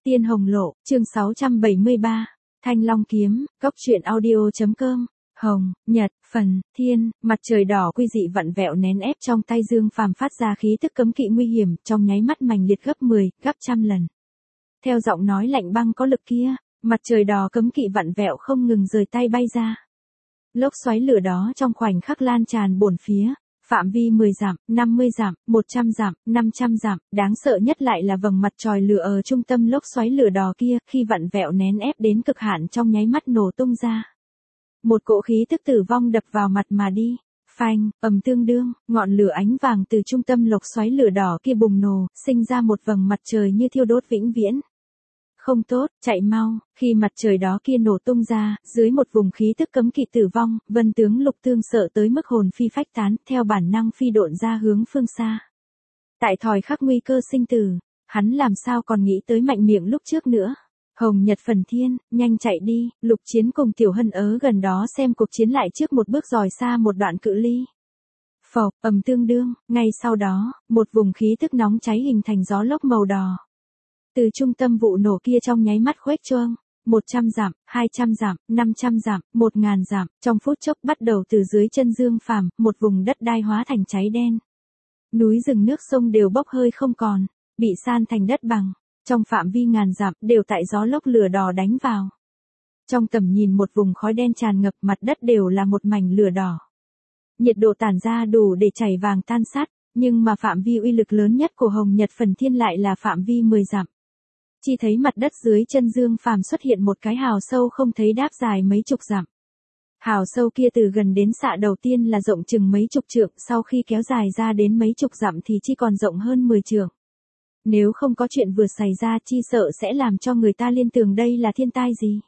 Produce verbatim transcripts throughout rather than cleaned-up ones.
Tiên Hồng Lộ, chương sáu trăm bảy mươi ba, Thanh Long Kiếm, Cốc truyện audio.com, Hồng, Nhật, Phần, Thiên, mặt trời đỏ quy dị vặn vẹo nén ép trong tay Dương Phàm phát ra khí tức cấm kỵ nguy hiểm, trong nháy mắt mành liệt gấp mười, gấp trăm lần. Theo giọng nói lạnh băng có lực kia, mặt trời đỏ cấm kỵ vặn vẹo không ngừng rời tay bay ra. Lốc xoáy lửa đó trong khoảnh khắc lan tràn bổn phía. Phạm vi mười dặm, năm mươi dặm, một trăm dặm, năm trăm dặm, đáng sợ nhất lại là vầng mặt trời lửa ở trung tâm lốc xoáy lửa đỏ kia, khi vặn vẹo nén ép đến cực hạn trong nháy mắt nổ tung ra. Một cỗ khí tức tử vong đập vào mặt mà đi. Phanh, ầm tương đương, ngọn lửa ánh vàng từ trung tâm lốc xoáy lửa đỏ kia bùng nổ, sinh ra một vầng mặt trời như thiêu đốt vĩnh viễn. Không tốt, chạy mau, khi mặt trời đó kia nổ tung ra, dưới một vùng khí tức cấm kỵ tử vong, Vân tướng Lục Tương sợ tới mức hồn phi phách tán, theo bản năng phi độn ra hướng phương xa. Tại thời khắc nguy cơ sinh tử, hắn làm sao còn nghĩ tới mạnh miệng lúc trước nữa. Hồng Nhật Phần Thiên, nhanh chạy đi, Lục Chiến cùng Tiểu Hân ớ gần đó xem cuộc chiến lại trước một bước dòi xa một đoạn cự ly. Phộc, ầm tương đương, ngay sau đó, một vùng khí tức nóng cháy hình thành gió lốc màu đỏ. Từ trung tâm vụ nổ kia trong nháy mắt khuếch trương, một trăm dặm, hai trăm dặm, năm trăm dặm, một ngàn dặm, trong phút chốc bắt đầu từ dưới chân Dương Phàm, một vùng đất đai hóa thành cháy đen. Núi rừng nước sông đều bốc hơi không còn, bị san thành đất bằng, trong phạm vi ngàn dặm đều tại gió lốc lửa đỏ đánh vào. Trong tầm nhìn một vùng khói đen tràn ngập, mặt đất đều là một mảnh lửa đỏ. Nhiệt độ tản ra đủ để chảy vàng tan sắt, nhưng mà phạm vi uy lực lớn nhất của Hồng Nhật Phần Thiên lại là phạm vi mười dặm. Chỉ thấy mặt đất dưới chân Dương Phàm xuất hiện một cái hào sâu không thấy đáp dài mấy chục dặm. Hào sâu kia từ gần đến xạ đầu tiên là rộng chừng mấy chục trượng, sau khi kéo dài ra đến mấy chục dặm thì chỉ còn rộng hơn mười trượng. Nếu không có chuyện vừa xảy ra chi sợ sẽ làm cho người ta liên tưởng đây là thiên tai gì.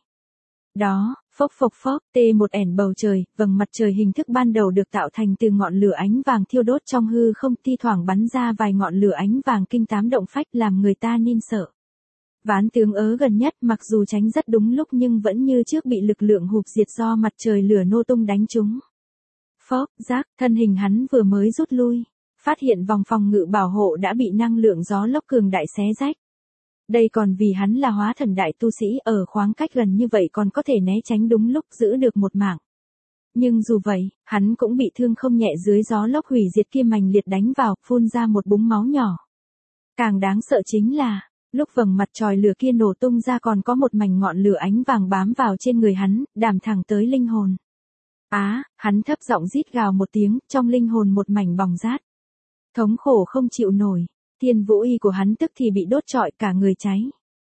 Đó, phốc phốc phốc, tê một ẻn bầu trời, vầng mặt trời hình thức ban đầu được tạo thành từ ngọn lửa ánh vàng thiêu đốt trong hư không, thi thoảng bắn ra vài ngọn lửa ánh vàng kinh tám động phách làm người ta nín sợ. Ván tướng ớ gần nhất mặc dù tránh rất đúng lúc nhưng vẫn như trước bị lực lượng hụp diệt do mặt trời lửa nô tung đánh trúng. Phốc, rác, thân hình hắn vừa mới rút lui, phát hiện vòng phòng ngự bảo hộ đã bị năng lượng gió lốc cường đại xé rách. Đây còn vì hắn là hóa thần đại tu sĩ, ở khoảng cách gần như vậy còn có thể né tránh đúng lúc giữ được một mạng. Nhưng dù vậy, hắn cũng bị thương không nhẹ dưới gió lốc hủy diệt kia mành liệt đánh vào, phun ra một búng máu nhỏ. Càng đáng sợ chính là, lúc vầng mặt trời lửa kia nổ tung ra còn có một mảnh ngọn lửa ánh vàng bám vào trên người hắn, đàm thẳng tới linh hồn. Á, hắn thấp giọng rít gào một tiếng, trong linh hồn một mảnh bỏng rát. Thống khổ không chịu nổi, thiên vũ y của hắn tức thì bị đốt trọi cả người cháy.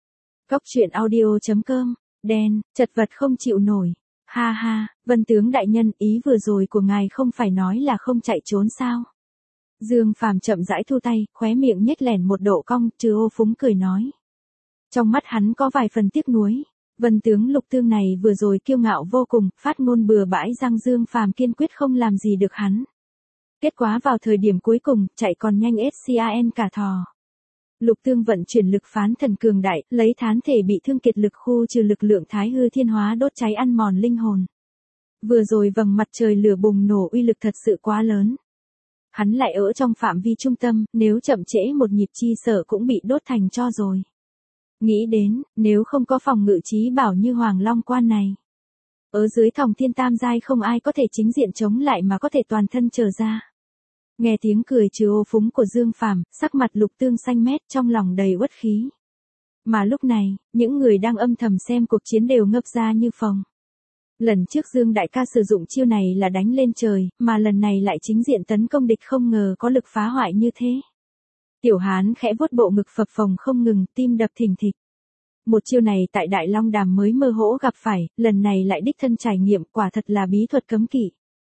Cốc truyện audio.com, đen, chật vật không chịu nổi. Ha ha, Vân tướng đại nhân, ý vừa rồi của ngài không phải nói là không chạy trốn sao? Dương Phàm chậm rãi thu tay, khóe miệng nhếch lẻn một độ cong, trừ ô phúng cười nói. Trong mắt hắn có vài phần tiếc nuối, Vân tướng Lục Tương này vừa rồi kiêu ngạo vô cùng, phát ngôn bừa bãi rằng Dương Phàm kiên quyết không làm gì được hắn. Kết quả vào thời điểm cuối cùng, chạy còn nhanh scan cả thò. Lục Tương vận chuyển lực phán thần cường đại, lấy thán thể bị thương kiệt lực khu trừ lực lượng thái hư thiên hóa đốt cháy ăn mòn linh hồn. Vừa rồi vầng mặt trời lửa bùng nổ uy lực thật sự quá lớn. Hắn lại ở trong phạm vi trung tâm, nếu chậm trễ một nhịp chi sợ cũng bị đốt thành tro rồi. Nghĩ đến, nếu không có phòng ngự trí bảo như Hoàng Long Quan này. Ở dưới Thòng Thiên Tam Giai không ai có thể chính diện chống lại mà có thể toàn thân trở ra. Nghe tiếng cười trừ ô phúng của Dương Phàm, sắc mặt Lục Tương xanh mét, trong lòng đầy uất khí. Mà lúc này, những người đang âm thầm xem cuộc chiến đều ngập ra như phồng. Lần trước Dương Đại ca sử dụng chiêu này là đánh lên trời, mà lần này lại chính diện tấn công địch, không ngờ có lực phá hoại như thế. Tiểu Hán khẽ vuốt bộ ngực phập phồng không ngừng, tim đập thình thịch. Một chiêu này tại Đại Long Đàm mới mơ hỗ gặp phải, lần này lại đích thân trải nghiệm, quả thật là bí thuật cấm kỵ.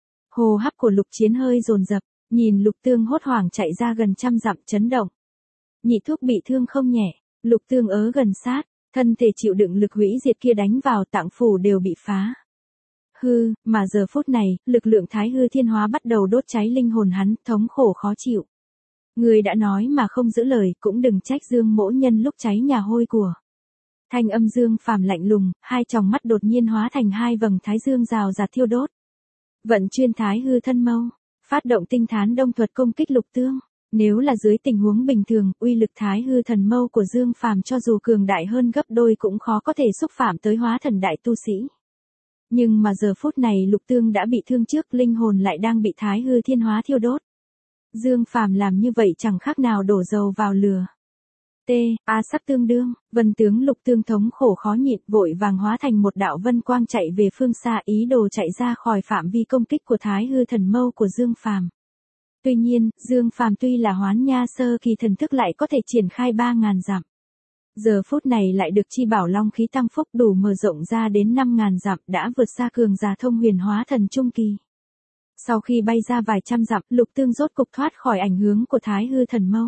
Hô hấp của Lục Chiến hơi dồn dập, nhìn Lục Tương hốt hoảng chạy ra gần trăm dặm, chấn động. Nhị thúc bị thương không nhẹ, Lục Tương ớ gần sát, thân thể chịu đựng lực hủy diệt kia đánh vào, tạng phủ đều bị phá. Hư, mà giờ phút này, lực lượng thái hư thiên hóa bắt đầu đốt cháy linh hồn hắn, thống khổ khó chịu. Người đã nói mà không giữ lời, cũng đừng trách Dương mỗ nhân lúc cháy nhà hôi của. Thanh âm Dương Phàm lạnh lùng, hai tròng mắt đột nhiên hóa thành hai vầng thái dương rào rạt thiêu đốt. Vận chuyên thái hư thân mâu, phát động tinh thán đông thuật công kích Lục Tương. Nếu là dưới tình huống bình thường, uy lực Thái Hư Thần Mâu của Dương Phàm cho dù cường đại hơn gấp đôi cũng khó có thể xúc phạm tới hóa thần đại tu sĩ. Nhưng mà giờ phút này Lục Tương đã bị thương trước, linh hồn lại đang bị Thái Hư Thiên Hóa thiêu đốt. Dương Phàm làm như vậy chẳng khác nào đổ dầu vào lửa. T, A sắc tương đương, vân tướng Lục Tương thống khổ khó nhịn, vội vàng hóa thành một đạo vân quang chạy về phương xa, ý đồ chạy ra khỏi phạm vi công kích của Thái Hư Thần Mâu của Dương Phàm. Tuy nhiên, Dương Phàm tuy là hoán nha sơ kỳ thần thức lại có thể triển khai ba ngàn dặm. Giờ phút này lại được chi bảo long khí tăng phúc đủ mở rộng ra đến năm ngàn dặm, đã vượt xa cường giả thông huyền hóa thần trung kỳ. Sau khi bay ra vài trăm dặm, Lục Tương rốt cục thoát khỏi ảnh hưởng của Thái Hư Thần Mâu.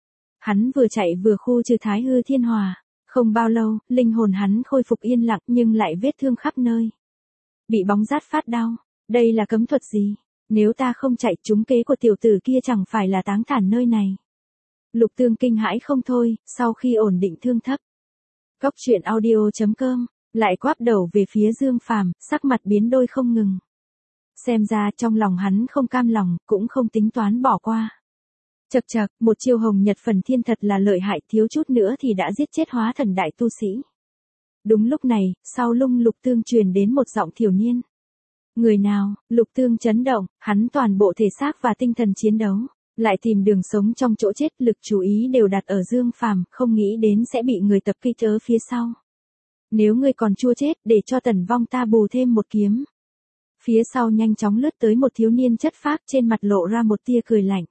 Hắn vừa chạy vừa khu trừ Thái Hư Thiên Hỏa, không bao lâu, linh hồn hắn khôi phục yên lặng nhưng lại vết thương khắp nơi. Bị bóng rát phát đau, đây là cấm thuật gì? Nếu ta không chạy, trúng kế của tiểu tử kia chẳng phải là táng thản nơi này. Lục Tương kinh hãi không thôi, sau khi ổn định thương thấp. Cốc truyện audio chấm com, lại quắp đầu về phía Dương Phàm, sắc mặt biến đôi không ngừng. Xem ra trong lòng hắn không cam lòng, cũng không tính toán bỏ qua. Chậc chậc, một chiêu hồng nhật phần thiên thật là lợi hại, thiếu chút nữa thì đã giết chết hóa thần đại tu sĩ. Đúng lúc này, sau lưng Lục Tương truyền đến một giọng thiểu niên. Người nào? Lục Tương chấn động, hắn toàn bộ thể xác và tinh thần chiến đấu, lại tìm đường sống trong chỗ chết, lực chú ý đều đặt ở Dương Phàm, không nghĩ đến sẽ bị người tập kích ở phía sau. Nếu ngươi còn chưa chết, để cho Tần Vong ta bù thêm một kiếm. Phía sau nhanh chóng lướt tới một thiếu niên chất phác, trên mặt lộ ra một tia cười lạnh.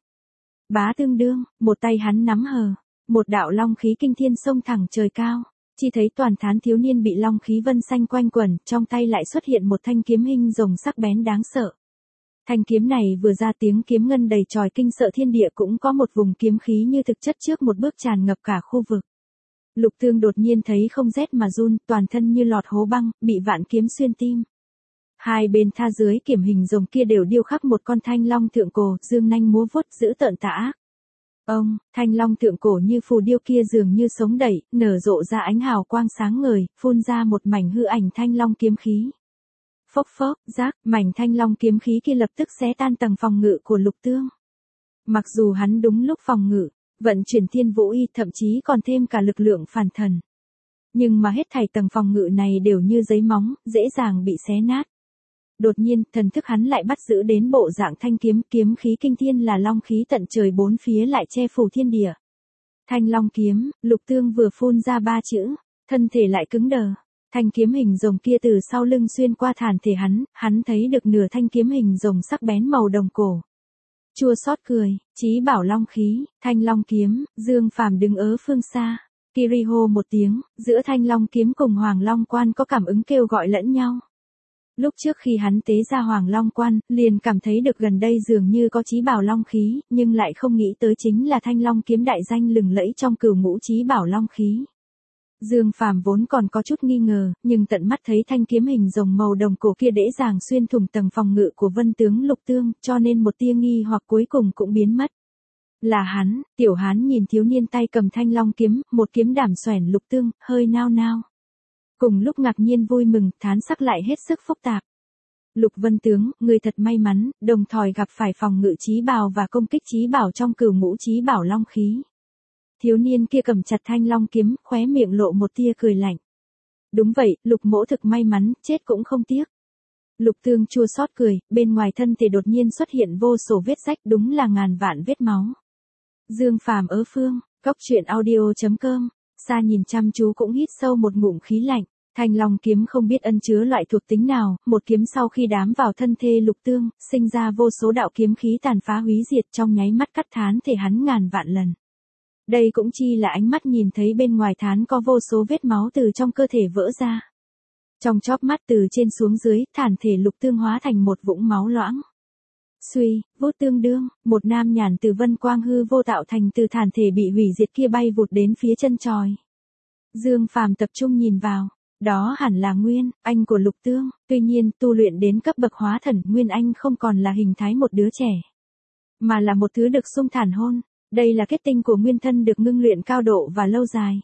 Bá tương đương, một tay hắn nắm hờ, một đạo long khí kinh thiên xông thẳng trời cao. Chỉ thấy toàn thán thiếu niên bị long khí vân xanh quanh quẩn, trong tay lại xuất hiện một thanh kiếm hình rồng sắc bén đáng sợ. Thanh kiếm này vừa ra tiếng kiếm ngân đầy tròi kinh sợ thiên địa, cũng có một vùng kiếm khí như thực chất trước một bước tràn ngập cả khu vực. Lục Tương đột nhiên thấy không rét mà run, toàn thân như lọt hố băng, bị vạn kiếm xuyên tim. Hai bên tha dưới kiểm hình rồng kia đều điêu khắc một con thanh long thượng cổ, dương nanh múa vuốt dữ tợn tà ác. Ông, thanh long thượng cổ như phù điêu kia dường như sống đẩy, nở rộ ra ánh hào quang sáng ngời, phun ra một mảnh hư ảnh thanh long kiếm khí. Phốc phốc, rác, mảnh thanh long kiếm khí kia lập tức xé tan tầng phòng ngự của Lục Tương. Mặc dù hắn đúng lúc phòng ngự, vận chuyển thiên vũ y, thậm chí còn thêm cả lực lượng phản thần. Nhưng mà hết thảy tầng phòng ngự này đều như giấy móng, dễ dàng bị xé nát. Đột nhiên, thần thức hắn lại bắt giữ đến bộ dạng thanh kiếm, kiếm khí kinh thiên là long khí tận trời, bốn phía lại che phủ thiên địa. Thanh long kiếm, Lục Tương vừa phun ra ba chữ, thân thể lại cứng đờ. Thanh kiếm hình rồng kia từ sau lưng xuyên qua thàn thể hắn, hắn thấy được nửa thanh kiếm hình rồng sắc bén màu đồng cổ. Chua xót cười, chí bảo long khí, thanh long kiếm, Dương Phàm đứng ở phương xa. Kiri hô một tiếng, giữa thanh long kiếm cùng hoàng long quan có cảm ứng kêu gọi lẫn nhau. Lúc trước khi hắn tế ra hoàng long quan, liền cảm thấy được gần đây dường như có chí bảo long khí, nhưng lại không nghĩ tới chính là thanh long kiếm đại danh lừng lẫy trong cửu ngũ chí bảo long khí. Dương Phàm vốn còn có chút nghi ngờ, nhưng tận mắt thấy thanh kiếm hình rồng màu đồng cổ kia dễ dàng xuyên thủng tầng phòng ngự của vân tướng Lục Tương, cho nên một tia nghi hoặc cuối cùng cũng biến mất. Là hắn, tiểu hán nhìn thiếu niên tay cầm thanh long kiếm, một kiếm đảm xoẻn Lục Tương, hơi nao nao. Cùng lúc ngạc nhiên vui mừng, thán sắc lại hết sức phức tạp. Lục Vân tướng, người thật may mắn, đồng thời gặp phải phòng ngự chí bảo và công kích chí bảo trong cửu ngũ chí bảo long khí. Thiếu niên kia cầm chặt thanh long kiếm, khóe miệng lộ một tia cười lạnh. Đúng vậy, Lục mỗ thực may mắn, chết cũng không tiếc. Lục Tương chua xót cười, bên ngoài thân thể đột nhiên xuất hiện vô số vết rách, đúng là ngàn vạn vết máu. Dương Phàm ở phương, cốc truyện audio chấm com, xa nhìn chăm chú cũng hít sâu một ngụm khí lạnh. Thanh long kiếm không biết ẩn chứa loại thuộc tính nào, một kiếm sau khi đám vào thân thể Lục Tương, sinh ra vô số đạo kiếm khí tàn phá hủy diệt, trong nháy mắt cắt thán thể hắn ngàn vạn lần. Đây cũng chi là ánh mắt nhìn thấy bên ngoài thán có vô số vết máu từ trong cơ thể vỡ ra. Trong chóp mắt từ trên xuống dưới, thản thể Lục Tương hóa thành một vũng máu loãng. Suy, vô tương đương, một nam nhàn từ vân quang hư vô tạo thành từ thản thể bị hủy diệt kia bay vụt đến phía chân trời. Dương Phàm tập trung nhìn vào, đó hẳn là Nguyên, anh của Lục Tương, tuy nhiên tu luyện đến cấp bậc hóa thần, Nguyên anh không còn là hình thái một đứa trẻ, mà là một thứ được xung thản hôn. Đây là kết tinh của nguyên thân được ngưng luyện cao độ và lâu dài.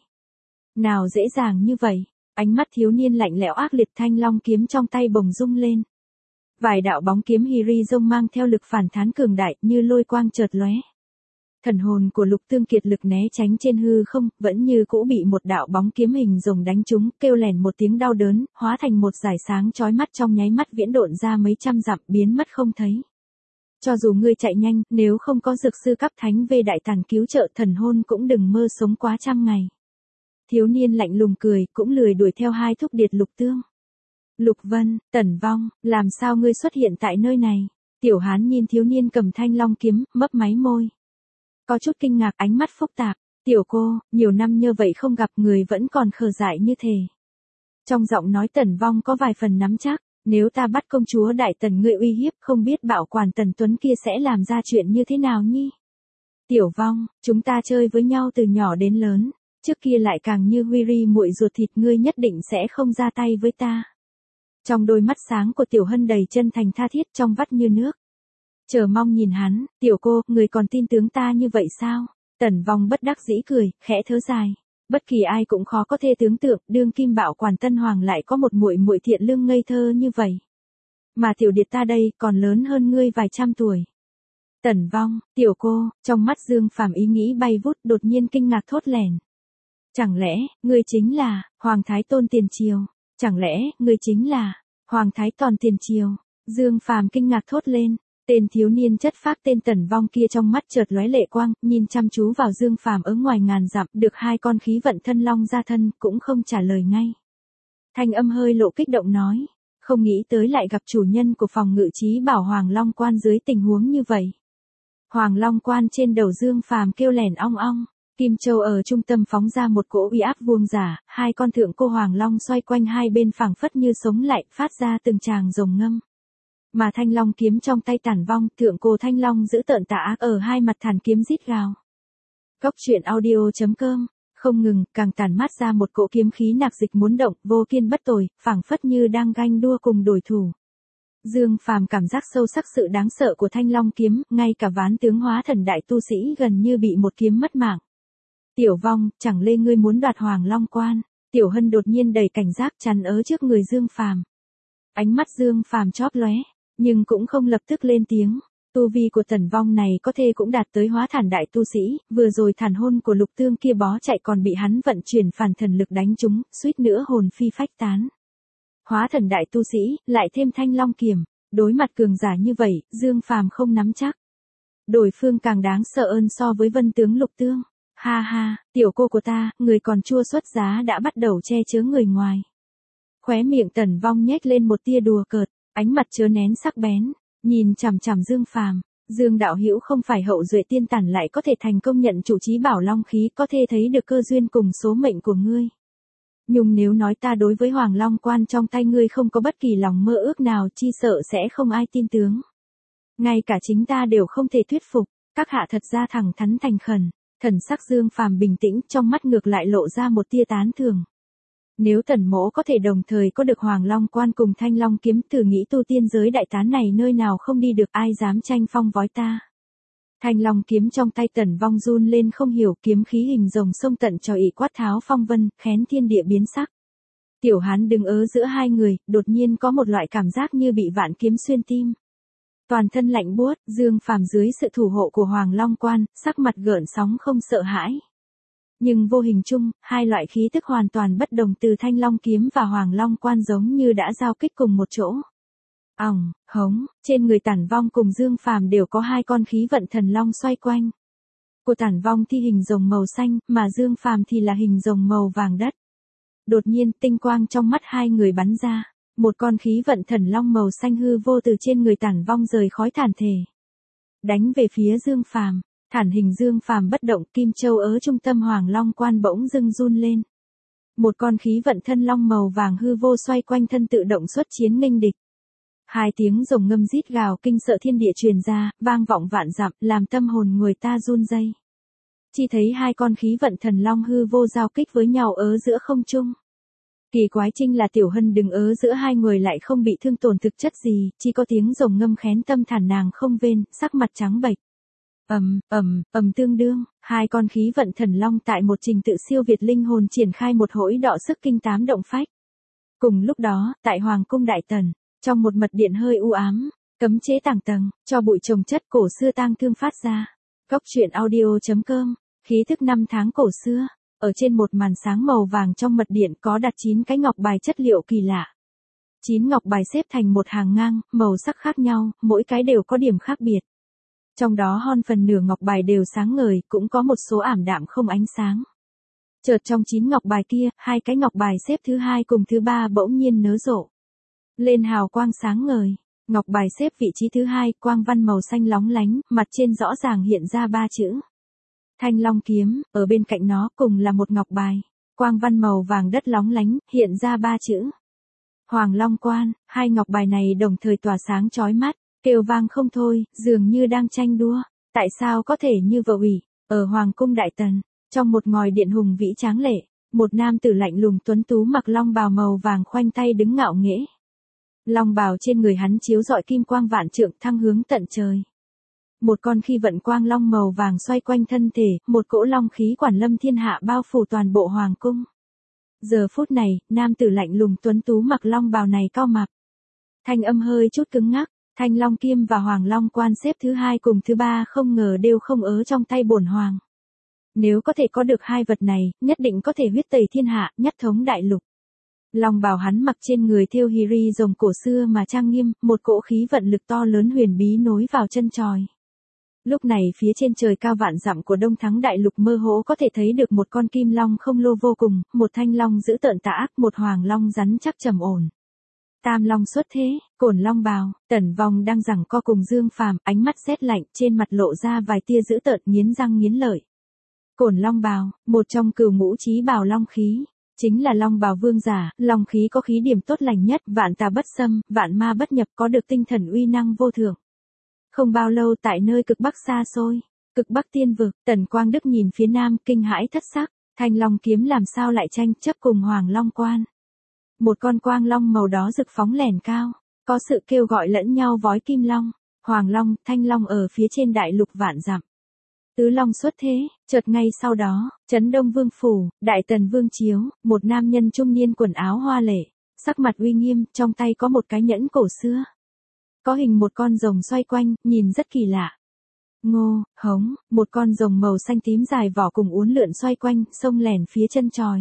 Nào dễ dàng như vậy, ánh mắt thiếu niên lạnh lẽo ác liệt, thanh long kiếm trong tay bồng rung lên. Vài đạo bóng kiếm Hiri rông mang theo lực phản thán cường đại như lôi quang chợt lóe. Thần hồn của Lục Tương kiệt lực né tránh trên hư không, vẫn như cũ bị một đạo bóng kiếm hình rồng đánh trúng, kêu lèn một tiếng đau đớn, hóa thành một dải sáng chói mắt trong nháy mắt viễn độn ra mấy trăm dặm, biến mất không thấy. Cho dù ngươi chạy nhanh, nếu không có dược sư cấp thánh về đại tàn cứu trợ, thần hôn cũng đừng mơ sống quá trăm ngày. Thiếu niên lạnh lùng cười, cũng lười đuổi theo hai thúc điệt Lục Tương. Lục Vân, Tần Vong, làm sao ngươi xuất hiện tại nơi này? Tiểu hán nhìn thiếu niên cầm thanh long kiếm, mấp máy môi. Có chút kinh ngạc, ánh mắt phức tạp. Tiểu cô, nhiều năm như vậy không gặp người vẫn còn khờ dại như thế. Trong giọng nói Tần Vong có vài phần nắm chắc, nếu ta bắt công chúa Đại Tần ngươi uy hiếp, không biết bảo quản Tần Tuấn kia sẽ làm ra chuyện như thế nào nhi? Tiểu Vong, chúng ta chơi với nhau từ nhỏ đến lớn, trước kia lại càng như huy ri muội ruột thịt, ngươi nhất định sẽ không ra tay với ta. Trong đôi mắt sáng của Tiểu Hân đầy chân thành tha thiết, trong vắt như nước. Chờ mong nhìn hắn, tiểu cô, người còn tin tướng ta như vậy sao? Tần Vong bất đắc dĩ cười, khẽ thở dài. Bất kỳ ai cũng khó có thể tưởng tượng, đương kim bảo quản Tân Hoàng lại có một muội muội thiện lương ngây thơ như vậy. Mà tiểu điệt ta đây, còn lớn hơn ngươi vài trăm tuổi. Tần Vong, tiểu cô, trong mắt Dương Phàm ý nghĩ bay vút, đột nhiên kinh ngạc thốt lèn. Chẳng lẽ, ngươi chính là, Hoàng Thái Tôn tiền triều? Chẳng lẽ, ngươi chính là, Hoàng Thái Tòn tiền triều? Dương Phàm kinh ngạc thốt lên. Tên thiếu niên chất phác tên Tần Vong kia trong mắt chợt lóe lệ quang, nhìn chăm chú vào Dương Phàm ở ngoài ngàn dặm, được hai con khí vận thân long ra thân, cũng không trả lời ngay. Thanh âm hơi lộ kích động nói, không nghĩ tới lại gặp chủ nhân của phòng ngự trí bảo Hoàng Long Quan dưới tình huống như vậy. Hoàng Long Quan trên đầu Dương Phàm kêu lèn ong ong, Kim Châu ở trung tâm phóng ra một cỗ uy áp vuông giả, hai con thượng cô Hoàng Long xoay quanh hai bên phảng phất như sống lại, phát ra từng tràng rồng ngâm. Mà thanh long kiếm trong tay Tản Vong, thượng cô thanh long giữ tợn tà ác ở hai mặt thản kiếm rít gào. Góc truyện audio chấm com, không ngừng, càng tản mát ra một cỗ kiếm khí nạc dịch muốn động, vô kiên bất tồi, phảng phất như đang ganh đua cùng đối thủ. Dương Phàm cảm giác sâu sắc sự đáng sợ của thanh long kiếm, ngay cả ván tướng hóa thần đại tu sĩ gần như bị một kiếm mất mạng. Tiểu Vong, chẳng lẽ ngươi muốn đoạt Hoàng Long Quan? Tiểu Hân đột nhiên đầy cảnh giác chắn ở trước người Dương Phàm. Ánh mắt Dương Phàm chóp lóe, nhưng cũng không lập tức lên tiếng. Tu vi của Tần Vong này có thể cũng đạt tới hóa thản đại tu sĩ, vừa rồi thản hôn của Lục Tương kia bó chạy còn bị hắn vận chuyển phản thần lực đánh trúng, suýt nữa hồn phi phách tán. Hóa thần đại tu sĩ, lại thêm thanh long kiếm, đối mặt cường giả như vậy, Dương Phàm không nắm chắc. Đối phương càng đáng sợ hơn so với vân tướng Lục Tương. Ha ha, tiểu cô của ta, người còn chua xuất giá đã bắt đầu che chở người ngoài. Khóe miệng Tần Vong nhếch lên một tia đùa cợt, ánh mặt chứa nén sắc bén, nhìn chằm chằm Dương Phàm. Dương đạo hữu không phải hậu duệ tiên tản lại có thể thành công nhận chủ trí bảo long khí, có thể thấy được cơ duyên cùng số mệnh của ngươi. Nhưng nếu nói ta đối với Hoàng Long Quan trong tay ngươi không có bất kỳ lòng mơ ước nào, chi sợ sẽ không ai tin tướng. Ngay cả chính ta đều không thể thuyết phục, các hạ thật ra thẳng thắn thành khẩn. Thần sắc Dương Phàm bình tĩnh, trong mắt ngược lại lộ ra một tia tán thưởng. Nếu Tần mỗ có thể đồng thời có được Hoàng Long Quan cùng Thanh Long kiếm, thử nghĩ tu tiên giới đại tán này nơi nào không đi được, ai dám tranh phong vói ta. Thanh Long kiếm trong tay Tần Vong run lên không hiểu, kiếm khí hình rồng sông tận cho ỷ quát tháo phong vân, khén thiên địa biến sắc. Tiểu hán đứng ở giữa hai người, đột nhiên có một loại cảm giác như bị vạn kiếm xuyên tim. Toàn thân lạnh buốt, Dương Phàm dưới sự thủ hộ của Hoàng Long Quan, sắc mặt gợn sóng không sợ hãi. Nhưng vô hình chung, hai loại khí tức hoàn toàn bất đồng từ Thanh Long kiếm và Hoàng Long Quan giống như đã giao kích cùng một chỗ. Ỏng, hống, trên người Tản Vong cùng Dương Phàm đều có hai con khí vận thần long xoay quanh. Của Tản Vong thì hình rồng màu xanh, mà Dương Phàm thì là hình rồng màu vàng đất. Đột nhiên, tinh quang trong mắt hai người bắn ra. Một con khí vận thần long màu xanh hư vô từ trên người Tản Vong rời khói thản thể. Đánh về phía Dương Phàm, thản hình Dương Phàm bất động, Kim Châu ở trung tâm Hoàng Long Quan bỗng dưng run lên. Một con khí vận thân long màu vàng hư vô xoay quanh thân tự động xuất chiến nghênh địch. Hai tiếng rồng ngâm rít gào kinh sợ thiên địa truyền ra, vang vọng vạn dặm, làm tâm hồn người ta run rẩy. Chỉ thấy hai con khí vận thần long hư vô giao kích với nhau ở giữa không trung. Kỳ quái chính là Tiểu Hân đứng ở giữa hai người lại không bị thương tổn thực chất gì, chỉ có tiếng rồng ngâm khén tâm thản nàng không vên, sắc mặt trắng bệch. Ầm, ầm, ầm tương đương, hai con khí vận thần long tại một trình tự siêu việt linh hồn triển khai một hỗi đọ sức kinh tám động phách. Cùng lúc đó, tại Hoàng cung Đại Tần, trong một mật điện hơi u ám, cấm chế tàng tầng, cho bụi trồng chất cổ xưa tang thương phát ra. Cốc truyện audio.com, khí thức năm tháng cổ xưa, ở trên một màn sáng màu vàng trong mật điện có đặt chín cái ngọc bài chất liệu kỳ lạ. chín ngọc bài xếp thành một hàng ngang, màu sắc khác nhau, mỗi cái đều có điểm khác biệt. Trong đó hơn phần nửa ngọc bài đều sáng ngời, cũng có một số ảm đạm không ánh sáng. Chợt trong chín ngọc bài kia, hai cái ngọc bài xếp thứ hai cùng thứ ba bỗng nhiên nớ rộ lên hào quang sáng ngời. Ngọc bài xếp vị trí thứ hai, quang văn màu xanh lóng lánh, mặt trên rõ ràng hiện ra ba chữ Thanh Long Kiếm, ở bên cạnh nó cùng là một ngọc bài, quang văn màu vàng đất lóng lánh, hiện ra ba chữ Hoàng Long Quan. Hai ngọc bài này đồng thời tỏa sáng chói mắt, kêu vang không thôi, dường như đang tranh đua. Tại sao có thể như vợ ủy? Ở Hoàng cung Đại Tần, trong một ngòi điện hùng vĩ tráng lệ, một nam tử lạnh lùng tuấn tú mặc long bào màu vàng khoanh tay đứng ngạo nghễ. Long bào trên người hắn chiếu rọi kim quang vạn trượng thăng hướng tận trời. Một con khi vận quang long màu vàng xoay quanh thân thể, một cỗ long khí quản lâm thiên hạ bao phủ toàn bộ hoàng cung. Giờ phút này, nam tử lạnh lùng tuấn tú mặc long bào này cao mặt. Thanh âm hơi chút cứng ngắc, Thanh Long Kiếm và Hoàng Long Quan xếp thứ hai cùng thứ ba không ngờ đều không ớ trong tay bổn hoàng. Nếu có thể có được hai vật này, nhất định có thể huyết tẩy thiên hạ, nhất thống đại lục. Long bào hắn mặc trên người thêu hiri rồng cổ xưa mà trang nghiêm, một cỗ khí vận lực to lớn huyền bí nối vào chân chòi. Lúc này phía trên trời cao vạn dặm của Đông Thắng đại lục mơ hồ có thể thấy được một con kim long không lô vô cùng, một thanh long dữ tợn tà ác, một hoàng long rắn chắc trầm ổn. Tam long xuất thế, Cổn Long bào, Tần Vong đang giằng co cùng Dương Phàm, ánh mắt rét lạnh, trên mặt lộ ra vài tia dữ tợn nghiến răng nghiến lợi. Cổn Long bào, một trong cửu ngũ chí bảo long khí, chính là long bào vương giả, long khí có khí điểm tốt lành nhất, vạn tà bất xâm, vạn ma bất nhập, có được tinh thần uy năng vô thượng. Không bao lâu tại nơi cực bắc xa xôi, cực bắc tiên vực, Tần Quang Đức nhìn phía nam kinh hãi thất sắc, Thanh Long Kiếm làm sao lại tranh chấp cùng Hoàng Long Quan. Một con quang long màu đó rực phóng lẻn cao, có sự kêu gọi lẫn nhau vói kim long, Hoàng Long, Thanh Long ở phía trên đại lục vạn dặm. Tứ Long xuất thế, chợt ngay sau đó, Trấn Đông Vương phủ, Đại Tần Vương chiếu, một nam nhân trung niên quần áo hoa lệ, sắc mặt uy nghiêm, trong tay có một cái nhẫn cổ xưa. Có hình một con rồng xoay quanh, nhìn rất kỳ lạ. Ngô, hống, một con rồng màu xanh tím dài vỏ cùng uốn lượn xoay quanh, xông lẻn phía chân chòi.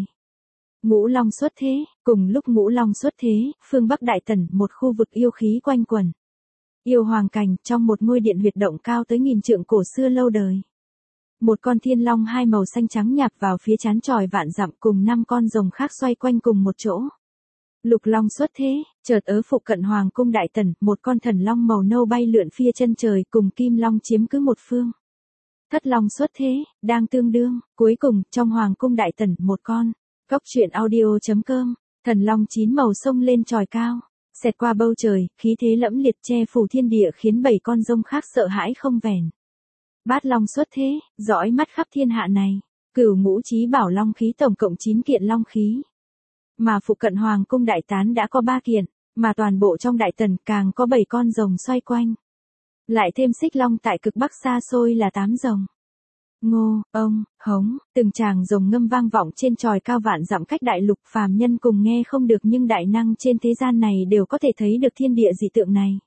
Ngũ Long xuất thế, cùng lúc Ngũ Long xuất thế, phương Bắc Đại Tần, một khu vực yêu khí quanh quẩn. Yêu hoàng cảnh, trong một ngôi điện huyệt động cao tới nghìn trượng cổ xưa lâu đời. Một con thiên long hai màu xanh trắng nhạc vào phía trán chòi vạn dặm cùng năm con rồng khác xoay quanh cùng một chỗ. Lục Long xuất thế, chợt ở phụ cận Hoàng cung Đại Tần, một con thần long màu nâu bay lượn phía chân trời cùng Kim Long chiếm cứ một phương. Thất Long xuất thế, đang tương đương, cuối cùng, trong Hoàng cung Đại Tần, một con. Cốc truyện audio.com, thần long chín màu sông lên chòi cao, xẹt qua bầu trời, khí thế lẫm liệt che phủ thiên địa khiến bảy con rồng khác sợ hãi không vẻn. Bát Long xuất thế, dõi mắt khắp thiên hạ này, cửu ngũ chí bảo long khí tổng cộng chín kiện long khí. Mà phụ cận Hoàng cung Đại Tán đã có ba kiện, mà toàn bộ trong Đại Tần càng có bảy con rồng xoay quanh. Lại thêm xích long tại cực bắc xa xôi là tám rồng. Ngô, ông, hống, từng tràng rồng ngâm vang vọng trên chòi cao vạn dặm cách đại lục, phàm nhân cùng nghe không được nhưng đại năng trên thế gian này đều có thể thấy được thiên địa dị tượng này.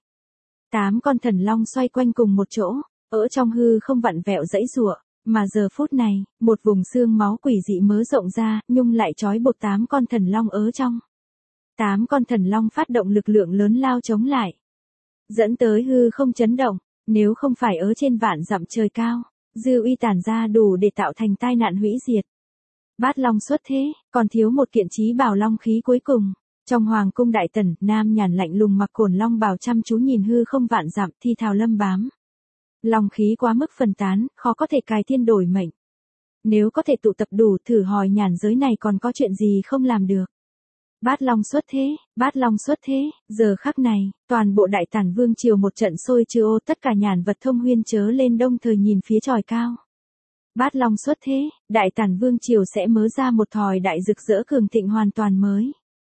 Tám con thần long xoay quanh cùng một chỗ, ở trong hư không vặn vẹo dãy giụa, mà giờ phút này, một vùng xương máu quỷ dị mớ rộng ra, nhung lại trói buộc tám con thần long ở trong. Tám con thần long phát động lực lượng lớn lao chống lại, dẫn tới hư không chấn động, nếu không phải ở trên vạn dặm trời cao, dư uy tản ra đủ để tạo thành tai nạn hủy diệt. Bát Long xuất thế, còn thiếu một kiện chí bảo long khí cuối cùng. Trong Hoàng cung Đại Tần, nam nhàn lạnh lùng mặc Cổn Long bào chăm chú nhìn hư không vạn dặm, thi thào lâm bám. Long khí quá mức phân tán, khó có thể cài thiên đổi mệnh. Nếu có thể tụ tập đủ, thử hỏi nhàn giới này còn có chuyện gì không làm được. Bát Long xuất thế, Bát Long xuất thế, giờ khắc này, toàn bộ Đại Tản Vương triều một trận sôi trào, tất cả nhàn vật thông huyên chớ lên đông thời nhìn phía chòi cao. Bát Long xuất thế, Đại Tản Vương triều sẽ mớ ra một thời đại rực rỡ cường thịnh hoàn toàn mới.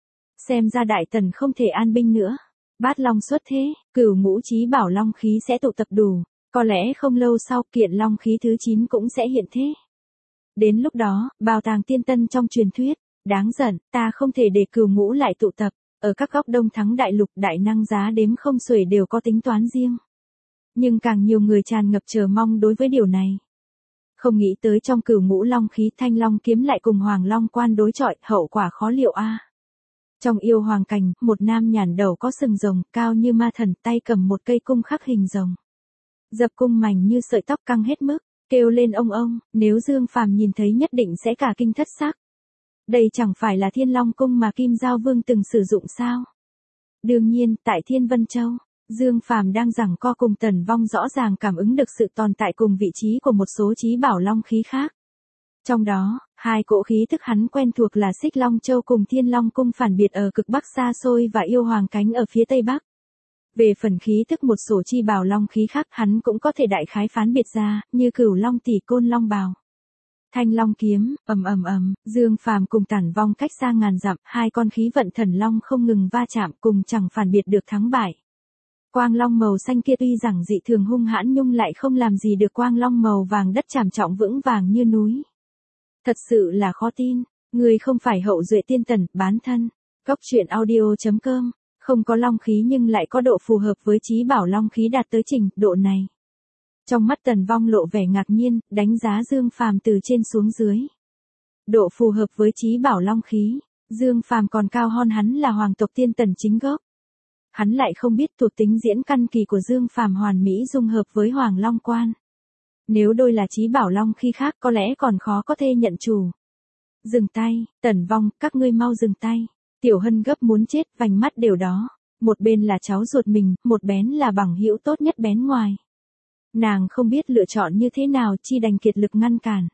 Xem ra Đại Tần không thể an binh nữa. Bát Long xuất thế, cửu ngũ chí bảo long khí sẽ tụ tập đủ, có lẽ không lâu sau kiện long khí thứ chín cũng sẽ hiện thế. Đến lúc đó, bảo tàng tiên tân trong truyền thuyết, đáng giận, ta không thể để cửu ngũ lại tụ tập, ở các góc Đông Thắng đại lục đại năng giá đếm không xuể đều có tính toán riêng. Nhưng càng nhiều người tràn ngập chờ mong đối với điều này. Không nghĩ tới trong cửu ngũ long khí Thanh Long kiếm lại cùng Hoàng Long quan đối chọi, hậu quả khó liệu a. Trong yêu hoàng cảnh, một nam nhàn đầu có sừng rồng, cao như ma thần, tay cầm một cây cung khắc hình rồng. Dập cung mảnh như sợi tóc căng hết mức, kêu lên ông ông, nếu Dương Phàm nhìn thấy nhất định sẽ cả kinh thất sắc. Đây chẳng phải là Thiên Long cung mà Kim Giao Vương từng sử dụng sao? Đương nhiên, tại Thiên Vân Châu, Dương Phàm đang giằng co cùng Tần Vong rõ ràng cảm ứng được sự tồn tại cùng vị trí của một số chí bảo long khí khác. Trong đó, hai cỗ khí thức hắn quen thuộc là Xích Long Châu cùng Thiên Long cung phản biệt ở cực bắc xa xôi và Yêu Hoàng cánh ở phía tây bắc. Về phần khí thức một số chi bảo long khí khác hắn cũng có thể đại khái phán biệt ra, như Cửu Long Tỷ Côn Long Bào. Thanh Long kiếm, ầm ầm ầm, Dương Phàm cùng Tản Vong cách xa ngàn dặm, hai con khí vận thần long không ngừng va chạm cùng chẳng phản biệt được thắng bại. Quang long màu xanh kia tuy rằng dị thường hung hãn nhưng lại không làm gì được quang long màu vàng đất trảm trọng vững vàng như núi. Thật sự là khó tin, người không phải hậu duệ tiên tần, bán thân. Góc truyện audio chấm com, không có long khí nhưng lại có độ phù hợp với chí bảo long khí đạt tới trình độ này. Trong mắt Tần Vong lộ vẻ ngạc nhiên, đánh giá Dương Phàm từ trên xuống dưới. Độ phù hợp với chí bảo long khí, Dương Phàm còn cao hơn hắn là hoàng tộc tiên tần chính gốc. Hắn lại không biết thuộc tính diễn căn kỳ của Dương Phàm hoàn mỹ dung hợp với Hoàng Long Quan. Nếu đôi là chí bảo long khi khác có lẽ còn khó có thể nhận chủ. Dừng tay, Tần Vong, các ngươi mau dừng tay. Tiểu Hân gấp muốn chết, vành mắt đều đó. Một bên là cháu ruột mình, một bén là bằng hữu tốt nhất bén ngoài. Nàng không biết lựa chọn như thế nào chi đành kiệt lực ngăn cản.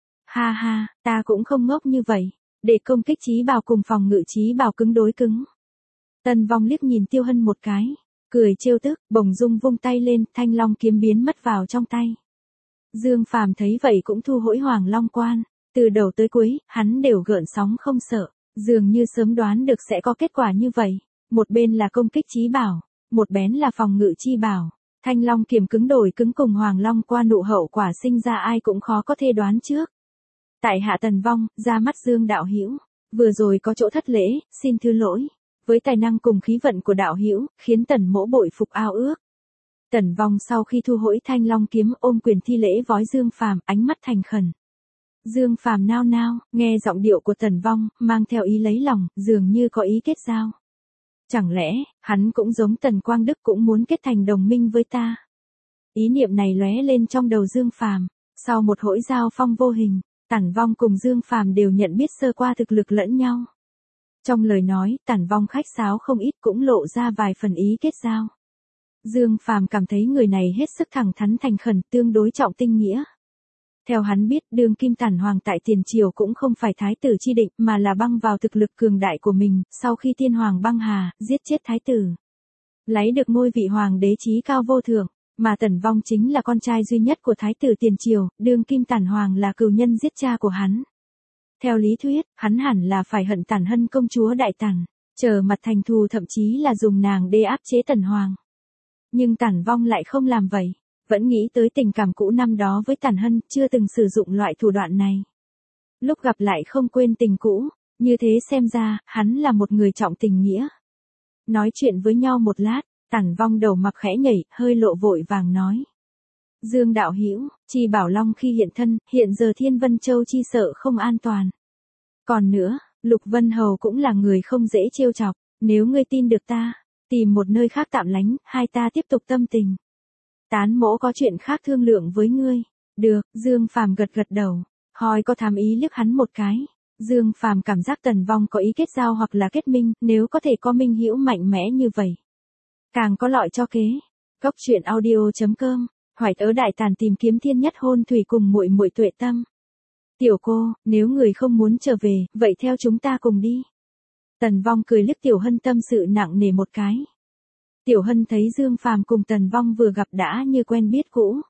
Ha ha, ta cũng không ngốc như vậy. Để công kích chí bảo cùng phòng ngự chí bảo cứng đối cứng. Tần Vong liếc nhìn Tiêu Hân một cái, cười trêu tức, bỗng dung vung tay lên, Thanh Long kiếm biến mất vào trong tay. Dương Phàm thấy vậy cũng thu hỗi Hoàng Long Quan, từ đầu tới cuối, hắn đều gợn sóng không sợ, dường như sớm đoán được sẽ có kết quả như vậy. Một bên là công kích chí bảo, một bén là phòng ngự chi bảo. Thanh Long kiếm cứng đổi cứng cùng Hoàng Long Quan nụ hậu quả sinh ra ai cũng khó có thể đoán trước. Tại hạ Tần Vong, ra mắt Dương đạo hữu, vừa rồi có chỗ thất lễ, xin thứ lỗi. Với tài năng cùng khí vận của đạo hữu, khiến Tần mỗ bội phục ao ước. Tần Vong sau khi thu hỗi Thanh Long kiếm ôm quyền thi lễ vói Dương Phàm, ánh mắt thành khẩn. Dương Phàm nao nao, nghe giọng điệu của Tần Vong, mang theo ý lấy lòng, dường như có ý kết giao. Chẳng lẽ, hắn cũng giống Tần Quang Đức cũng muốn kết thành đồng minh với ta? Ý niệm này lóe lên trong đầu Dương Phàm, sau một hỗi giao phong vô hình, Tần Vong cùng Dương Phàm đều nhận biết sơ qua thực lực lẫn nhau. Trong lời nói, Tản Vong khách sáo không ít cũng lộ ra vài phần ý kết giao. Dương Phàm cảm thấy người này hết sức thẳng thắn thành khẩn, tương đối trọng tinh nghĩa. Theo hắn biết, đương kim Tản Hoàng tại tiền triều cũng không phải thái tử chi định mà là băng vào thực lực cường đại của mình, sau khi Tiên Hoàng băng hà, giết chết thái tử. Lấy được ngôi vị hoàng đế chí cao vô thượng, mà Tần Vong chính là con trai duy nhất của thái tử tiền triều, đương kim Tản Hoàng là cừu nhân giết cha của hắn. Theo lý thuyết, hắn hẳn là phải hận Tản Hân công chúa đại tản, chờ mặt thành thù thậm chí là dùng nàng để áp chế Tần Hoàng. Nhưng Tản Vong lại không làm vậy, vẫn nghĩ tới tình cảm cũ năm đó với Tản Hân, chưa từng sử dụng loại thủ đoạn này. Lúc gặp lại không quên tình cũ, như thế xem ra, hắn là một người trọng tình nghĩa. Nói chuyện với nhau một lát, Tản Vong đầu mặc khẽ nhảy, hơi lộ vội vàng nói. Dương đạo hữu, chi bảo long khi hiện thân, hiện giờ Thiên Vân Châu chi sợ không an toàn. Còn nữa, Lục Vân Hầu cũng là người không dễ trêu chọc, nếu ngươi tin được ta, tìm một nơi khác tạm lánh, hai ta tiếp tục tâm tình. Tán mỗ có chuyện khác thương lượng với ngươi. Được, Dương Phàm gật gật đầu, hoi có thám ý liếc hắn một cái. Dương Phàm cảm giác Tần Vong có ý kết giao hoặc là kết minh, nếu có thể có minh hữu mạnh mẽ như vậy, càng có lợi cho kế. Góc truyện audio chấm com, Hoài Tớ Đại Tàn tìm kiếm thiên nhất hôn thủy cùng muội muội Tuệ Tâm. Tiểu cô, nếu người không muốn trở về, vậy theo chúng ta cùng đi. Tần Vong cười liếc Tiểu Hân tâm sự nặng nề một cái. Tiểu Hân thấy Dương Phàm cùng Tần Vong vừa gặp đã như quen biết cũ.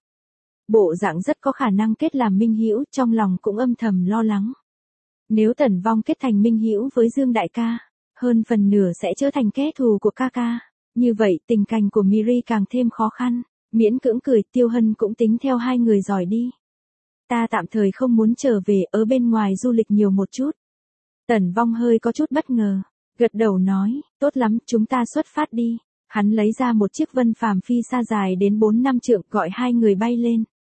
Bộ dạng rất có khả năng kết làm minh hữu, trong lòng cũng âm thầm lo lắng. Nếu Tần Vong kết thành minh hữu với Dương đại ca, hơn phần nửa sẽ trở thành kẻ thù của ca ca. Như vậy tình cảnh của Miri càng thêm khó khăn. Miễn cưỡng cười, Tiêu Hân cũng tính theo hai người giỏi đi. Ta tạm thời không muốn trở về, ở bên ngoài du lịch nhiều một chút. Tần Vong hơi có chút bất ngờ, gật đầu nói, tốt lắm, chúng ta xuất phát đi. Hắn lấy ra một chiếc vân phàm phi xa dài đến bốn năm trượng, gọi hai người bay lên.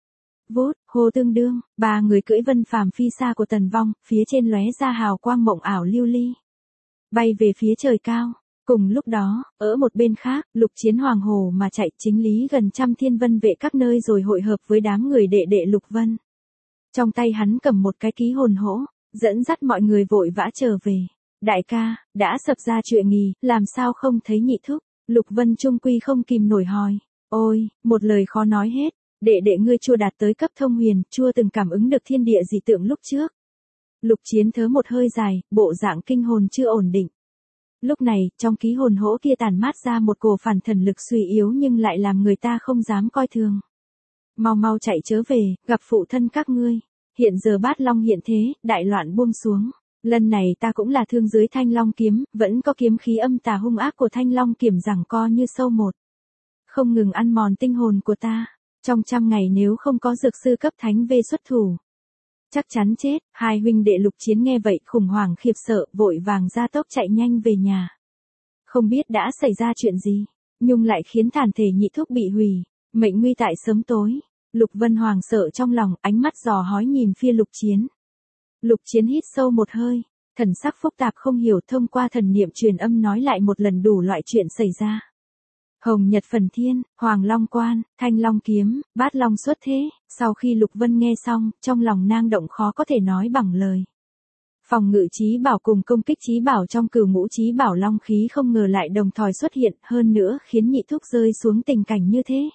vút, hô tương đương, ba người cưỡi vân phàm phi xa của Tần Vong, phía trên lóe ra hào quang mộng ảo lưu ly. Bay về phía trời cao. Cùng lúc đó, ở một bên khác, Lục Chiến hoàng hồ mà chạy chính lý gần trăm thiên vân vệ các nơi rồi hội hợp với đám người đệ đệ Lục Vân. Trong tay hắn cầm một cái ký hồn hỗ, dẫn dắt mọi người vội vã trở về. Đại ca, đã sập ra chuyện nghỉ, làm sao không thấy nhị thúc? Lục Vân trung quy không kìm nổi hỏi. Ôi, một lời khó nói hết, đệ đệ ngươi chưa đạt tới cấp thông huyền, chưa từng cảm ứng được thiên địa dị tượng lúc trước. Lục Chiến thớ một hơi dài, bộ dạng kinh hồn chưa ổn định. Lúc này, trong ký hồn hỗ kia tản mát ra một cổ phản thần lực suy yếu nhưng lại làm người ta không dám coi thường. Mau mau chạy chớ về, gặp phụ thân các ngươi. Hiện giờ Bát Long hiện thế, đại loạn buông xuống. Lần này ta cũng là thương dưới Thanh Long kiếm, vẫn có kiếm khí âm tà hung ác của Thanh Long kiếm giằng co như sâu một. Không ngừng ăn mòn tinh hồn của ta. Trong trăm ngày nếu không có dược sư cấp thánh về xuất thủ, chắc chắn chết. Hai huynh đệ Lục Chiến nghe vậy khủng hoảng khiếp sợ, vội vàng ra tốc chạy nhanh về nhà. Không biết đã xảy ra chuyện gì, nhưng lại khiến thản thể nhị thúc bị hủy, mệnh nguy tại sớm tối. Lục Vân hoàng sợ trong lòng, ánh mắt dò hói nhìn phía Lục Chiến. Lục Chiến hít sâu một hơi, thần sắc phức tạp không hiểu, thông qua thần niệm truyền âm nói lại một lần đủ loại chuyện xảy ra. Hồng Nhật Phần Thiên, Hoàng Long Quan, Thanh Long Kiếm, Bát Long xuất thế. Sau khi Lục Vân nghe xong, trong lòng nang động khó có thể nói bằng lời. Phòng ngự chí bảo cùng công kích chí bảo trong cửu ngũ chí bảo long khí không ngờ lại đồng thời xuất hiện, hơn nữa khiến nhị thúc rơi xuống tình cảnh như thế.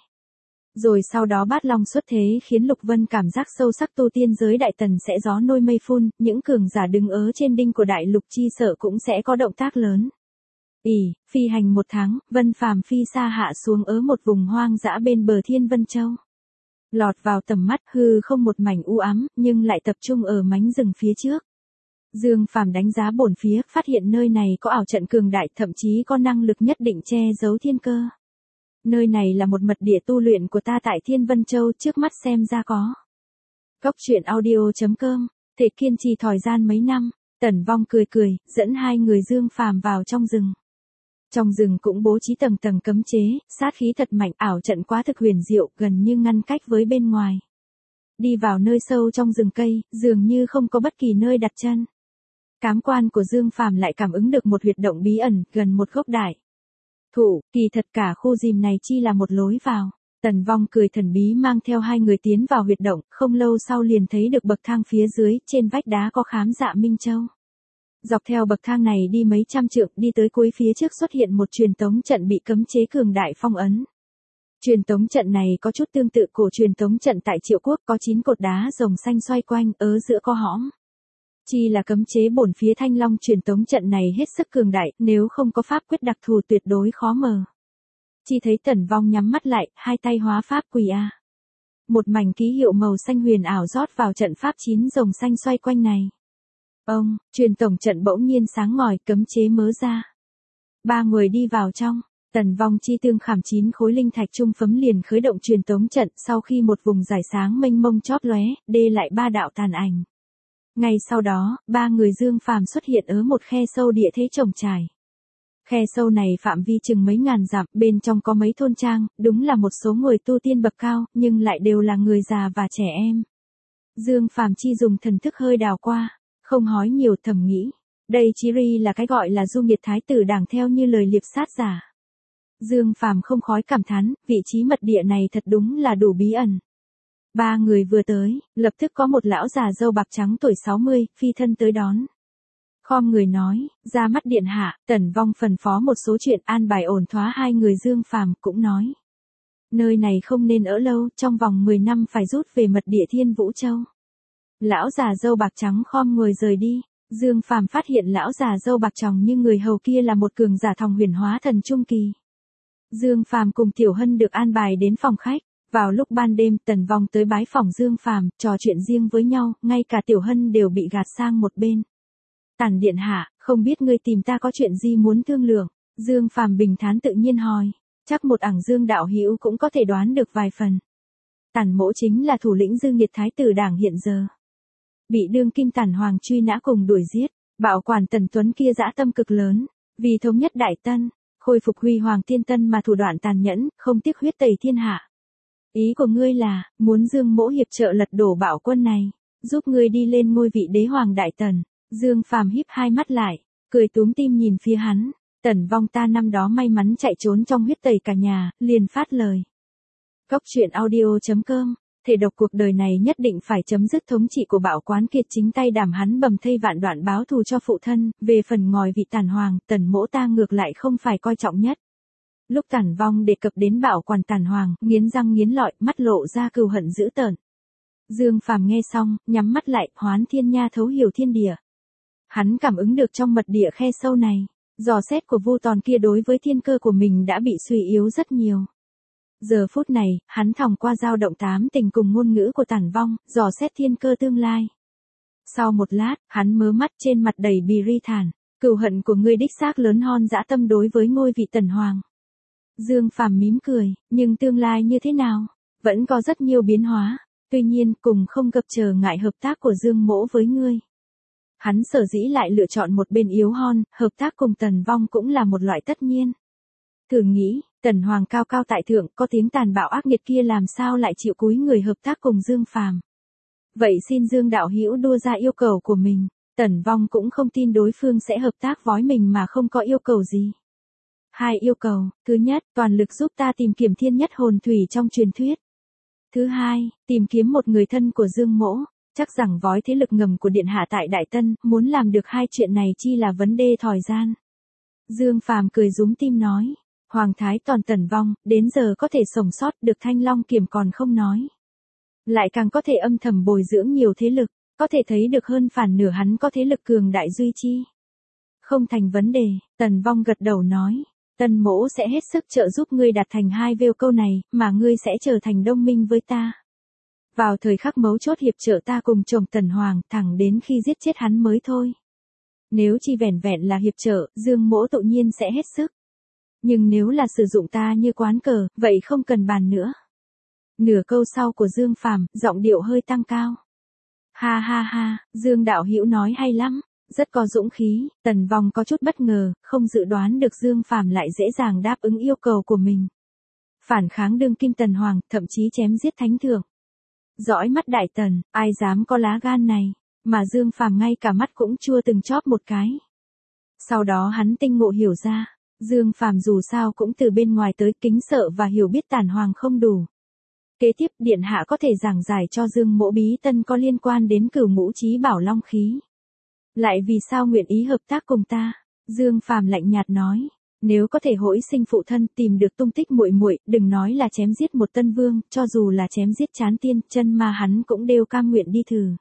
Rồi sau đó Bát Long xuất thế khiến Lục Vân cảm giác sâu sắc tu tiên giới đại tần sẽ gió nôi mây phun, những cường giả đứng ở trên đinh của đại lục chi sợ cũng sẽ có động tác lớn. ỉ, phi hành một tháng, Vân Phàm phi xa hạ xuống ở một vùng hoang dã bên bờ Thiên Vân Châu. Lọt vào tầm mắt hư không một mảnh u ám, nhưng lại tập trung ở mánh rừng phía trước. Dương Phàm đánh giá bổn phía, phát hiện nơi này có ảo trận cường đại, thậm chí có năng lực nhất định che giấu thiên cơ. Nơi này là một mật địa tu luyện của ta tại Thiên Vân Châu, trước mắt xem ra có. Cốc truyện audio chấm com, thể kiên trì thời gian mấy năm, Tần Vong cười cười, dẫn hai người Dương Phàm vào trong rừng. Trong rừng cũng bố trí tầng tầng cấm chế, sát khí thật mạnh, ảo trận quá thực huyền diệu, gần như ngăn cách với bên ngoài. Đi vào nơi sâu trong rừng cây, dường như không có bất kỳ nơi đặt chân. Cám quan của Dương Phàm lại cảm ứng được một huyệt động bí ẩn, gần một gốc đại thụ, kỳ thật cả khu rìm này chi là một lối vào. Tần Vong cười thần bí mang theo hai người tiến vào huyệt động, không lâu sau liền thấy được bậc thang phía dưới, trên vách đá có khám dạ Minh Châu. Dọc theo bậc thang này đi mấy trăm trượng, đi tới cuối phía trước xuất hiện một truyền tống trận bị cấm chế cường đại phong ấn. Truyền tống trận này có chút tương tự cổ truyền tống trận tại Triệu Quốc, có chín cột đá rồng xanh xoay quanh, ở giữa có hõm. Chi là cấm chế bổn phía Thanh Long truyền tống trận này hết sức cường đại, nếu không có pháp quyết đặc thù tuyệt đối khó mở. Chi thấy Tần Vong nhắm mắt lại, hai tay hóa pháp quỳ a. Một mảnh ký hiệu màu xanh huyền ảo rót vào trận pháp chín rồng xanh xoay quanh này. Ông, truyền tổng trận bỗng nhiên sáng ngòi, cấm chế mớ ra. Ba người đi vào trong, Tần Vong chi tương khảm chín khối linh thạch trung phấm liền khởi động truyền tống trận, sau khi một vùng giải sáng mênh mông chóp lóe, đê lại ba đạo tàn ảnh. Ngay sau đó, ba người Dương Phàm xuất hiện ở một khe sâu địa thế trồng trải. Khe sâu này phạm vi chừng mấy ngàn dặm, bên trong có mấy thôn trang, đúng là một số người tu tiên bậc cao, nhưng lại đều là người già và trẻ em. Dương Phàm chi dùng thần thức hơi đào qua, không hói nhiều, thầm nghĩ, đây chí ri là cái gọi là du nghiệt thái tử đảng theo như lời liệp sát giả. Dương Phàm không khói cảm thán, vị trí mật địa này thật đúng là đủ bí ẩn. Ba người vừa tới, lập tức có một lão già râu bạc trắng tuổi sáu mươi, phi thân tới đón. Khom người nói, ra mắt điện hạ. Tần Vong phân phó một số chuyện an bài ổn thỏa hai người. Dương Phàm cũng nói, nơi này không nên ở lâu, trong vòng mười năm phải rút về mật địa Thiên Vũ Châu. Lão già râu bạc trắng khom người rời đi. Dương Phàm phát hiện lão già râu bạc tròng như người hầu kia là một cường giả thòng huyền hóa thần trung kỳ. Dương Phàm cùng Tiểu Hân được an bài đến phòng khách. Vào lúc ban đêm, Tần Vong tới bái phòng Dương Phàm, trò chuyện riêng với nhau, ngay cả Tiểu Hân đều bị gạt sang một bên. Tần điện hạ, không biết ngươi tìm ta có chuyện gì muốn thương lượng? Dương Phàm bình thản tự nhiên hỏi, chắc một ẳng Dương đạo hữu cũng có thể đoán được vài phần. Tần mỗ chính là thủ lĩnh Dương Nghiệt Thái tử đảng hiện giờ. Bị đương kim Tần hoàng truy nã cùng đuổi giết, bảo quản Tần Tuấn kia dã tâm cực lớn, vì thống nhất Đại Tân, khôi phục huy hoàng thiên tân mà thủ đoạn tàn nhẫn, không tiếc huyết tẩy thiên hạ. Ý của ngươi là, muốn Dương Mỗ hiệp trợ lật đổ Bảo Quân này, giúp ngươi đi lên ngôi vị đế hoàng Đại Tần. Dương Phàm híp hai mắt lại, cười túm tim nhìn phía hắn. Tần Vong ta năm đó may mắn chạy trốn trong huyết tẩy cả nhà, liền phát lời. Cốc truyện audio chấm com, thể độc cuộc đời này nhất định phải chấm dứt thống trị của Bảo Quán Kiệt, chính tay đảm hắn bầm thây vạn đoạn báo thù cho phụ thân, về phần ngòi vị Tản Hoàng, Tần Mỗ ta ngược lại không phải coi trọng nhất. Lúc Tản Vong đề cập đến Bảo Quản Tản Hoàng, nghiến răng nghiến lợi, mắt lộ ra cừu hận dữ tợn. Dương Phàm nghe xong, nhắm mắt lại, Hoán Thiên Nha thấu hiểu thiên địa. Hắn cảm ứng được trong mật địa khe sâu này, dò xét của Vu Tòn kia đối với thiên cơ của mình đã bị suy yếu rất nhiều. Giờ phút này, hắn thòng qua dao động tám tình cùng ngôn ngữ của Tản Vong, dò xét thiên cơ tương lai. Sau một lát, hắn mớ mắt trên mặt đầy bì ri thản, cừu hận của ngươi đích xác lớn hon dã tâm đối với ngôi vị Tần Hoàng. Dương Phàm mím cười, nhưng tương lai như thế nào? Vẫn có rất nhiều biến hóa, tuy nhiên cùng không gặp trở ngại hợp tác của Dương Mỗ với ngươi. Hắn sở dĩ lại lựa chọn một bên yếu hon, hợp tác cùng Tần Vong cũng là một loại tất nhiên. Thử nghĩ, Tần Hoàng cao cao tại thượng, có tiếng tàn bạo ác nghiệt kia làm sao lại chịu cúi người hợp tác cùng Dương Phàm. Vậy xin Dương đạo hữu đưa ra yêu cầu của mình, Tần Vong cũng không tin đối phương sẽ hợp tác với mình mà không có yêu cầu gì. Hai yêu cầu, thứ nhất, toàn lực giúp ta tìm kiếm thiên nhất hồn thủy trong truyền thuyết. Thứ hai, tìm kiếm một người thân của Dương Mỗ, chắc rằng vói thế lực ngầm của Điện Hạ tại Đại Tân, muốn làm được hai chuyện này chi là vấn đề thời gian. Dương Phàm cười rúm tim nói, Hoàng Thái Tòn Tần Vong, đến giờ có thể sống sót được Thanh Long Kiếm còn không nói. Lại càng có thể âm thầm bồi dưỡng nhiều thế lực, có thể thấy được hơn phản nửa hắn có thế lực cường đại duy chi. Không thành vấn đề, Tần Vong gật đầu nói. Tần Mỗ sẽ hết sức trợ giúp ngươi đạt thành hai vêu câu này, mà ngươi sẽ trở thành đồng minh với ta. Vào thời khắc mấu chốt hiệp trợ ta cùng chồng Tần Hoàng, thẳng đến khi giết chết hắn mới thôi. Nếu chỉ vẻn vẹn là hiệp trợ, Dương Mỗ tự nhiên sẽ hết sức. Nhưng nếu là sử dụng ta như quán cờ, vậy không cần bàn nữa. Nửa câu sau của Dương Phàm, giọng điệu hơi tăng cao. Ha ha ha, Dương đạo hữu nói hay lắm. Rất có dũng khí, Tần Vong có chút bất ngờ, không dự đoán được Dương Phàm lại dễ dàng đáp ứng yêu cầu của mình. Phản kháng đương kim Tần Hoàng, thậm chí chém giết thánh thượng. Dõi mắt Đại Tần, ai dám có lá gan này, mà Dương Phàm ngay cả mắt cũng chưa từng chóp một cái. Sau đó hắn tinh ngộ hiểu ra, Dương Phàm dù sao cũng từ bên ngoài tới, kính sợ và hiểu biết Tản Hoàng không đủ. Kế tiếp, Điện Hạ có thể giảng giải cho Dương Mỗ bí tân có liên quan đến Cửu Ngũ Chí Bảo Long khí. Lại vì sao nguyện ý hợp tác cùng ta? Dương Phàm lạnh nhạt nói, nếu có thể hỗi sinh phụ thân, tìm được tung tích muội muội, đừng nói là chém giết một tân vương, cho dù là chém giết Chán Tiên, chân ma hắn cũng đều cam nguyện đi thử.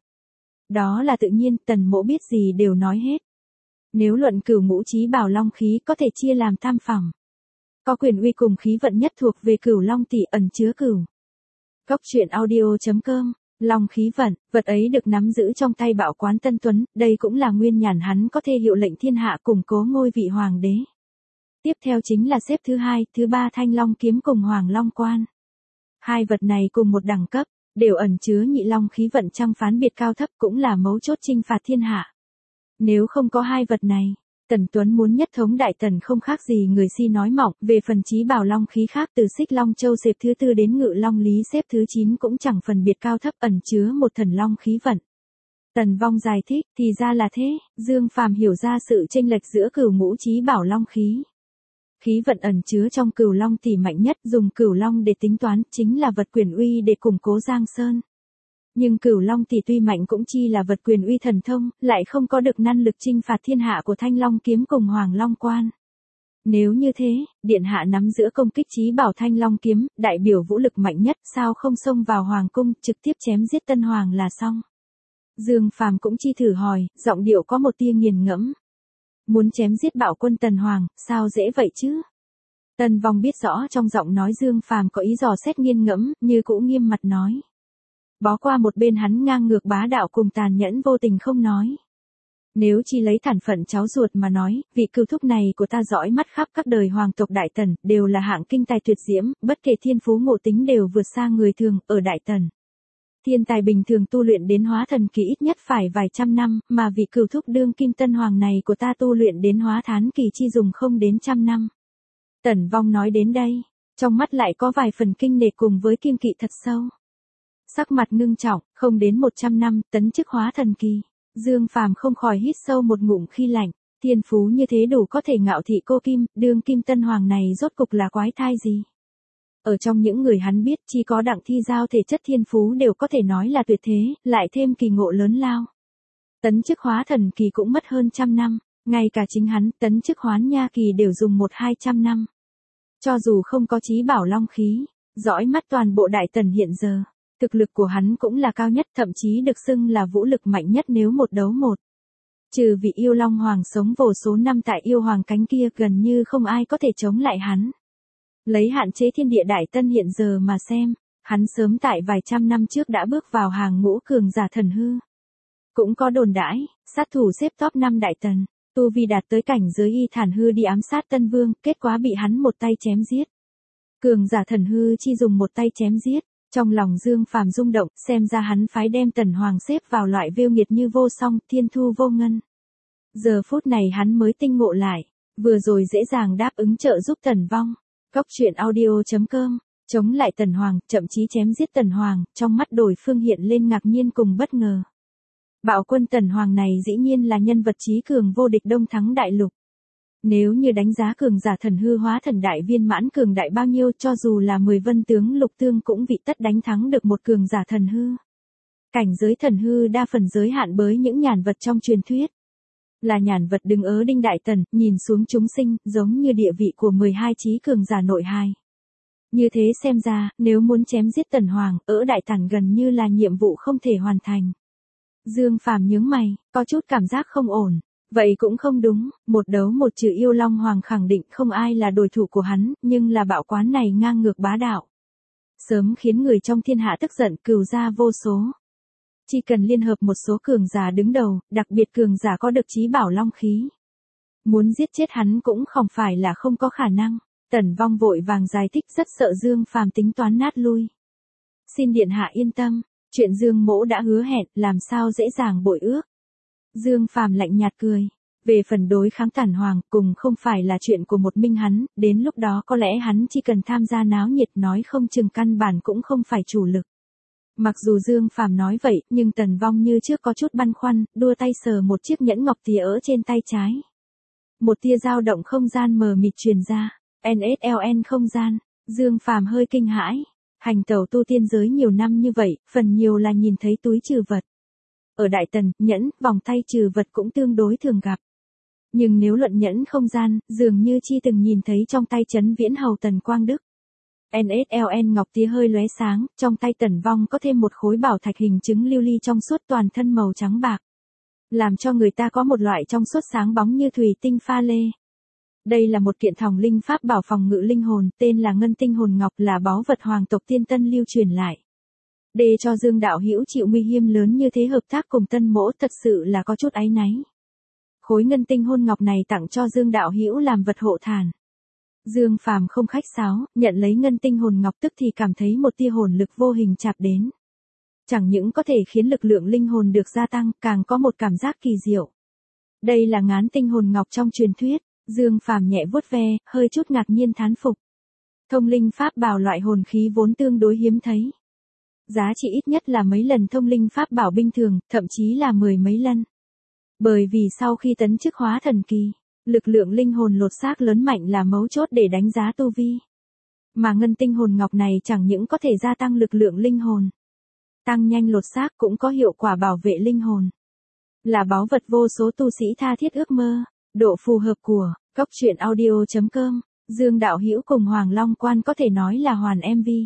Đó là tự nhiên, Tần Mỗ biết gì đều nói hết. Nếu luận Cửu Ngũ Chí Bảo Long khí có thể chia làm tam phẩm. Có quyền uy cùng khí vận nhất thuộc về Cửu Long tỷ ẩn chứa cửu. Cốc truyện audio chấm com. Long khí vận, vật ấy được nắm giữ trong tay Bảo Quán Tân Tuấn, đây cũng là nguyên nhàn hắn có thể hiệu lệnh thiên hạ củng cố ngôi vị hoàng đế. Tiếp theo chính là xếp thứ hai, thứ ba Thanh Long kiếm cùng Hoàng Long quan. Hai vật này cùng một đẳng cấp, đều ẩn chứa nhị long khí vận trăm phán biệt cao thấp, cũng là mấu chốt chinh phạt thiên hạ. Nếu không có hai vật này, Tần Tuấn muốn nhất thống Đại Tần không khác gì người si nói mỏng, về phần chí bảo long khí khác từ Xích Long Châu xếp thứ tư đến Ngự Long Lý xếp thứ chín cũng chẳng phần biệt cao thấp, ẩn chứa một thần long khí vận. Tần Vong giải thích, thì ra là thế, Dương Phàm hiểu ra sự chênh lệch giữa Cửu Ngũ Chí Bảo Long khí. Khí vận ẩn chứa trong Cửu Long tỷ mạnh nhất, dùng Cửu Long để tính toán, chính là vật quyền uy để củng cố Giang Sơn. Nhưng Cửu Long tỷ tuy mạnh cũng chi là vật quyền uy thần thông, lại không có được năng lực chinh phạt thiên hạ của Thanh Long kiếm cùng Hoàng Long quan. Nếu như thế, Điện Hạ nắm giữa công kích chí bảo Thanh Long kiếm, đại biểu vũ lực mạnh nhất, sao không xông vào Hoàng cung, trực tiếp chém giết Tân Hoàng là xong. Dương Phàm cũng chi thử hỏi, giọng điệu có một tia nghiền ngẫm. Muốn chém giết Bảo quân Tần Hoàng, sao dễ vậy chứ? Tần Vong biết rõ trong giọng nói Dương Phàm có ý dò xét nghiền ngẫm, như cũng nghiêm mặt nói. Bó qua một bên hắn ngang ngược bá đạo cùng tàn nhẫn vô tình không nói. Nếu chỉ lấy thản phận cháu ruột mà nói, vị cừu thúc này của ta dõi mắt khắp các đời hoàng tộc Đại Tần, đều là hạng kinh tài tuyệt diễm, bất kể thiên phú ngộ tính đều vượt xa người thường, ở Đại Tần. Thiên tài bình thường tu luyện đến hóa thần kỳ ít nhất phải vài trăm năm, mà vị cừu thúc đương kim tân hoàng này của ta tu luyện đến hóa thán kỳ chi dùng không đến trăm năm. Tần Vong nói đến đây, trong mắt lại có vài phần kinh nể cùng với kiêng kỵ thật sâu. Sắc mặt ngưng trọng, không đến một trăm năm, tấn chức hóa thần kỳ. Dương Phàm không khỏi hít sâu một ngụm khí lạnh, thiên phú như thế đủ có thể ngạo thị cô Kim, đương Kim Tân Hoàng này rốt cục là quái thai gì. Ở trong những người hắn biết chỉ có Đặng Thi Giao thể chất thiên phú đều có thể nói là tuyệt thế, lại thêm kỳ ngộ lớn lao. Tấn chức hóa thần kỳ cũng mất hơn trăm năm, ngay cả chính hắn tấn chức hoán nha kỳ đều dùng một hai trăm năm. Cho dù không có chí bảo long khí, dõi mắt toàn bộ Đại Tần hiện giờ, thực lực của hắn cũng là cao nhất, thậm chí được xưng là vũ lực mạnh nhất nếu một đấu một. Trừ vị yêu long hoàng sống vô số năm tại yêu hoàng cánh kia, gần như không ai có thể chống lại hắn. Lấy hạn chế thiên địa Đại Tân hiện giờ mà xem, hắn sớm tại vài trăm năm trước đã bước vào hàng ngũ cường giả thần hư. Cũng có đồn đãi, sát thủ xếp top năm Đại Tần, tu vi đạt tới cảnh giới y thản hư đi ám sát Tân Vương, kết quả bị hắn một tay chém giết. Cường giả thần hư chi dùng một tay chém giết, trong lòng Dương Phàm rung động, xem ra hắn phái đem Tần Hoàng xếp vào loại viêu nghiệt như vô song, thiên thu vô ngân. Giờ phút này hắn mới tinh ngộ lại, vừa rồi dễ dàng đáp ứng trợ giúp Tần Vong. Góc truyện audio chấm com, chống lại Tần Hoàng, chậm chí chém giết Tần Hoàng, trong mắt đối phương hiện lên ngạc nhiên cùng bất ngờ. Bạo quân Tần Hoàng này dĩ nhiên là nhân vật trí cường vô địch đông thắng đại lục. Nếu như đánh giá cường giả thần hư hóa thần đại viên mãn cường đại bao nhiêu, cho dù là mười vân tướng lục tương cũng vị tất đánh thắng được một cường giả thần hư. Cảnh giới thần hư đa phần giới hạn bởi những nhàn vật trong truyền thuyết. Là nhàn vật đứng ở đinh Đại Tần, nhìn xuống chúng sinh, giống như địa vị của mười hai trí cường giả nội hai. Như thế xem ra, nếu muốn chém giết Tần Hoàng, ở Đại Tần gần như là nhiệm vụ không thể hoàn thành. Dương Phàm nhướng mày, có chút cảm giác không ổn. Vậy cũng không đúng, một đấu một trừ yêu long hoàng khẳng định không ai là đối thủ của hắn, nhưng là bạo quán này ngang ngược bá đạo. Sớm khiến người trong thiên hạ tức giận, cừu ra vô số. Chỉ cần liên hợp một số cường giả đứng đầu, đặc biệt cường giả có được chí bảo long khí. Muốn giết chết hắn cũng không phải là không có khả năng. Tần Vong vội vàng giải thích, rất sợ Dương Phàm tính toán nát lui. Xin điện hạ yên tâm, chuyện Dương mỗ đã hứa hẹn, làm sao dễ dàng bội ước. Dương Phàm lạnh nhạt cười, về phần đối kháng Tần Hoàng cùng không phải là chuyện của một mình hắn, đến lúc đó có lẽ hắn chỉ cần tham gia náo nhiệt, nói không chừng căn bản cũng không phải chủ lực. Mặc dù Dương Phàm nói vậy, nhưng Tần Vong như trước có chút băn khoăn, đua tay sờ một chiếc nhẫn ngọc tía ở trên tay trái. Một tia dao động không gian mờ mịt truyền ra, en ét lờ en không gian, Dương Phàm hơi kinh hãi, hành tẩu tu tiên giới nhiều năm như vậy, phần nhiều là nhìn thấy túi trừ vật. Ở Đại Tần, nhẫn, vòng tay trừ vật cũng tương đối thường gặp. Nhưng nếu luận nhẫn không gian, dường như chi từng nhìn thấy trong tay Trấn Viễn Hầu Tần Quang Đức. en ét lờ en ngọc tía hơi lóe sáng, trong tay Tần Vong có thêm một khối bảo thạch hình trứng lưu ly trong suốt toàn thân màu trắng bạc. Làm cho người ta có một loại trong suốt sáng bóng như thủy tinh pha lê. Đây là một kiện thòng linh pháp bảo phòng ngự linh hồn, tên là Ngân Tinh Hồn Ngọc, là báu vật hoàng tộc Tiên Tân lưu truyền lại. Để cho Dương đạo hữu chịu nguy hiểm lớn như thế hợp tác cùng Tân mỗ thật sự là có chút áy náy. Khối Ngân Tinh Hồn Ngọc này tặng cho Dương đạo hữu làm vật hộ thản. Dương Phàm không khách sáo, nhận lấy Ngân Tinh Hồn Ngọc tức thì cảm thấy một tia hồn lực vô hình chạm đến. Chẳng những có thể khiến lực lượng linh hồn được gia tăng, càng có một cảm giác kỳ diệu. Đây là Ngán Tinh Hồn Ngọc trong truyền thuyết, Dương Phàm nhẹ vuốt ve, hơi chút ngạc nhiên thán phục. Thông linh pháp bảo loại hồn khí vốn tương đối hiếm thấy. Giá trị ít nhất là mấy lần thông linh pháp bảo bình thường, thậm chí là mười mấy lần. Bởi vì sau khi tấn chức hóa thần kỳ, lực lượng linh hồn lột xác lớn mạnh là mấu chốt để đánh giá tu vi. Mà Ngân Tinh Hồn Ngọc này chẳng những có thể gia tăng lực lượng linh hồn, tăng nhanh lột xác, cũng có hiệu quả bảo vệ linh hồn. Là báu vật vô số tu sĩ tha thiết ước mơ. Độ phù hợp của góc truyện audio chấm com, Dương đạo hữu cùng Hoàng Long Quan có thể nói là hoàn em vê.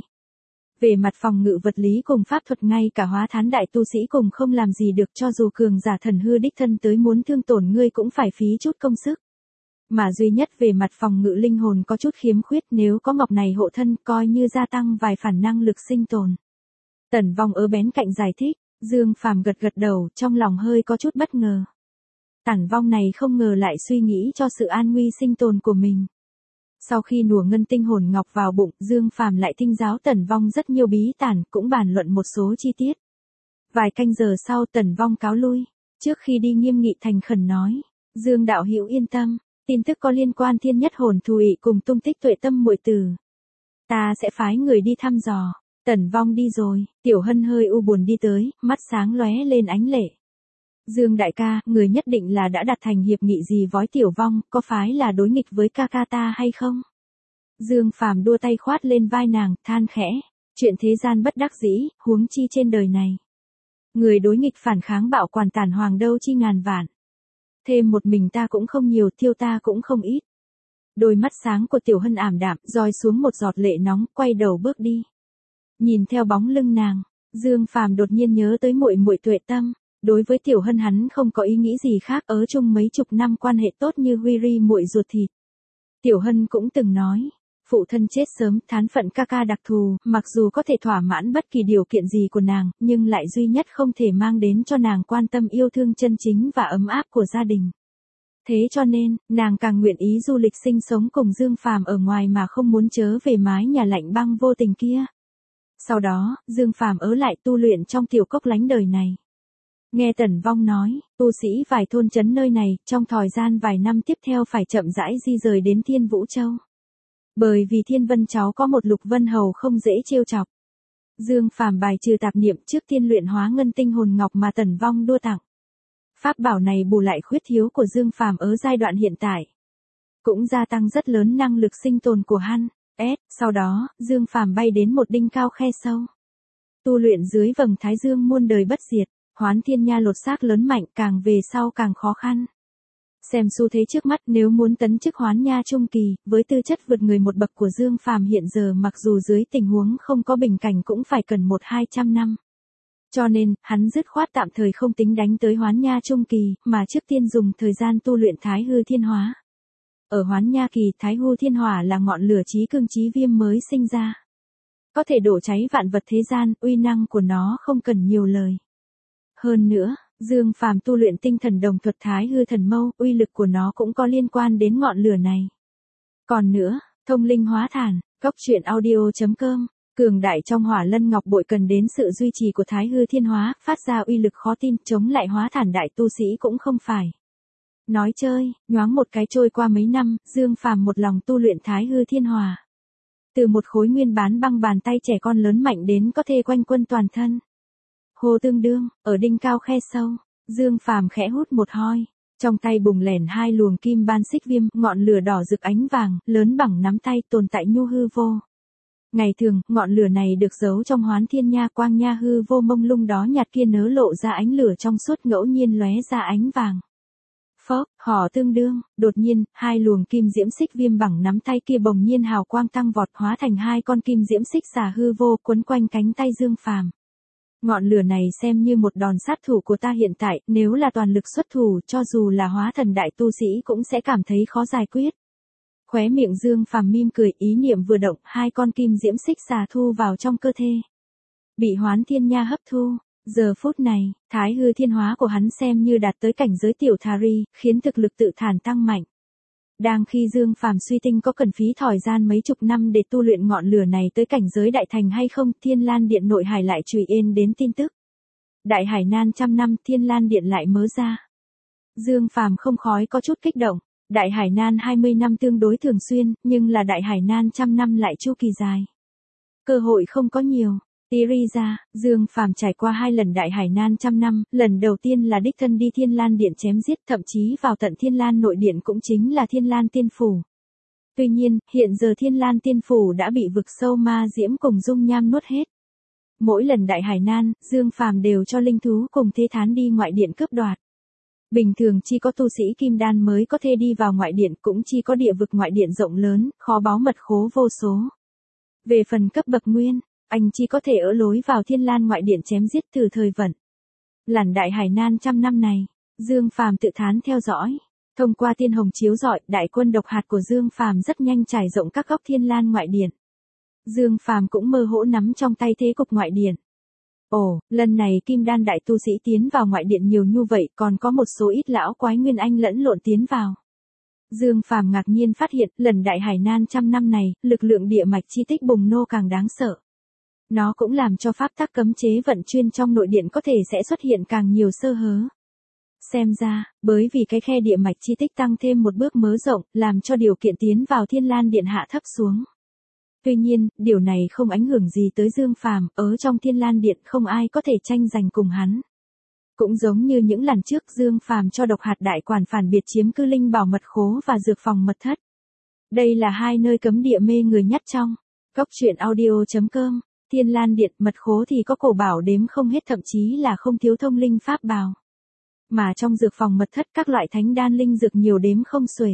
Về mặt phòng ngự vật lý cùng pháp thuật, ngay cả hóa thán đại tu sĩ cùng không làm gì được, cho dù cường giả thần hư đích thân tới muốn thương tổn ngươi cũng phải phí chút công sức. Mà duy nhất về mặt phòng ngự linh hồn có chút khiếm khuyết, nếu có ngọc này hộ thân coi như gia tăng vài phần năng lực sinh tồn. Tần Vong ở bên cạnh giải thích, Dương Phàm gật gật đầu, trong lòng hơi có chút bất ngờ. Tần Vong này không ngờ lại suy nghĩ cho sự an nguy sinh tồn của mình. Sau khi nùa Ngân Tinh Hồn Ngọc vào bụng, Dương Phàm lại thinh giáo Tần Vong rất nhiều bí tản, cũng bàn luận một số chi tiết. Vài canh giờ sau Tần Vong cáo lui, trước khi đi nghiêm nghị thành khẩn nói, Dương đạo hữu yên tâm, tin tức có liên quan Thiên Nhất Hồn Thủy cùng tung tích Tuệ Tâm muội tử. Ta sẽ phái người đi thăm dò. Tần Vong đi rồi, Tiểu Hân hơi u buồn đi tới, mắt sáng lóe lên ánh lệ. Dương đại ca, người nhất định là đã đặt thành hiệp nghị gì với Tiểu Vong, có phải là đối nghịch với ca ca ta hay không? Dương Phàm đua tay khoát lên vai nàng, than khẽ. Chuyện thế gian bất đắc dĩ, huống chi trên đời này. Người đối nghịch phản kháng bạo quản tản hoàng đâu chi ngàn vạn. Thêm một mình ta cũng không nhiều, thiêu ta cũng không ít. Đôi mắt sáng của Tiểu Hân ảm đạm, roi xuống một giọt lệ nóng, quay đầu bước đi. Nhìn theo bóng lưng nàng, Dương Phàm đột nhiên nhớ tới muội muội Tuệ Tâm. Đối với Tiểu Hân hắn không có ý nghĩ gì khác, ở chung mấy chục năm quan hệ tốt như huy ri muội ruột thịt. Tiểu Hân cũng từng nói, phụ thân chết sớm, thán phận ca ca đặc thù, mặc dù có thể thỏa mãn bất kỳ điều kiện gì của nàng, nhưng lại duy nhất không thể mang đến cho nàng quan tâm yêu thương chân chính và ấm áp của gia đình. Thế cho nên, nàng càng nguyện ý du lịch sinh sống cùng Dương Phàm ở ngoài mà không muốn chớ về mái nhà lạnh băng vô tình kia. Sau đó, Dương Phàm ở lại tu luyện trong tiểu cốc lánh đời này. Nghe Tần Vong nói, tu sĩ vài thôn trấn nơi này, trong thời gian vài năm tiếp theo phải chậm rãi di rời đến Thiên Vũ Châu. Bởi vì Thiên Vân cháu có một Lục Vân Hầu không dễ trêu chọc. Dương Phàm bài trừ tạp niệm trước tiên luyện hóa ngân tinh hồn ngọc mà Tần Vong đua tặng. Pháp bảo này bù lại khuyết thiếu của Dương Phàm ở giai đoạn hiện tại. Cũng gia tăng rất lớn năng lực sinh tồn của hắn. S, sau đó, Dương Phàm bay đến một đinh cao khe sâu. Tu luyện dưới vầng thái dương muôn đời bất diệt, Hoán Thiên Nha lột xác lớn mạnh, càng về sau càng khó khăn. Xem xu thế trước mắt, nếu muốn tấn chức Hoán Nha trung kỳ, với tư chất vượt người một bậc của Dương Phàm hiện giờ, mặc dù dưới tình huống không có bình cảnh cũng phải cần một hai trăm năm. Cho nên, hắn dứt khoát tạm thời không tính đánh tới Hoán Nha trung kỳ, mà trước tiên dùng thời gian tu luyện Thái Hư Thiên Hóa. Ở Hoán Nha kỳ, Thái Hư Thiên Hỏa là ngọn lửa chí cương chí viêm mới sinh ra. Có thể đổ cháy vạn vật thế gian, uy năng của nó không cần nhiều lời. Hơn nữa, Dương Phàm tu luyện tinh thần đồng thuật Thái Hư Thần Mâu, uy lực của nó cũng có liên quan đến ngọn lửa này. Còn nữa, thông linh hóa thản, cốc truyện audio chấm com, cường đại trong Hỏa Lân Ngọc Bội cần đến sự duy trì của Thái Hư Thiên Hóa, phát ra uy lực khó tin, chống lại hóa thản đại tu sĩ cũng không phải. Nói chơi, nhoáng một cái trôi qua mấy năm, Dương Phàm một lòng tu luyện Thái Hư Thiên Hỏa. Từ một khối nguyên bán băng bàn tay trẻ con lớn mạnh đến có thể quanh quân toàn thân. Hồ tương đương, ở đinh cao khe sâu, Dương Phàm khẽ hút một hoi, trong tay bùng lẻn hai luồng kim ban xích viêm, ngọn lửa đỏ rực ánh vàng, lớn bằng nắm tay, tồn tại nhu hư vô. Ngày thường, ngọn lửa này được giấu trong Hoán Thiên Nha, quang nha hư vô mông lung đó nhạt kia nớ lộ ra ánh lửa trong suốt, ngẫu nhiên lóe ra ánh vàng. Phốc, hò tương đương, đột nhiên, hai luồng kim diễm xích viêm bằng nắm tay kia bỗng nhiên hào quang tăng vọt, hóa thành hai con kim diễm xích xà hư vô quấn quanh cánh tay Dương Phàm. Ngọn lửa này xem như một đòn sát thủ của ta hiện tại, nếu là toàn lực xuất thủ, cho dù là hóa thần đại tu sĩ cũng sẽ cảm thấy khó giải quyết. Khóe miệng Dương Phàm mỉm cười, ý niệm vừa động, hai con kim diễm xích xà thu vào trong cơ thể. Bị Hoán Thiên Nha hấp thu. Giờ phút này, Thái Hư Thiên Hóa của hắn xem như đạt tới cảnh giới tiểu Thari, khiến thực lực tự thản tăng mạnh. Đang khi Dương Phàm suy tinh có cần phí thời gian mấy chục năm để tu luyện ngọn lửa này tới cảnh giới đại thành hay không, Thiên Lan Điện nội hải lại trùy ên đến tin tức. Đại hải nan trăm năm, Thiên Lan Điện lại mớ ra. Dương Phàm không khỏi có chút kích động, đại hải nan hai mươi năm tương đối thường xuyên, nhưng là đại hải nan trăm năm lại chu kỳ dài. Cơ hội không có nhiều. Tiri ra, Dương Phàm trải qua hai lần đại hải nan trăm năm, lần đầu tiên là đích thân đi Thiên Lan Điện chém giết, thậm chí vào tận Thiên Lan nội điện cũng chính là Thiên Lan Tiên Phủ. Tuy nhiên, hiện giờ Thiên Lan Tiên Phủ đã bị vực sâu ma diễm cùng dung nham nuốt hết. Mỗi lần đại hải nan, Dương Phàm đều cho linh thú cùng thế thán đi ngoại điện cướp đoạt. Bình thường chỉ có tu sĩ kim đan mới có thể đi vào ngoại điện, cũng chỉ có địa vực ngoại điện rộng lớn, kho báu mật khố vô số. Về phần cấp bậc nguyên, anh chỉ có thể ở lối vào Thiên Lan ngoại điện chém giết từ thời vận. Lần đại hải nan trăm năm này, Dương Phàm tự thán theo dõi. Thông qua tiên hồng chiếu rọi, đại quân độc hạt của Dương Phàm rất nhanh trải rộng các góc Thiên Lan ngoại điện. Dương Phàm cũng mơ hỗ nắm trong tay thế cục ngoại điện. Ồ, lần này kim đan đại tu sĩ tiến vào ngoại điện nhiều như vậy, còn có một số ít lão quái nguyên anh lẫn lộn tiến vào. Dương Phàm ngạc nhiên phát hiện, lần đại hải nan trăm năm này, lực lượng địa mạch chi tích bùng nô càng đáng sợ. Nó cũng làm cho pháp tắc cấm chế vận chuyên trong nội điện có thể sẽ xuất hiện càng nhiều sơ hớ. Xem ra, bởi vì cái khe địa mạch chi tích tăng thêm một bước mớ rộng, làm cho điều kiện tiến vào Thiên Lan Điện hạ thấp xuống. Tuy nhiên, điều này không ảnh hưởng gì tới Dương Phàm, ở trong Thiên Lan Điện không ai có thể tranh giành cùng hắn. Cũng giống như những lần trước Dương Phàm cho độc hạt đại quản phản biệt chiếm cư linh bảo mật khố và dược phòng mật thất. Đây là hai nơi cấm địa mê người nhất trong Cốc truyện audio chấm com. Thiên Lan Điện mật khố thì có cổ bảo đếm không hết, thậm chí là không thiếu thông linh pháp bảo. Mà trong dược phòng mật thất các loại thánh đan linh dược nhiều đếm không xuể.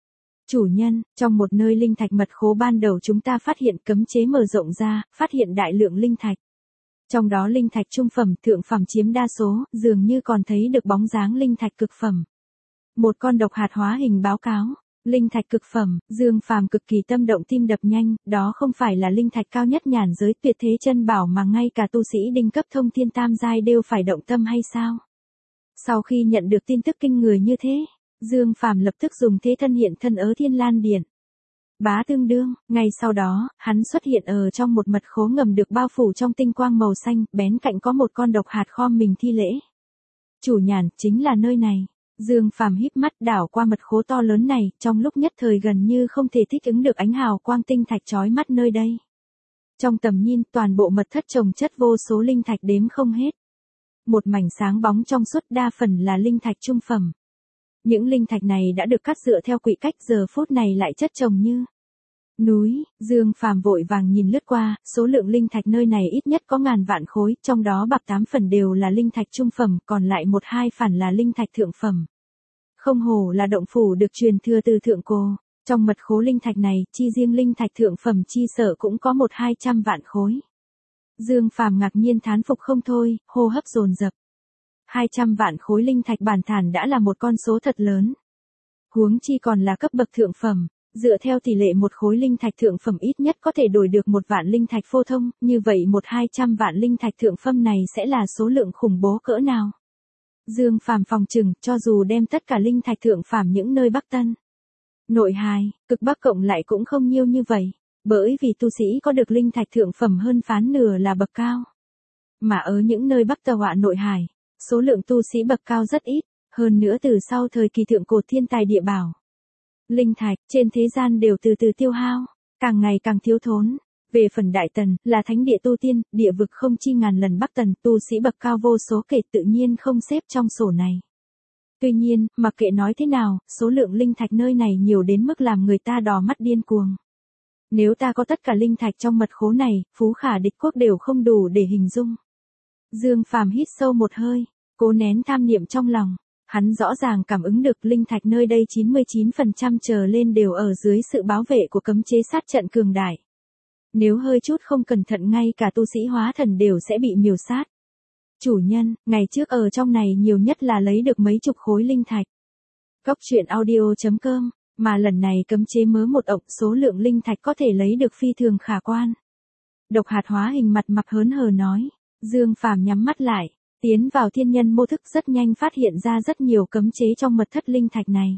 Chủ nhân, trong một nơi linh thạch mật khố ban đầu chúng ta phát hiện cấm chế mở rộng ra, phát hiện đại lượng linh thạch. Trong đó linh thạch trung phẩm, thượng phẩm chiếm đa số, dường như còn thấy được bóng dáng linh thạch cực phẩm. Một con độc hạt hóa hình báo cáo, linh thạch cực phẩm, Dương Phàm cực kỳ tâm động, tim đập nhanh, đó không phải là linh thạch cao nhất nhàn giới tuyệt thế chân bảo mà ngay cả tu sĩ đinh cấp thông thiên tam giai đều phải động tâm hay sao? Sau khi nhận được tin tức kinh người như thế, Dương Phàm lập tức dùng thế thân hiện thân ở Thiên Lan Điện. Bá tương đương, ngay sau đó, hắn xuất hiện ở trong một mật khố ngầm được bao phủ trong tinh quang màu xanh, bén cạnh có một con độc hạt khom mình thi lễ. Chủ nhàn, chính là nơi này. Dương Phàm híp mắt đảo qua mật khố to lớn này, trong lúc nhất thời gần như không thể thích ứng được ánh hào quang tinh thạch chói mắt nơi đây. Trong tầm nhìn, toàn bộ mật thất chồng chất vô số linh thạch đếm không hết. Một mảnh sáng bóng trong suốt, đa phần là linh thạch trung phẩm. Những linh thạch này đã được cắt dựa theo quỹ cách, giờ phút này lại chất chồng như núi. Dương Phàm vội vàng nhìn lướt qua, số lượng linh thạch nơi này ít nhất có ngàn vạn khối, trong đó bạc tám phần đều là linh thạch trung phẩm, còn lại một hai phần là linh thạch thượng phẩm. Không hổ là động phủ được truyền thừa từ thượng cổ. Trong mật khố linh thạch này, chi riêng linh thạch thượng phẩm chi sợ cũng có một hai trăm vạn khối. Dương Phàm ngạc nhiên thán phục không thôi, hô hấp dồn dập. hai trăm vạn khối linh thạch bản thản đã là một con số thật lớn. Huống chi còn là cấp bậc thượng phẩm, dựa theo tỷ lệ một khối linh thạch thượng phẩm ít nhất có thể đổi được một vạn linh thạch phổ thông, như vậy một hai trăm vạn linh thạch thượng phẩm này sẽ là số lượng khủng bố cỡ nào. Dương Phàm phòng trừng, cho dù đem tất cả linh thạch thượng phẩm những nơi Bắc Tân, Nội Hải, Cực Bắc cộng lại cũng không nhiêu như vậy, bởi vì tu sĩ có được linh thạch thượng phẩm hơn phán nửa là bậc cao. Mà ở những nơi Bắc Tà Họa Nội Hải, số lượng tu sĩ bậc cao rất ít, hơn nữa từ sau thời kỳ thượng cổ thiên tài địa bảo. Linh thạch trên thế gian đều từ từ tiêu hao, càng ngày càng thiếu thốn. Về phần Đại Tần, là thánh địa tu tiên, địa vực không chi ngàn lần Bắc Tần, tu sĩ bậc cao vô số kể, tự nhiên không xếp trong sổ này. Tuy nhiên, mặc kệ nói thế nào, số lượng linh thạch nơi này nhiều đến mức làm người ta đỏ mắt điên cuồng. Nếu ta có tất cả linh thạch trong mật khố này, phú khả địch quốc đều không đủ để hình dung. Dương Phàm hít sâu một hơi, cố nén tham niệm trong lòng. Hắn rõ ràng cảm ứng được linh thạch nơi đây chín mươi chín phần trăm trở lên đều ở dưới sự bảo vệ của cấm chế sát trận cường đại. Nếu hơi chút không cẩn thận ngay cả tu sĩ hóa thần đều sẽ bị miểu sát. Chủ nhân, ngày trước ở trong này nhiều nhất là lấy được mấy chục khối linh thạch. Cốc truyện audio chấm com, mà lần này cấm chế mớ một ộc, số lượng linh thạch có thể lấy được phi thường khả quan. Độc hạt hóa hình mặt mặc hớn hở nói. Dương Phàm nhắm mắt lại, tiến vào thiên nhân mô thức, rất nhanh phát hiện ra rất nhiều cấm chế trong mật thất linh thạch này.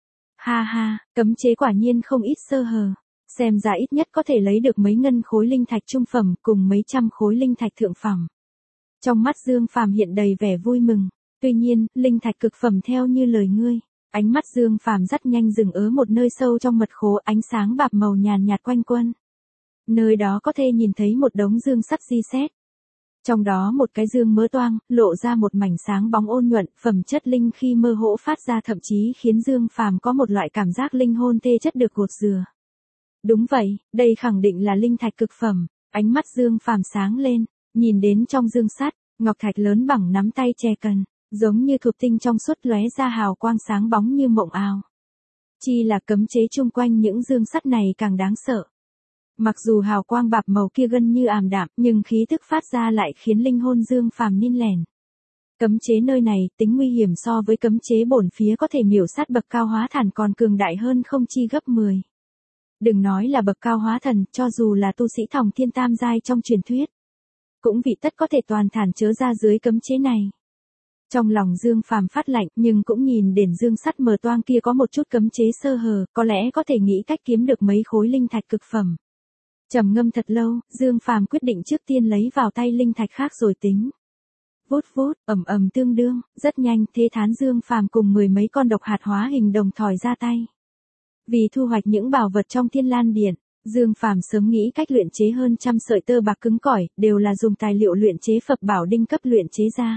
Ha ha, cấm chế quả nhiên không ít sơ hở, xem ra ít nhất có thể lấy được mấy ngân khối linh thạch trung phẩm cùng mấy trăm khối linh thạch thượng phẩm. Trong mắt Dương Phàm hiện đầy vẻ vui mừng, tuy nhiên, linh thạch cực phẩm theo như lời ngươi. Ánh mắt Dương Phàm rất nhanh dừng ở một nơi sâu trong mật khố, ánh sáng bạc màu nhàn nhạt quanh quẩn. Nơi đó có thể nhìn thấy một đống dương sắt di xét. Trong đó một cái dương mỡ toang, lộ ra một mảnh sáng bóng ôn nhuận, phẩm chất linh khi mơ hỗ phát ra, thậm chí khiến Dương Phàm có một loại cảm giác linh hồn tê chất được gột rửa. Đúng vậy, đây khẳng định là linh thạch cực phẩm. Ánh mắt Dương Phàm sáng lên, nhìn đến trong dương sắt, ngọc thạch lớn bằng nắm tay che cần, giống như thục tinh trong suốt lóe ra hào quang sáng bóng như mộng ảo. Chi là cấm chế chung quanh những dương sắt này càng đáng sợ. Mặc dù hào quang bạc màu kia gần như ảm đạm, nhưng khí tức phát ra lại khiến linh hồn Dương Phàm ninh lẻn. Cấm chế nơi này, tính nguy hiểm so với cấm chế bổn phía có thể miểu sát bậc cao hóa thần còn cường đại hơn không chi gấp mười. Đừng nói là bậc cao hóa thần, cho dù là tu sĩ thòng thiên tam giai trong truyền thuyết, cũng vị tất có thể toàn thản chớ ra dưới cấm chế này. Trong lòng Dương Phàm phát lạnh, nhưng cũng nhìn đến dương sắt mờ toang kia có một chút cấm chế sơ hở, có lẽ có thể nghĩ cách kiếm được mấy khối linh thạch cực phẩm. Trầm ngâm thật lâu, Dương Phàm quyết định trước tiên lấy vào tay linh thạch khác rồi tính. Vút vút, ầm ầm tương đương, rất nhanh, thế thán Dương Phàm cùng mười mấy con độc hạt hóa hình đồng thỏi ra tay. Vì thu hoạch những bảo vật trong Thiên Lan Điện, Dương Phàm sớm nghĩ cách luyện chế hơn trăm sợi tơ bạc cứng cỏi, đều là dùng tài liệu luyện chế Phật bảo đinh cấp luyện chế ra.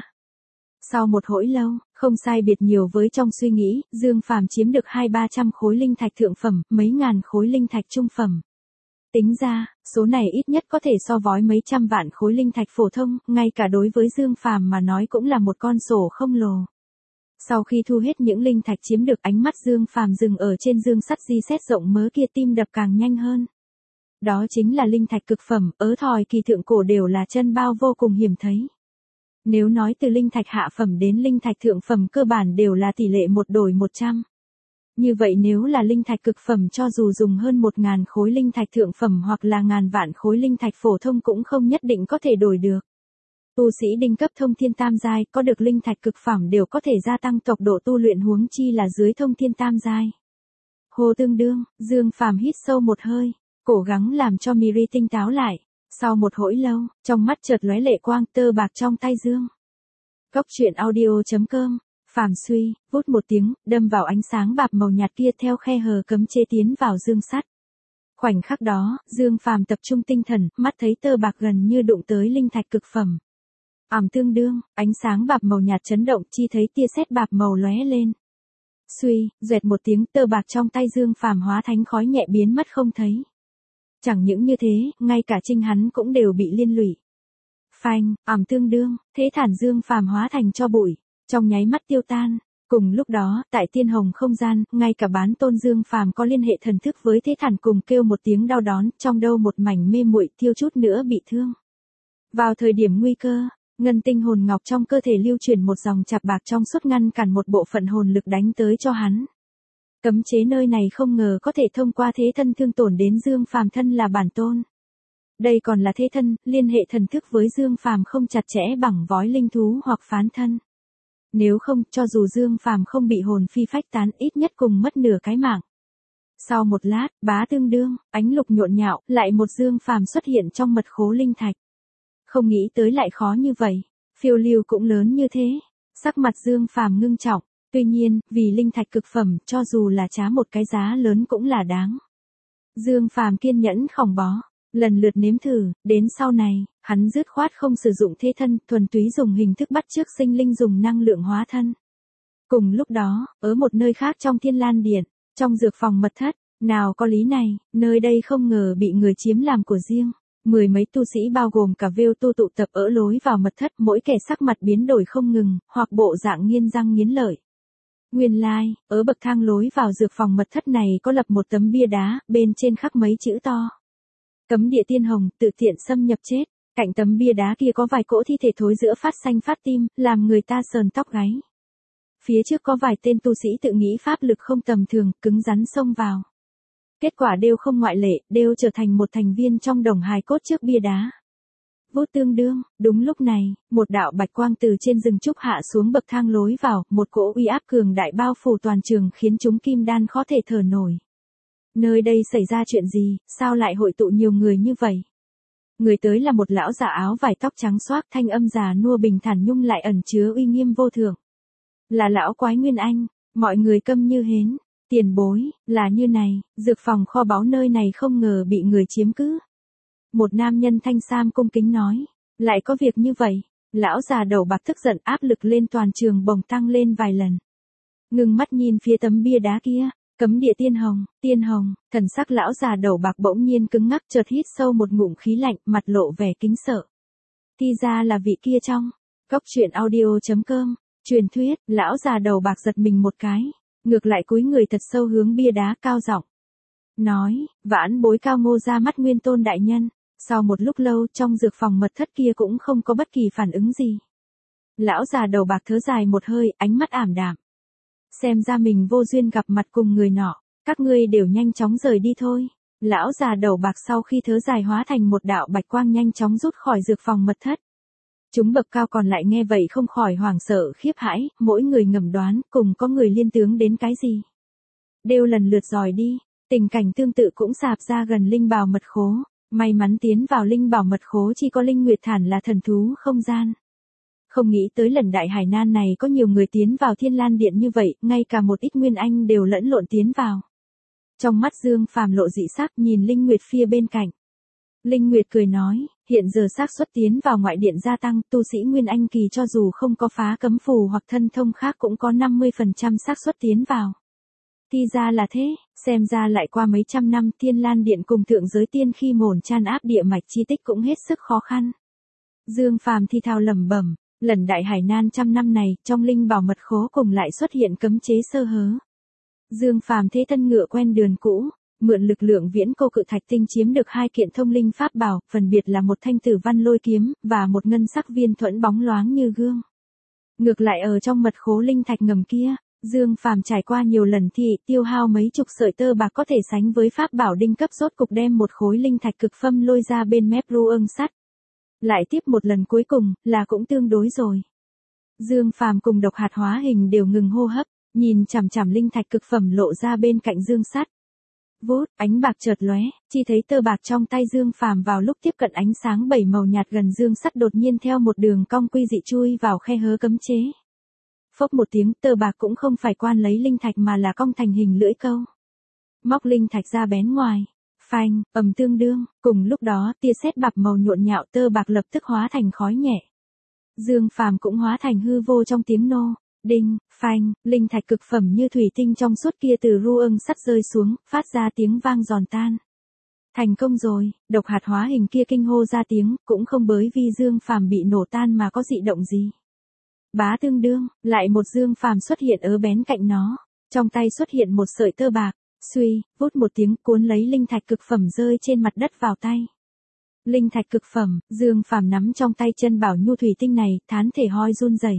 Sau một hồi lâu, không sai biệt nhiều với trong suy nghĩ, Dương Phàm chiếm được hai ba trăm khối linh thạch thượng phẩm, mấy ngàn khối linh thạch trung phẩm. Tính ra, số này ít nhất có thể so với mấy trăm vạn khối linh thạch phổ thông, ngay cả đối với Dương Phàm mà nói cũng là một con sổ không lồ. Sau khi thu hết những linh thạch chiếm được, ánh mắt Dương Phàm dừng ở trên dương sắt di xét rộng mớ kia, tim đập càng nhanh hơn. Đó chính là linh thạch cực phẩm, ớ thòi kỳ thượng cổ đều là chân bao vô cùng hiếm thấy. Nếu nói từ linh thạch hạ phẩm đến linh thạch thượng phẩm cơ bản đều là tỷ lệ một đổi một trăm. Như vậy nếu là linh thạch cực phẩm cho dù dùng hơn một ngàn khối linh thạch thượng phẩm hoặc là ngàn vạn khối linh thạch phổ thông cũng không nhất định có thể đổi được. Tu sĩ đinh cấp thông thiên tam giai có được linh thạch cực phẩm đều có thể gia tăng tốc độ tu luyện, huống chi là dưới thông thiên tam giai. Hồ tương đương, Dương Phàm hít sâu một hơi, cố gắng làm cho Miri tinh táo lại. Sau một hồi lâu, trong mắt chợt lóe lệ quang, tơ bạc trong tay Dương. Cốc truyện audio chấm com, Phàm suy, vút một tiếng, đâm vào ánh sáng bạc màu nhạt kia theo khe hở cấm chế tiến vào dương sắt. Khoảnh khắc đó, Dương Phàm tập trung tinh thần, mắt thấy tơ bạc gần như đụng tới linh thạch cực phẩm. Ảm tương đương, ánh sáng bạc màu nhạt chấn động, chi thấy tia sét bạc màu lóe lên. Suy, dẹt một tiếng, tơ bạc trong tay Dương Phàm hóa thành khói nhẹ biến mất không thấy. Chẳng những như thế, ngay cả Trinh hắn cũng đều bị liên lụy. Phanh, ảm tương đương, thế thản Dương Phàm hóa thành tro bụi, trong nháy mắt tiêu tan. Cùng lúc đó, tại tiên hồng không gian, ngay cả bán tôn Dương Phàm có liên hệ thần thức với thế thản cùng kêu một tiếng đau đón, trong đâu một mảnh mê muội, thiếu chút nữa bị thương. Vào thời điểm nguy cơ, ngân tinh hồn ngọc trong cơ thể lưu chuyển một dòng chạp bạc trong suốt ngăn cản một bộ phận hồn lực đánh tới cho hắn. Cấm chế nơi này không ngờ có thể thông qua thế thân thương tổn đến Dương Phàm thân là bản tôn. Đây còn là thế thân, liên hệ thần thức với Dương Phàm không chặt chẽ bằng vói linh thú hoặc phán thân. Nếu không, cho dù Dương Phàm không bị hồn phi phách tán, ít nhất cùng mất nửa cái mạng. Sau một lát, bá tương đương, ánh lục nhộn nhạo, lại một Dương Phàm xuất hiện trong mật khố linh thạch. Không nghĩ tới lại khó như vậy, phiêu lưu cũng lớn như thế. Sắc mặt Dương Phàm ngưng trọng, tuy nhiên, vì linh thạch cực phẩm, cho dù là trả một cái giá lớn cũng là đáng. Dương Phàm kiên nhẫn khòng bó, lần lượt nếm thử, đến sau này, hắn dứt khoát không sử dụng thế thân, thuần túy dùng hình thức bắt chước sinh linh dùng năng lượng hóa thân. Cùng lúc đó, ở một nơi khác trong Thiên Lan Điện, trong dược phòng mật thất, nào có lý này, nơi đây không ngờ bị người chiếm làm của riêng. Mười mấy tu sĩ bao gồm cả Vêu Tu tụ tập ở lối vào mật thất, mỗi kẻ sắc mặt biến đổi không ngừng, hoặc bộ dạng nghiến răng nghiến lợi. Nguyên lai, like, ở bậc thang lối vào dược phòng mật thất này có lập một tấm bia đá, bên trên khắc mấy chữ to. Cấm địa tiên hồng, tự tiện xâm nhập chết. Cạnh tấm bia đá kia có vài cỗ thi thể thối rữa phát xanh phát tim, làm người ta sờn tóc gáy. Phía trước có vài tên tu sĩ tự nghĩ pháp lực không tầm thường, cứng rắn xông vào. Kết quả đều không ngoại lệ, đều trở thành một thành viên trong đồng hài cốt trước bia đá. Vô tương đương, đúng lúc này, một đạo bạch quang từ trên rừng trúc hạ xuống bậc thang lối vào, một cỗ uy áp cường đại bao phủ toàn trường khiến chúng kim đan khó thể thở nổi. Nơi đây xảy ra chuyện gì, sao lại hội tụ nhiều người như vậy? Người tới là một lão già áo vải tóc trắng xoác, thanh âm già nua bình thản nhung lại ẩn chứa uy nghiêm vô thượng. Là lão quái Nguyên Anh, mọi người câm như hến. Tiền bối, là như này, dược phòng kho báu nơi này không ngờ bị người chiếm cứ. Một nam nhân thanh sam cung kính nói, lại có việc như vậy. Lão già đầu bạc tức giận, áp lực lên toàn trường bồng tăng lên vài lần. Ngưng mắt nhìn phía tấm bia đá kia, cấm địa tiên hồng, tiên hồng, thần sắc lão già đầu bạc bỗng nhiên cứng ngắc, chợt hít sâu một ngụm khí lạnh, mặt lộ vẻ kính sợ. Thì ra là vị kia trong cốc truyện audio chấm com, truyền thuyết, lão già đầu bạc giật mình một cái, ngược lại cúi người thật sâu hướng bia đá cao giọng nói, vãn bối cao ngô ra mắt Nguyên Tôn đại nhân. Sau một lúc lâu trong dược phòng mật thất kia cũng không có bất kỳ phản ứng gì. Lão già đầu bạc thở dài một hơi, ánh mắt ảm đạm. Xem ra mình vô duyên gặp mặt cùng người nọ, các ngươi đều nhanh chóng rời đi thôi. Lão già đầu bạc sau khi thở dài hóa thành một đạo bạch quang nhanh chóng rút khỏi dược phòng mật thất. Chúng bậc cao còn lại nghe vậy không khỏi hoảng sợ khiếp hãi, mỗi người ngầm đoán cùng có người liên tướng đến cái gì. Đều lần lượt dòi đi, tình cảnh tương tự cũng sạp ra gần linh bào mật khố. May mắn tiến vào linh bảo mật khố chỉ có Linh Nguyệt Thản là thần thú không gian. Không nghĩ tới lần đại hải nan này có nhiều người tiến vào Thiên Lan Điện như vậy, ngay cả một ít Nguyên Anh đều lẫn lộn tiến vào. Trong mắt Dương Phàm lộ dị sắc nhìn Linh Nguyệt phía bên cạnh. Linh Nguyệt cười nói, hiện giờ xác suất tiến vào ngoại điện gia tăng, tu sĩ Nguyên Anh kỳ cho dù không có phá cấm phù hoặc thân thông khác cũng có năm mươi phần trăm xác suất tiến vào. Thì ra là thế, xem ra lại qua mấy trăm năm Tiên Lan Điện cùng thượng giới tiên khi mồn chan áp địa mạch chi tích cũng hết sức khó khăn. Dương Phàm thi thao lẩm bẩm, lần đại hải nan trăm năm này, trong linh bảo mật khố cùng lại xuất hiện cấm chế sơ hớ. Dương Phàm thế thân ngựa quen đường cũ, mượn lực lượng viễn cô cự thạch tinh chiếm được hai kiện thông linh pháp bảo, phần biệt là một thanh tử văn lôi kiếm, và một ngân sắc viên thuẫn bóng loáng như gương. Ngược lại ở trong mật khố linh thạch ngầm kia, Dương Phàm trải qua nhiều lần thì tiêu hao mấy chục sợi tơ bạc có thể sánh với pháp bảo đinh cấp rốt cục đem một khối linh thạch cực phâm lôi ra bên mép ru ương sắt. Lại tiếp một lần cuối cùng, là cũng tương đối rồi. Dương Phàm cùng độc hạt hóa hình đều ngừng hô hấp, nhìn chằm chằm linh thạch cực phẩm lộ ra bên cạnh dương sắt. Vút, ánh bạc chợt lóe, chỉ thấy tơ bạc trong tay Dương Phàm vào lúc tiếp cận ánh sáng bảy màu nhạt gần dương sắt đột nhiên theo một đường cong quy dị chui vào khe hớ cấm chế. Phốc một tiếng, tơ bạc cũng không phải quan lấy linh thạch mà là cong thành hình lưỡi câu. Móc linh thạch ra bén ngoài. Phanh, ầm tương đương, cùng lúc đó tia sét bạc màu nhộn nhạo tơ bạc lập tức hóa thành khói nhẹ. Dương Phàm cũng hóa thành hư vô trong tiếng nô. Đinh, phanh, linh thạch cực phẩm như thủy tinh trong suốt kia từ ru ưng sắt rơi xuống, phát ra tiếng vang giòn tan. Thành công rồi, độc hạt hóa hình kia kinh hô ra tiếng, cũng không bởi vì Dương Phàm bị nổ tan mà có dị động gì. Bá tương đương, lại một Dương Phàm xuất hiện ở bén cạnh nó, trong tay xuất hiện một sợi tơ bạc, suy, vút một tiếng cuốn lấy linh thạch cực phẩm rơi trên mặt đất vào tay. Linh thạch cực phẩm, Dương Phàm nắm trong tay chân bảo nhu thủy tinh này, thán thể hoi run rẩy.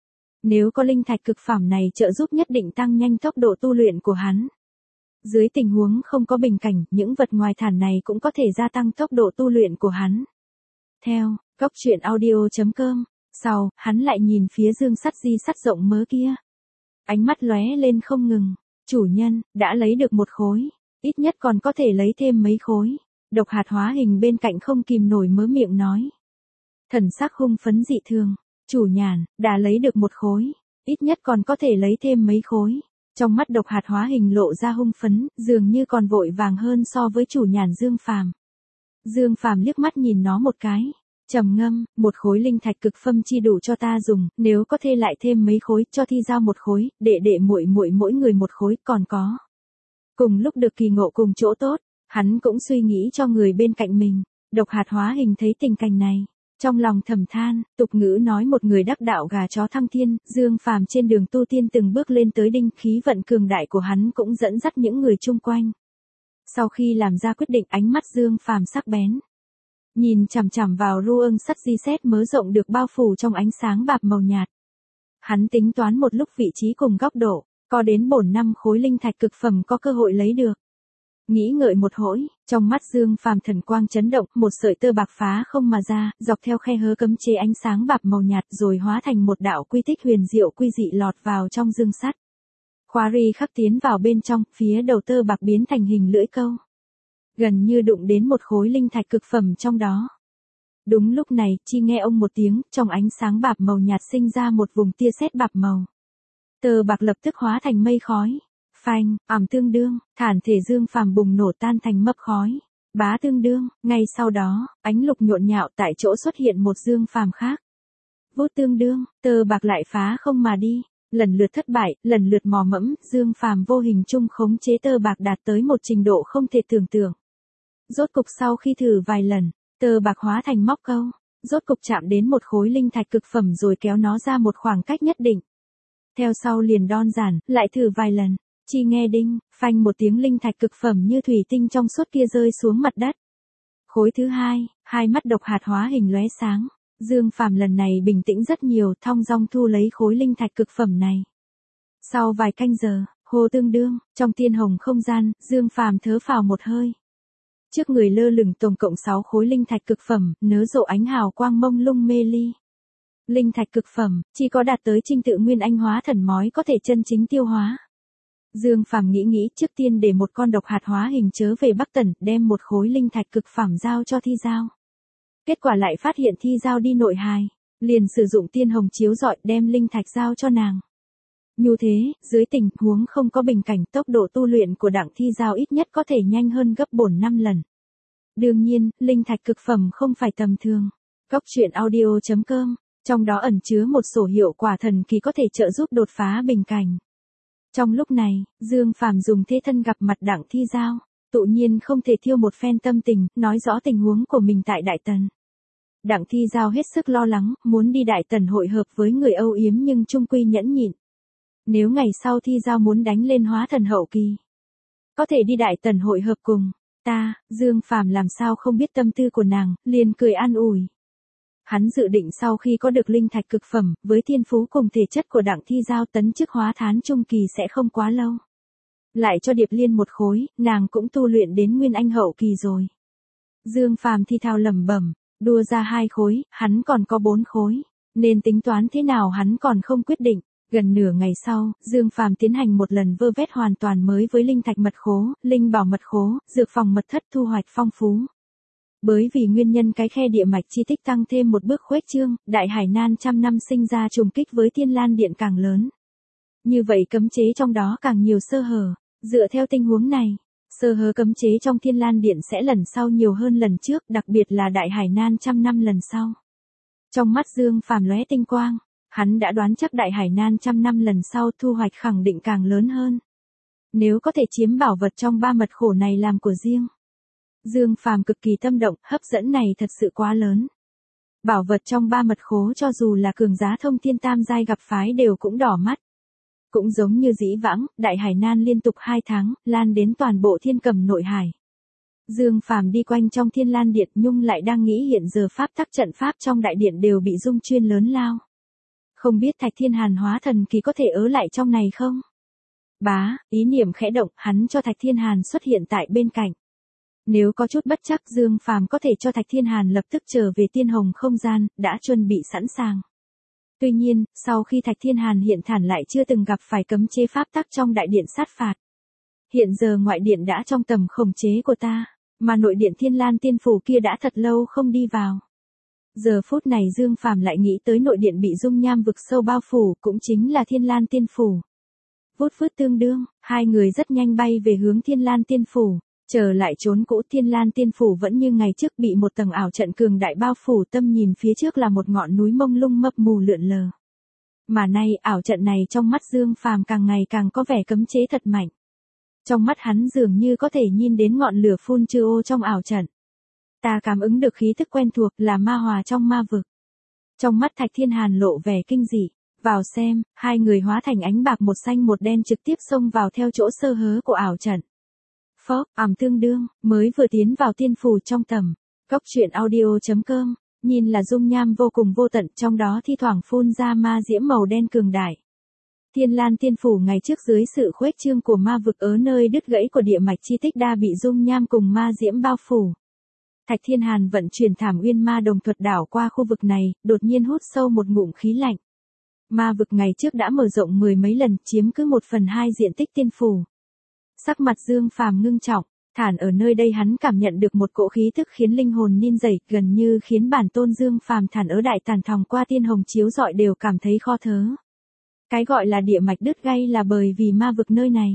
Nếu có linh thạch cực phẩm này trợ giúp nhất định tăng nhanh tốc độ tu luyện của hắn. Dưới tình huống không có bình cảnh, những vật ngoài thản này cũng có thể gia tăng tốc độ tu luyện của hắn. Theo, góc truyện audio chấm com, sau, hắn lại nhìn phía dương sắt di sắt rộng mớ kia. Ánh mắt lóe lên không ngừng. Chủ nhân, đã lấy được một khối, ít nhất còn có thể lấy thêm mấy khối. Độc hạt hóa hình bên cạnh không kìm nổi mớ miệng nói. Thần sắc hung phấn dị thường. Chủ nhàn, đã lấy được một khối, ít nhất còn có thể lấy thêm mấy khối. Trong mắt độc hạt hóa hình lộ ra hung phấn, dường như còn vội vàng hơn so với chủ nhàn Dương Phàm. Dương Phàm liếc mắt nhìn nó một cái, trầm ngâm, một khối linh thạch cực phâm chi đủ cho ta dùng, nếu có thể lại thêm mấy khối, cho Thi Giao một khối, đệ đệ muội muội mỗi người một khối, còn có. Cùng lúc được kỳ ngộ cùng chỗ tốt, hắn cũng suy nghĩ cho người bên cạnh mình. Độc hạt hóa hình thấy tình cảnh này, trong lòng thầm than, tục ngữ nói một người đắc đạo gà chó thăng thiên, Dương Phàm trên đường tu tiên từng bước lên tới đỉnh, khí vận cường đại của hắn cũng dẫn dắt những người chung quanh. Sau khi làm ra quyết định, ánh mắt Dương Phàm sắc bén, nhìn chằm chằm vào ru ưng sắt di xét mớ rộng được bao phủ trong ánh sáng bạc màu nhạt. Hắn tính toán một lúc vị trí cùng góc độ, có đến bổn năm khối linh thạch cực phẩm có cơ hội lấy được. Nghĩ ngợi một hỗi, trong mắt Dương Phàm thần quang chấn động, một sợi tơ bạc phá không mà ra, dọc theo khe hớ cấm chế ánh sáng bạc màu nhạt rồi hóa thành một đạo quy tích huyền diệu quy dị lọt vào trong dương sắt. Khóa ri khắc tiến vào bên trong, phía đầu tơ bạc biến thành hình lưỡi câu. Gần như đụng đến một khối linh thạch cực phẩm trong đó. Đúng lúc này, chi nghe ông một tiếng, trong ánh sáng bạc màu nhạt sinh ra một vùng tia sét bạc màu. Tơ bạc lập tức hóa thành mây khói. Phanh, ầm tương đương, thản thể Dương Phàm bùng nổ tan thành mấp khói. Bá tương đương, ngay sau đó, ánh lục nhộn nhạo tại chỗ xuất hiện một Dương Phàm khác. Vô tương đương, tơ bạc lại phá không mà đi, lần lượt thất bại, lần lượt mò mẫm, Dương Phàm vô hình chung khống chế tơ bạc đạt tới một trình độ không thể tưởng tượng. Rốt cục sau khi thử vài lần, tơ bạc hóa thành móc câu, rốt cục chạm đến một khối linh thạch cực phẩm rồi kéo nó ra một khoảng cách nhất định. Theo sau liền đơn giản, lại thử vài lần. Chi nghe đinh, phanh một tiếng linh thạch cực phẩm như thủy tinh trong suốt kia rơi xuống mặt đất. Khối thứ hai, hai mắt độc hạt hóa hình lóe sáng. Dương Phàm lần này bình tĩnh rất nhiều, thong dong thu lấy khối linh thạch cực phẩm này. Sau vài canh giờ, hô tương đương, trong tiên hồng không gian, Dương Phàm thớ phào một hơi. Trước người lơ lửng tổng cộng sáu khối linh thạch cực phẩm, nớ rộ ánh hào quang mông lung mê ly. Linh thạch cực phẩm, chỉ có đạt tới trình tự nguyên anh hóa thần mói có thể chân chính tiêu hóa. Dương Phàm nghĩ nghĩ trước tiên để một con độc hạt hóa hình chớ về Bắc Tần, đem một khối linh thạch cực phẩm giao cho Thi Giao. Kết quả lại phát hiện Thi Giao đi nội hài, liền sử dụng tiên hồng chiếu rọi đem linh thạch giao cho nàng. Như thế, dưới tình huống không có bình cảnh, tốc độ tu luyện của Đặng Thi Giao ít nhất có thể nhanh hơn gấp bốn năm lần. Đương nhiên, linh thạch cực phẩm không phải tầm thường. Cốc truyện audio chấm com, trong đó ẩn chứa một sổ hiệu quả thần kỳ có thể trợ giúp đột phá bình cảnh. Trong lúc này, Dương Phàm dùng thế thân gặp mặt Đặng Thi Giao, tự nhiên không thể thiêu một phen tâm tình, nói rõ tình huống của mình tại Đại Tần. Đặng Thi Giao hết sức lo lắng, muốn đi Đại Tần hội hợp với người âu yếm nhưng trung quy nhẫn nhịn. Nếu ngày sau Thi Giao muốn đánh lên hóa thần hậu kỳ, có thể đi Đại Tần hội hợp cùng ta. Dương Phàm làm sao không biết tâm tư của nàng, liền cười an ủi. Hắn dự định sau khi có được linh thạch cực phẩm, với thiên phú cùng thể chất của Đặng Thi Giao tấn chức hóa thán trung kỳ sẽ không quá lâu. Lại cho Điệp Liên một khối, nàng cũng tu luyện đến nguyên anh hậu kỳ rồi. Dương Phàm thi thao lẩm bẩm, đua ra hai khối, hắn còn có bốn khối, nên tính toán thế nào hắn còn không quyết định. Gần nửa ngày sau, Dương Phàm tiến hành một lần vơ vét hoàn toàn mới với linh thạch mật khố, linh bảo mật khố, dược phòng mật thất thu hoạch phong phú. Bởi vì nguyên nhân cái khe địa mạch chi tích tăng thêm một bước khuếch trương, đại hải nan trăm năm sinh ra trùng kích với Thiên Lan Điện càng lớn. Như vậy cấm chế trong đó càng nhiều sơ hở. Dựa theo tình huống này, sơ hở cấm chế trong Thiên Lan Điện sẽ lần sau nhiều hơn lần trước, đặc biệt là đại hải nan trăm năm lần sau. Trong mắt Dương Phàm lóe tinh quang, hắn đã đoán chắc đại hải nan trăm năm lần sau thu hoạch khẳng định càng lớn hơn. Nếu có thể chiếm bảo vật trong ba mật khổ này làm của riêng, Dương Phàm cực kỳ tâm động, hấp dẫn này thật sự quá lớn. Bảo vật trong ba mật khố cho dù là cường giá thông thiên tam giai gặp phái đều cũng đỏ mắt. Cũng giống như dĩ vãng, đại hải nan liên tục hai tháng, lan đến toàn bộ Thiên Cầm nội hải. Dương Phàm đi quanh trong Thiên Lan Điện, nhung lại đang nghĩ hiện giờ pháp tắc trận pháp trong đại điện đều bị dung chuyên lớn lao. Không biết Thạch Thiên Hàn hóa thần kỳ có thể ở lại trong này không? Bá, ý niệm khẽ động, hắn cho Thạch Thiên Hàn xuất hiện tại bên cạnh. Nếu có chút bất chắc Dương Phàm có thể cho Thạch Thiên Hàn lập tức trở về tiên hồng không gian, đã chuẩn bị sẵn sàng. Tuy nhiên, sau khi Thạch Thiên Hàn hiện thản lại chưa từng gặp phải cấm chế pháp tắc trong đại điện sát phạt. Hiện giờ ngoại điện đã trong tầm khống chế của ta, mà nội điện Thiên Lan Tiên Phủ kia đã thật lâu không đi vào. Giờ phút này Dương Phàm lại nghĩ tới nội điện bị dung nham vực sâu bao phủ, cũng chính là Thiên Lan Tiên Phủ. Vút vút tương đương, hai người rất nhanh bay về hướng Thiên Lan Tiên Phủ. Trở lại trốn cũ, Thiên Lan Tiên Phủ vẫn như ngày trước bị một tầng ảo trận cường đại bao phủ, tâm nhìn phía trước là một ngọn núi mông lung mập mù lượn lờ. Mà nay ảo trận này trong mắt Dương Phàm càng ngày càng có vẻ cấm chế thật mạnh. Trong mắt hắn dường như có thể nhìn đến ngọn lửa phun trư ô trong ảo trận. Ta cảm ứng được khí thức quen thuộc là ma hòa trong ma vực. Trong mắt Thạch Thiên Hàn lộ vẻ kinh dị. Vào xem, hai người hóa thành ánh bạc một xanh một đen trực tiếp xông vào theo chỗ sơ hớ của ảo trận. Phốc, ảm tương đương, mới vừa tiến vào tiên phủ trong tầm. Cốc truyện audio chấm com, nhìn là dung nham vô cùng vô tận, trong đó thi thoảng phun ra ma diễm màu đen cường đại. Thiên Lan Tiên Phủ ngày trước dưới sự khuếch trương của ma vực ở nơi đứt gãy của địa mạch chi tích đa bị dung nham cùng ma diễm bao phủ. Thạch Thiên Hàn vận chuyển Thảm Uyên Ma Đồng thuật đảo qua khu vực này, đột nhiên hút sâu một ngụm khí lạnh. Ma vực ngày trước đã mở rộng mười mấy lần, chiếm cứ một phần hai diện tích tiên phủ. Sắc mặt Dương Phàm ngưng trọng, thản ở nơi đây hắn cảm nhận được một cỗ khí tức khiến linh hồn ninh dậy, gần như khiến bản tôn Dương Phàm thản ở đại tàn thòng qua tiên hồng chiếu rọi đều cảm thấy khó thớ. Cái gọi là địa mạch đứt gãy là bởi vì ma vực nơi này.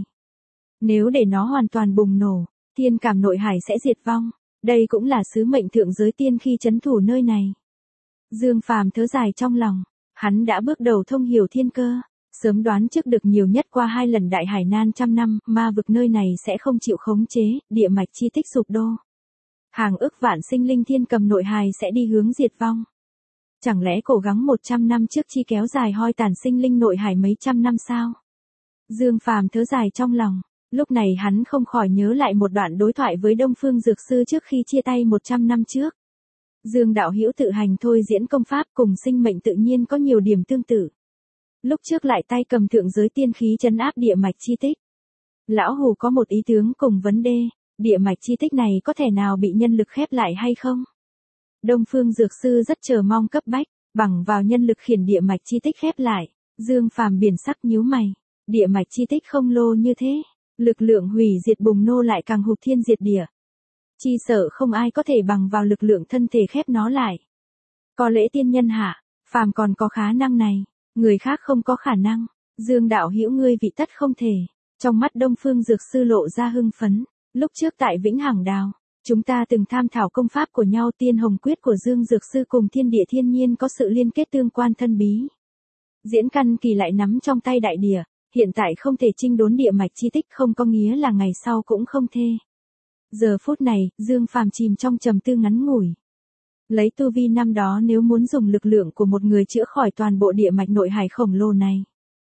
Nếu để nó hoàn toàn bùng nổ, thiên cảm nội hải sẽ diệt vong. Đây cũng là sứ mệnh thượng giới tiên khi trấn thủ nơi này. Dương Phàm thở dài trong lòng, hắn đã bước đầu thông hiểu thiên cơ. Sớm đoán trước được nhiều nhất qua hai lần đại hải nan trăm năm, ma vực nơi này sẽ không chịu khống chế, địa mạch chi tích sụp đổ. Hàng ức vạn sinh linh thiên cầm nội hài sẽ đi hướng diệt vong. Chẳng lẽ cố gắng một trăm năm trước chi kéo dài hoi tàn sinh linh nội hải mấy trăm năm sao? Dương Phàm thở dài trong lòng, lúc này hắn không khỏi nhớ lại một đoạn đối thoại với Đông Phương Dược Sư trước khi chia tay một trăm năm trước. Dương đạo hữu tự hành thôi diễn công pháp cùng sinh mệnh tự nhiên có nhiều điểm tương tự. Lúc trước lại tay cầm thượng giới tiên khí trấn áp địa mạch chi tích. Lão Hù có một ý tướng cùng vấn đề, địa mạch chi tích này có thể nào bị nhân lực khép lại hay không? Đông Phương Dược Sư rất chờ mong cấp bách, bằng vào nhân lực khiển địa mạch chi tích khép lại. Dương Phàm biển sắc nhíu mày, địa mạch chi tích không lô như thế, lực lượng hủy diệt bùng nô lại càng hụt thiên diệt địa. Chi sợ không ai có thể bằng vào lực lượng thân thể khép nó lại. Có lẽ tiên nhân hạ, phàm còn có khả năng này. Người khác không có khả năng. Dương đạo hữu ngươi vị tất không thể. Trong mắt Đông Phương Dược Sư lộ ra hưng phấn. Lúc trước tại Vĩnh Hằng Đào, chúng ta từng tham thảo công pháp của nhau, Tiên Hồng Quyết của Dương Dược Sư cùng thiên địa thiên nhiên có sự liên kết tương quan thân bí. Diễn căn kỳ lại nắm trong tay đại địa, hiện tại không thể chinh đốn địa mạch chi tích không có nghĩa là ngày sau cũng không thể. Giờ phút này, Dương Phàm chìm trong trầm tư ngắn ngủi. Lấy tu vi năm đó nếu muốn dùng lực lượng của một người chữa khỏi toàn bộ địa mạch nội hải khổng lồ này,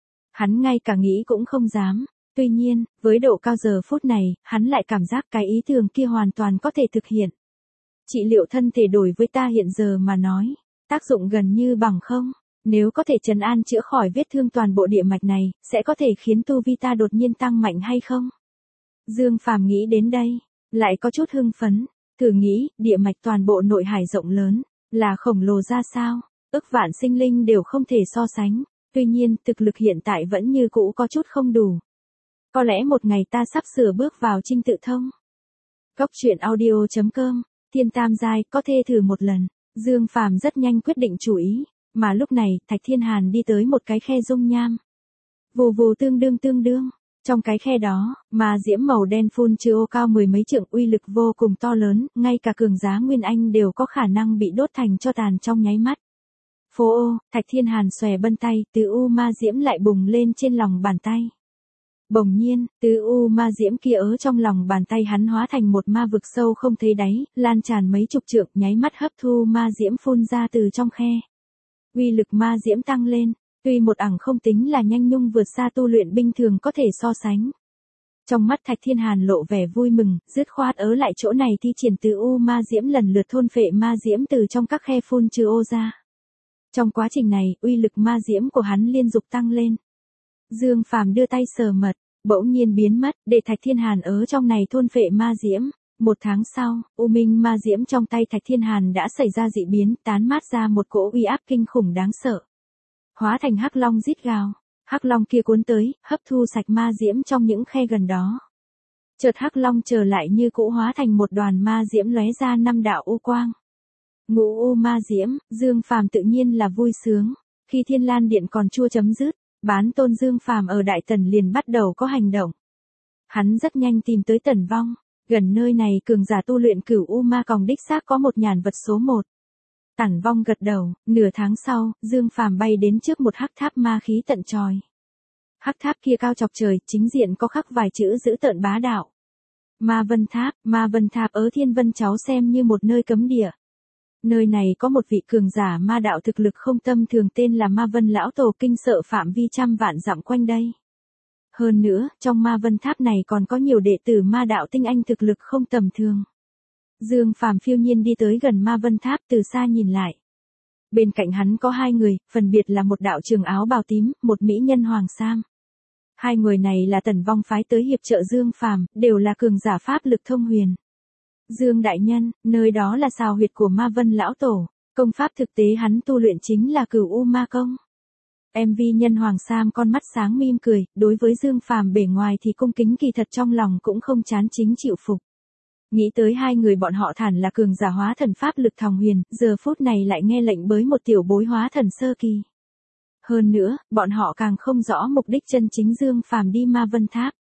hắn ngay cả nghĩ cũng không dám. Tuy nhiên, với độ cao giờ phút này, hắn lại cảm giác cái ý tưởng kia hoàn toàn có thể thực hiện. Trị liệu thân thể đổi với ta hiện giờ mà nói, tác dụng gần như bằng không. Nếu có thể trấn an chữa khỏi vết thương toàn bộ địa mạch này, sẽ có thể khiến tu vi ta đột nhiên tăng mạnh hay không? Dương Phàm nghĩ đến đây, lại có chút hưng phấn. Thử nghĩ, địa mạch toàn bộ nội hải rộng lớn, là khổng lồ ra sao? Ức vạn sinh linh đều không thể so sánh. Tuy nhiên, thực lực hiện tại vẫn như cũ có chút không đủ. Có lẽ một ngày ta sắp sửa bước vào trinh tự thông. Cốc truyện audio chấm com, thiên tam giai, có thể thử một lần. Dương Phàm rất nhanh quyết định chủ ý. Mà lúc này, Thạch Thiên Hàn đi tới một cái khe dung nham. Vù vù tương đương tương đương. Trong cái khe đó, mà diễm màu đen phun trừ ô cao mười mấy trượng, uy lực vô cùng to lớn, ngay cả cường giá Nguyên Anh đều có khả năng bị đốt thành tro tàn trong nháy mắt. Phô ô, Thạch Thiên Hàn xòe bân tay, tứ u ma diễm lại bùng lên trên lòng bàn tay. Bỗng nhiên, tứ u ma diễm kia ở trong lòng bàn tay hắn hóa thành một ma vực sâu không thấy đáy, lan tràn mấy chục trượng, nháy mắt hấp thu ma diễm phun ra từ trong khe. Uy lực ma diễm tăng lên, tuy một ẳng không tính là nhanh nhung vượt xa tu luyện binh thường có thể so sánh. Trong mắt Thạch Thiên Hàn lộ vẻ vui mừng, dứt khoát ở lại chỗ này thi triển tứ u ma diễm lần lượt thôn phệ ma diễm từ trong các khe phun trừ ô ra. Trong quá trình này, uy lực ma diễm của hắn liên tục tăng lên. Dương Phàm đưa tay sờ mật, bỗng nhiên biến mất, để Thạch Thiên Hàn ở trong này thôn phệ ma diễm. Một tháng sau, U Minh ma diễm trong tay Thạch Thiên Hàn đã xảy ra dị biến, tán mát ra một cỗ uy áp kinh khủng đáng sợ. Hóa thành hắc long rít gào, hắc long kia cuốn tới, hấp thu sạch ma diễm trong những khe gần đó. Chợt hắc long trở lại như cũ hóa thành một đoàn ma diễm lóe ra năm đạo u quang. Ngũ u ma diễm, Dương Phàm tự nhiên là vui sướng. Khi Thiên Lan Điện còn chưa chấm dứt, Bán Tôn Dương Phàm ở Đại Tần liền bắt đầu có hành động. Hắn rất nhanh tìm tới Tần Vong. Gần nơi này cường giả tu luyện cửu u ma còng đích xác có một nhàn vật số một. Tản Vong gật đầu, nửa tháng sau, Dương Phàm bay đến trước một hắc tháp ma khí tận trời. Hắc tháp kia cao chọc trời, chính diện có khắc vài chữ dữ tợn bá đạo. Ma Vân Tháp, Ma Vân Tháp ở Thiên Vân cháu xem như một nơi cấm địa. Nơi này có một vị cường giả ma đạo thực lực không tầm thường tên là Ma Vân Lão Tổ, kinh sợ phạm vi trăm vạn dặm quanh đây. Hơn nữa, trong Ma Vân Tháp này còn có nhiều đệ tử ma đạo tinh anh thực lực không tầm thường. Dương Phàm phiêu nhiên đi tới gần Ma Vân Tháp, từ xa nhìn lại. Bên cạnh hắn có hai người, phân biệt là một đạo trường áo bào tím, một mỹ nhân hoàng sam. Hai người này là Tần Vong phái tới hiệp trợ Dương Phàm, đều là cường giả pháp lực thông huyền. Dương đại nhân, nơi đó là sào huyệt của Ma Vân Lão Tổ, công pháp thực tế hắn tu luyện chính là Cửu U Ma Công. em vê nhân Hoàng Sam con mắt sáng mỉm cười, đối với Dương Phàm bề ngoài thì cung kính, kỳ thật trong lòng cũng không chán chính chịu phục. Nghĩ tới hai người bọn họ thản là cường giả hóa thần pháp lực thòng huyền, giờ phút này lại nghe lệnh bới một tiểu bối hóa thần sơ kỳ. Hơn nữa, bọn họ càng không rõ mục đích chân chính Dương Phàm đi Ma Vân Tháp.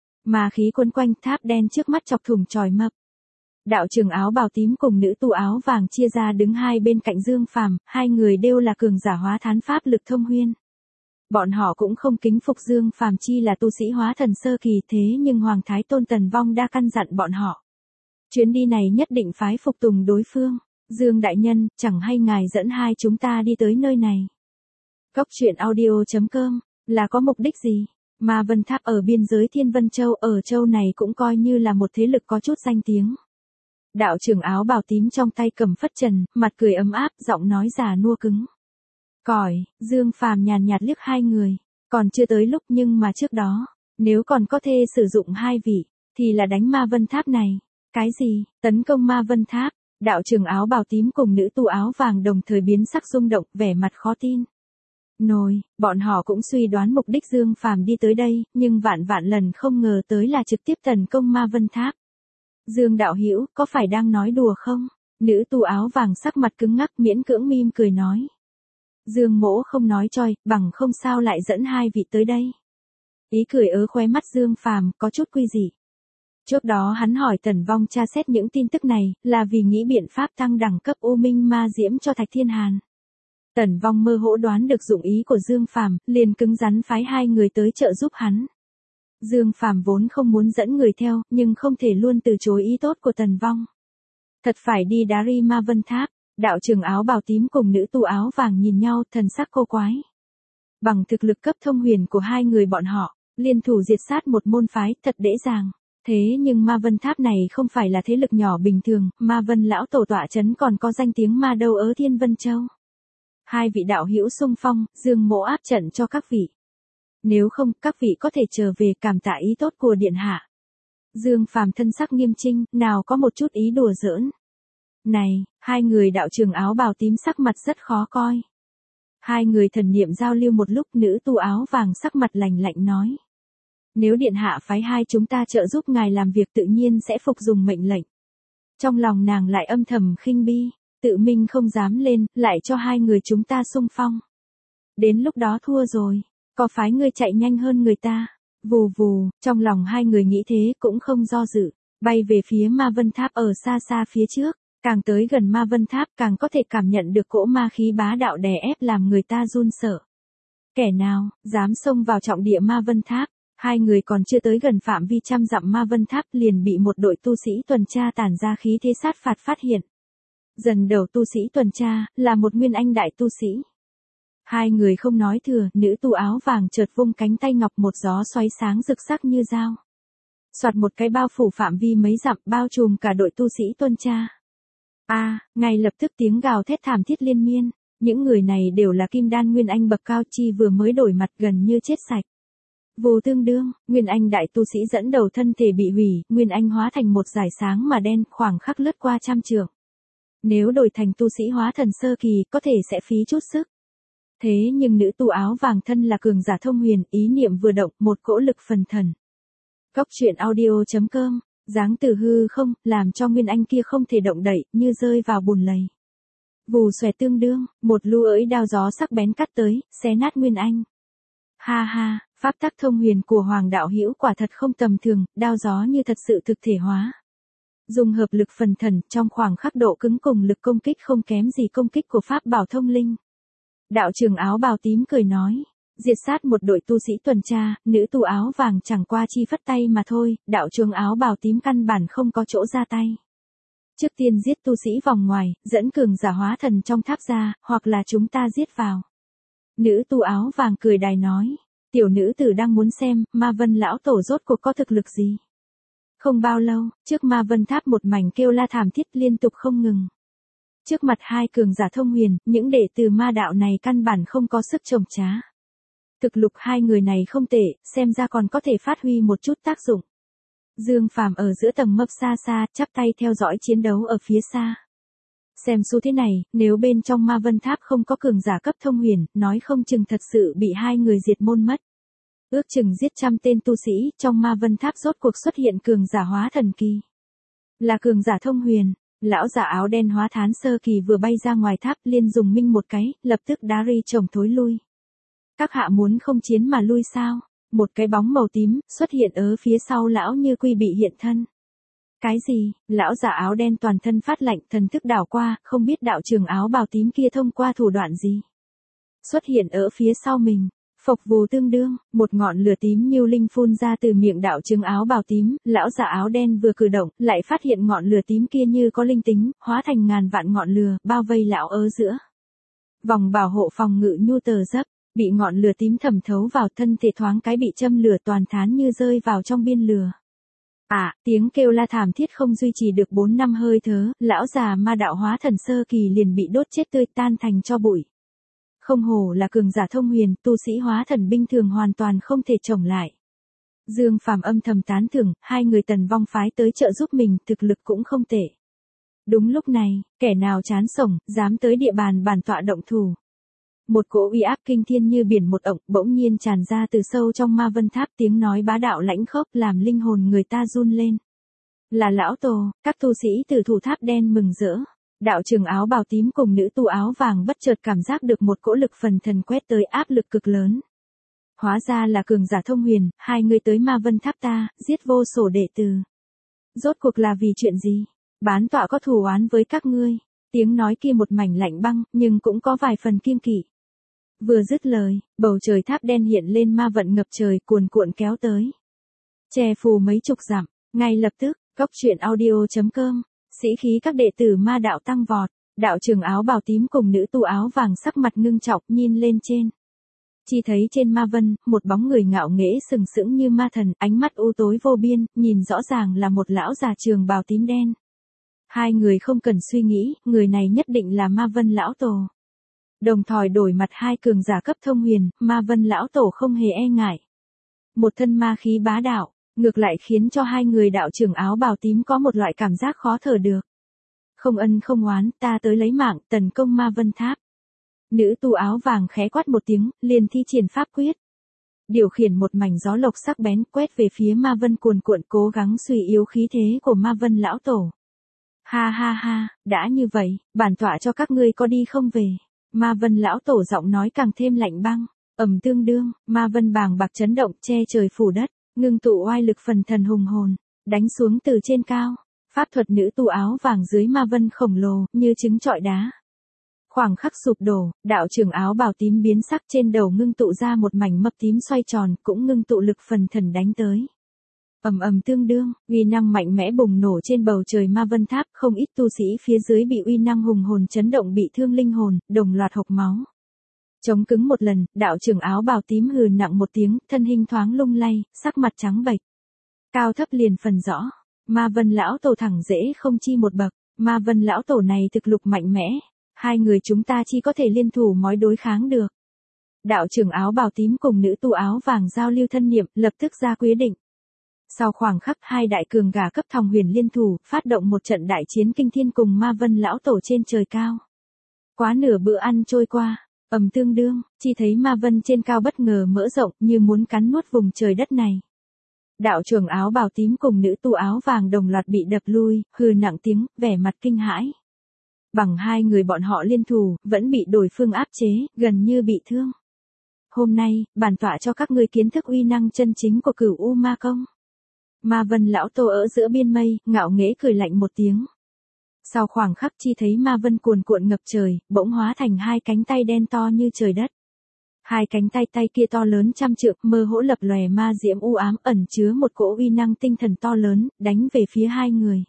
Ma khí quấn quanh tháp đen trước mắt chọc thủng chòi mập. Đạo trưởng áo bào tím cùng nữ tu áo vàng chia ra đứng hai bên cạnh Dương Phàm, hai người đều là cường giả hóa thán pháp lực thông huyên. Bọn họ cũng không kính phục Dương Phàm chi là tu sĩ hóa thần sơ kỳ, thế nhưng Hoàng Thái Tôn Tần Vong đã căn dặn bọn họ. Chuyến đi này nhất định phái phục tùng đối phương. Dương đại nhân, chẳng hay ngài dẫn hai chúng ta đi tới nơi này. Cốc truyện audio chấm com, là có mục đích gì? Ma Vân Tháp ở biên giới Thiên Vân Châu, ở châu này cũng coi như là một thế lực có chút danh tiếng. Đạo trưởng áo bào tím trong tay cầm phất trần, mặt cười ấm áp, giọng nói già nua cứng. Còi, Dương Phàm nhàn nhạt liếc hai người, còn chưa tới lúc, nhưng mà trước đó, nếu còn có thể sử dụng hai vị, thì là đánh Ma Vân Tháp này. Cái gì? Tấn công Ma Vân Tháp? Đạo trưởng áo bào tím cùng nữ tu áo vàng đồng thời biến sắc rung động, vẻ mặt khó tin. Nồi, bọn họ cũng suy đoán mục đích Dương Phàm đi tới đây, nhưng vạn vạn lần không ngờ tới là trực tiếp tấn công Ma Vân Tháp. Dương đạo hữu, có phải đang nói đùa không? Nữ tu áo vàng sắc mặt cứng ngắc miễn cưỡng mỉm cười nói. Dương Mỗ không nói choi, bằng không sao lại dẫn hai vị tới đây. Ý cười ớ khóe mắt Dương Phàm có chút quy dị. Trước đó hắn hỏi Tần Vong tra xét những tin tức này, là vì nghĩ biện pháp tăng đẳng cấp U Minh Ma Diễm cho Thạch Thiên Hàn. Tần Vong mơ hỗ đoán được dụng ý của Dương Phàm, liền cứng rắn phái hai người tới trợ giúp hắn. Dương Phàm vốn không muốn dẫn người theo, nhưng không thể luôn từ chối ý tốt của Tần Vong. Thật phải đi đá ri Ma Vân Tháp, đạo trưởng áo bào tím cùng nữ tu áo vàng nhìn nhau thần sắc cô quái. Bằng thực lực cấp thông huyền của hai người bọn họ, liên thủ diệt sát một môn phái thật dễ dàng. Thế nhưng Ma Vân Tháp này không phải là thế lực nhỏ bình thường, Ma Vân lão tổ tọa chấn còn có danh tiếng ma đâu ở Thiên Vân Châu. Hai vị đạo hữu xung phong, Dương Mỗ áp trận cho các vị. Nếu không, các vị có thể trở về cảm tạ ý tốt của điện hạ. Dương Phàm thân sắc nghiêm chỉnh, nào có một chút ý đùa giỡn. Này, hai người đạo trưởng áo bào tím sắc mặt rất khó coi. Hai người thần niệm giao lưu một lúc, nữ tu áo vàng sắc mặt lạnh lạnh nói. Nếu điện hạ phái hai chúng ta trợ giúp ngài làm việc tự nhiên sẽ phục dùng mệnh lệnh. Trong lòng nàng lại âm thầm khinh bi, tự mình không dám lên, lại cho hai người chúng ta xung phong. Đến lúc đó thua rồi, có phái ngươi chạy nhanh hơn người ta. Vù vù, trong lòng hai người nghĩ thế cũng không do dự, bay về phía Ma Vân Tháp ở xa xa phía trước. Càng tới gần Ma Vân Tháp càng có thể cảm nhận được cỗ ma khí bá đạo đè ép làm người ta run sợ. Kẻ nào dám xông vào trọng địa Ma Vân Tháp? Hai người còn chưa tới gần phạm vi trăm dặm Ma Vân Tháp liền bị một đội tu sĩ tuần tra tản ra khí thế sát phạt phát hiện. Dần đầu tu sĩ tuần tra là một nguyên anh đại tu sĩ. Hai người không nói thừa, nữ tu áo vàng chợt vung cánh tay ngọc, một gió xoáy sáng rực sắc như dao. Soạt một cái bao phủ phạm vi mấy dặm, bao trùm cả đội tu sĩ tuần tra. A, à, ngay lập tức tiếng gào thét thảm thiết liên miên, những người này đều là kim đan nguyên anh bậc cao, chi vừa mới đổi mặt gần như chết sạch. Vô tương đương, nguyên anh đại tu sĩ dẫn đầu thân thể bị hủy, nguyên anh hóa thành một dải sáng mà đen, khoảng khắc lướt qua trăm trượng. Nếu đổi thành tu sĩ hóa thần sơ kỳ, có thể sẽ phí chút sức. Thế nhưng nữ tu áo vàng thân là cường giả thông huyền, ý niệm vừa động, một cỗ lực phần thần. Cốc truyện audio chấm com, giáng từ hư không, làm cho nguyên anh kia không thể động đậy, như rơi vào bùn lầy. Vù xòe tương đương, một lu ỡi đao gió sắc bén cắt tới, xé nát nguyên anh. Ha ha, pháp tắc thông huyền của Hoàng đạo hữu quả thật không tầm thường, đao gió như thật sự thực thể hóa. Dùng hợp lực phần thần, trong khoảng khắc độ cứng cùng lực công kích không kém gì công kích của pháp bảo thông linh. Đạo trưởng áo bào tím cười nói, diệt sát một đội tu sĩ tuần tra, nữ tu áo vàng chẳng qua chi phất tay mà thôi, đạo trưởng áo bào tím căn bản không có chỗ ra tay. Trước tiên giết tu sĩ vòng ngoài, dẫn cường giả hóa thần trong tháp ra, hoặc là chúng ta giết vào. Nữ tu áo vàng cười đài nói, tiểu nữ tử đang muốn xem, Ma Vân lão tổ rốt cuộc có thực lực gì. Không bao lâu, trước Ma Vân Tháp một mảnh kêu la thảm thiết liên tục không ngừng. Trước mặt hai cường giả thông huyền, những đệ tử ma đạo này căn bản không có sức chồng trá. Thực lực hai người này không tệ, xem ra còn có thể phát huy một chút tác dụng. Dương Phàm ở giữa tầng mấp xa xa, chắp tay theo dõi chiến đấu ở phía xa. Xem xu thế này, nếu bên trong Ma Vân Tháp không có cường giả cấp thông huyền, nói không chừng thật sự bị hai người diệt môn mất. Ước chừng giết trăm tên tu sĩ, trong Ma Vân Tháp rốt cuộc xuất hiện cường giả hóa thần kỳ. Là cường giả thông huyền, lão giả áo đen hóa thán sơ kỳ vừa bay ra ngoài tháp, liên dùng minh một cái, lập tức đá ri chồng thối lui. Các hạ muốn không chiến mà lui sao? Một cái bóng màu tím xuất hiện ở phía sau lão như quy bị hiện thân. Cái gì? Lão giả áo đen toàn thân phát lạnh, thần thức đảo qua, không biết đạo trưởng áo bào tím kia thông qua thủ đoạn gì. Xuất hiện ở phía sau mình. Phộc vù tương đương, một ngọn lửa tím nhiêu linh phun ra từ miệng đạo trưởng áo bào tím, lão giả áo đen vừa cử động, lại phát hiện ngọn lửa tím kia như có linh tính, hóa thành ngàn vạn ngọn lửa, bao vây lão ở giữa. Vòng bảo hộ phòng ngự nhu tờ dấp, bị ngọn lửa tím thẩm thấu vào, thân thể thoáng cái bị châm lửa toàn thán như rơi vào trong biên lửa. À, tiếng kêu la thảm thiết không duy trì được bốn năm hơi thớ, lão già ma đạo hóa thần sơ kỳ liền bị đốt chết tươi tan thành cho bụi. Không hổ là cường giả thông huyền, tu sĩ hóa thần binh thường hoàn toàn không thể trồng lại. Dương Phàm âm thầm tán thưởng, hai người Tần Vong phái tới trợ giúp mình, thực lực cũng không tệ. Đúng lúc này, kẻ nào chán sổng, dám tới địa bàn bản tọa động thủ. Một cỗ uy áp kinh thiên như biển một ộng, bỗng nhiên tràn ra từ sâu trong Ma Vân Tháp, tiếng nói bá đạo lãnh khốc làm linh hồn người ta run lên. Là lão tổ, các tu sĩ từ thủ tháp đen mừng rỡ. Đạo trưởng áo bào tím cùng nữ tu áo vàng bất chợt cảm giác được một cỗ lực phần thần quét tới, áp lực cực lớn. Hóa ra là cường giả thông huyền, hai người tới Ma Vân Tháp ta, giết vô số đệ tử. Rốt cuộc là vì chuyện gì? Bán tọa có thù oán với các ngươi. Tiếng nói kia một mảnh lạnh băng, nhưng cũng có vài phần kiêng kỵ. Vừa dứt lời, bầu trời tháp đen hiện lên ma vận ngập trời, cuồn cuộn kéo tới. Che phù mấy chục dặm, ngay lập tức, cốc truyện audio chấm com, sĩ khí các đệ tử ma đạo tăng vọt, đạo trưởng áo bào tím cùng nữ tu áo vàng sắc mặt ngưng trọng nhìn lên trên. Chỉ thấy trên ma vân, một bóng người ngạo nghễ sừng sững như ma thần, ánh mắt u tối vô biên, nhìn rõ ràng là một lão già trường bào tím đen. Hai người không cần suy nghĩ, người này nhất định là Ma Vân lão tổ. Đồng thời đổi mặt hai cường giả cấp thông huyền, Ma Vân lão tổ không hề e ngại. Một thân ma khí bá đạo, ngược lại khiến cho hai người đạo trưởng áo bào tím có một loại cảm giác khó thở được. Không ân không oán, ta tới lấy mạng, tấn công Ma Vân Tháp. Nữ tu áo vàng khẽ quát một tiếng, liền thi triển pháp quyết. Điều khiển một mảnh gió lộc sắc bén quét về phía Ma Vân cuồn cuộn, cố gắng suy yếu khí thế của Ma Vân lão tổ. Ha ha ha, đã như vậy, bản tọa cho các ngươi có đi không về. Ma Vân lão tổ giọng nói càng thêm lạnh băng, ầm tương đương, Ma Vân bàng bạc chấn động, che trời phủ đất, ngưng tụ oai lực phần thần hùng hồn, đánh xuống từ trên cao. Pháp thuật nữ tu áo vàng dưới Ma Vân khổng lồ, như trứng trọi đá. Khoảng khắc sụp đổ, đạo trưởng áo bào tím biến sắc, trên đầu ngưng tụ ra một mảnh mập tím xoay tròn, cũng ngưng tụ lực phần thần đánh tới. Ầm ầm tương đương, uy năng mạnh mẽ bùng nổ trên bầu trời Ma Vân Tháp, không ít tu sĩ phía dưới bị uy năng hùng hồn chấn động, bị thương linh hồn, đồng loạt hộc máu. Chống cứng một lần, đạo trưởng áo bào tím hừ nặng một tiếng, thân hình thoáng lung lay, sắc mặt trắng bệch. Cao thấp liền phần rõ, Ma Vân lão tổ thẳng dễ không chi một bậc, Ma Vân lão tổ này thực lực mạnh mẽ, hai người chúng ta chỉ có thể liên thủ mới đối kháng được. Đạo trưởng áo bào tím cùng nữ tu áo vàng giao lưu thân niệm, lập tức ra quyết định. Sau khoảng khắc, hai đại cường gà cấp thòng huyền liên thủ, phát động một trận đại chiến kinh thiên cùng Ma Vân lão tổ trên trời cao. Quá nửa bữa ăn trôi qua, ầm tương đương, chỉ thấy Ma Vân trên cao bất ngờ mở rộng, như muốn cắn nuốt vùng trời đất này. Đạo trưởng áo bào tím cùng nữ tu áo vàng đồng loạt bị đập lui, hừ nặng tiếng, vẻ mặt kinh hãi. Bằng hai người bọn họ liên thủ, vẫn bị đối phương áp chế, gần như bị thương. Hôm nay, bản tọa cho các ngươi kiến thức uy năng chân chính của Cửu U Ma Công. Ma Vân lão tổ ở giữa biên mây, ngạo nghễ cười lạnh một tiếng. Sau khoảng khắc chi thấy Ma Vân cuồn cuộn ngập trời, bỗng hóa thành hai cánh tay đen to như trời đất. Hai cánh tay tay kia to lớn trăm trượng, mơ hỗ lập lòe ma diễm u ám, ẩn chứa một cỗ uy năng tinh thần to lớn, đánh về phía hai người.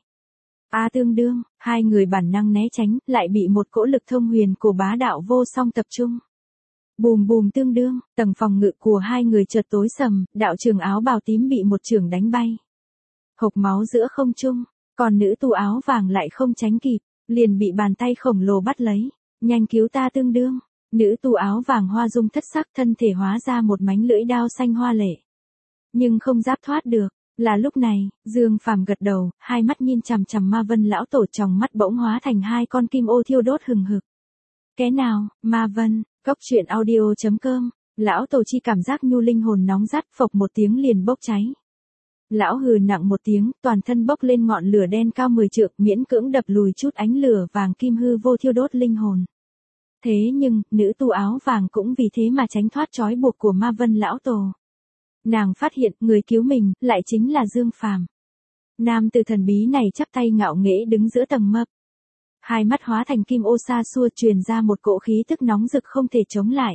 A tương đương, hai người bản năng né tránh, lại bị một cỗ lực thông huyền của bá đạo vô song tập trung. Bùm bùm tương đương, tầng phòng ngự của hai người chợt tối sầm, đạo trưởng áo bào tím bị một chưởng đánh bay. Hộc máu giữa không trung, còn nữ tu áo vàng lại không tránh kịp, liền bị bàn tay khổng lồ bắt lấy. Nhanh cứu ta tương đương, nữ tu áo vàng hoa dung thất sắc, thân thể hóa ra một mánh lưỡi đao xanh hoa lệ. Nhưng không giáp thoát được. Là lúc này, Dương Phàm gật đầu, hai mắt nhìn chằm chằm Ma Vân lão tổ, trong mắt bỗng hóa thành hai con kim ô thiêu đốt hừng hực. Cái nào, Ma Vân, cốc truyện audio chấm com, lão tổ chi cảm giác nhu linh hồn nóng rát, phộc một tiếng liền bốc cháy. Lão hừ nặng một tiếng, toàn thân bốc lên ngọn lửa đen cao mười trượng, miễn cưỡng đập lùi chút ánh lửa vàng kim hư vô thiêu đốt linh hồn. Thế nhưng, nữ tu áo vàng cũng vì thế mà tránh thoát trói buộc của Ma Vân lão tổ. Nàng phát hiện, người cứu mình, lại chính là Dương Phàm. Nam tử thần bí này chắp tay ngạo nghễ đứng giữa tầng mập. Hai mắt hóa thành kim ô sa xua, truyền ra một cỗ khí tức nóng rực không thể chống lại.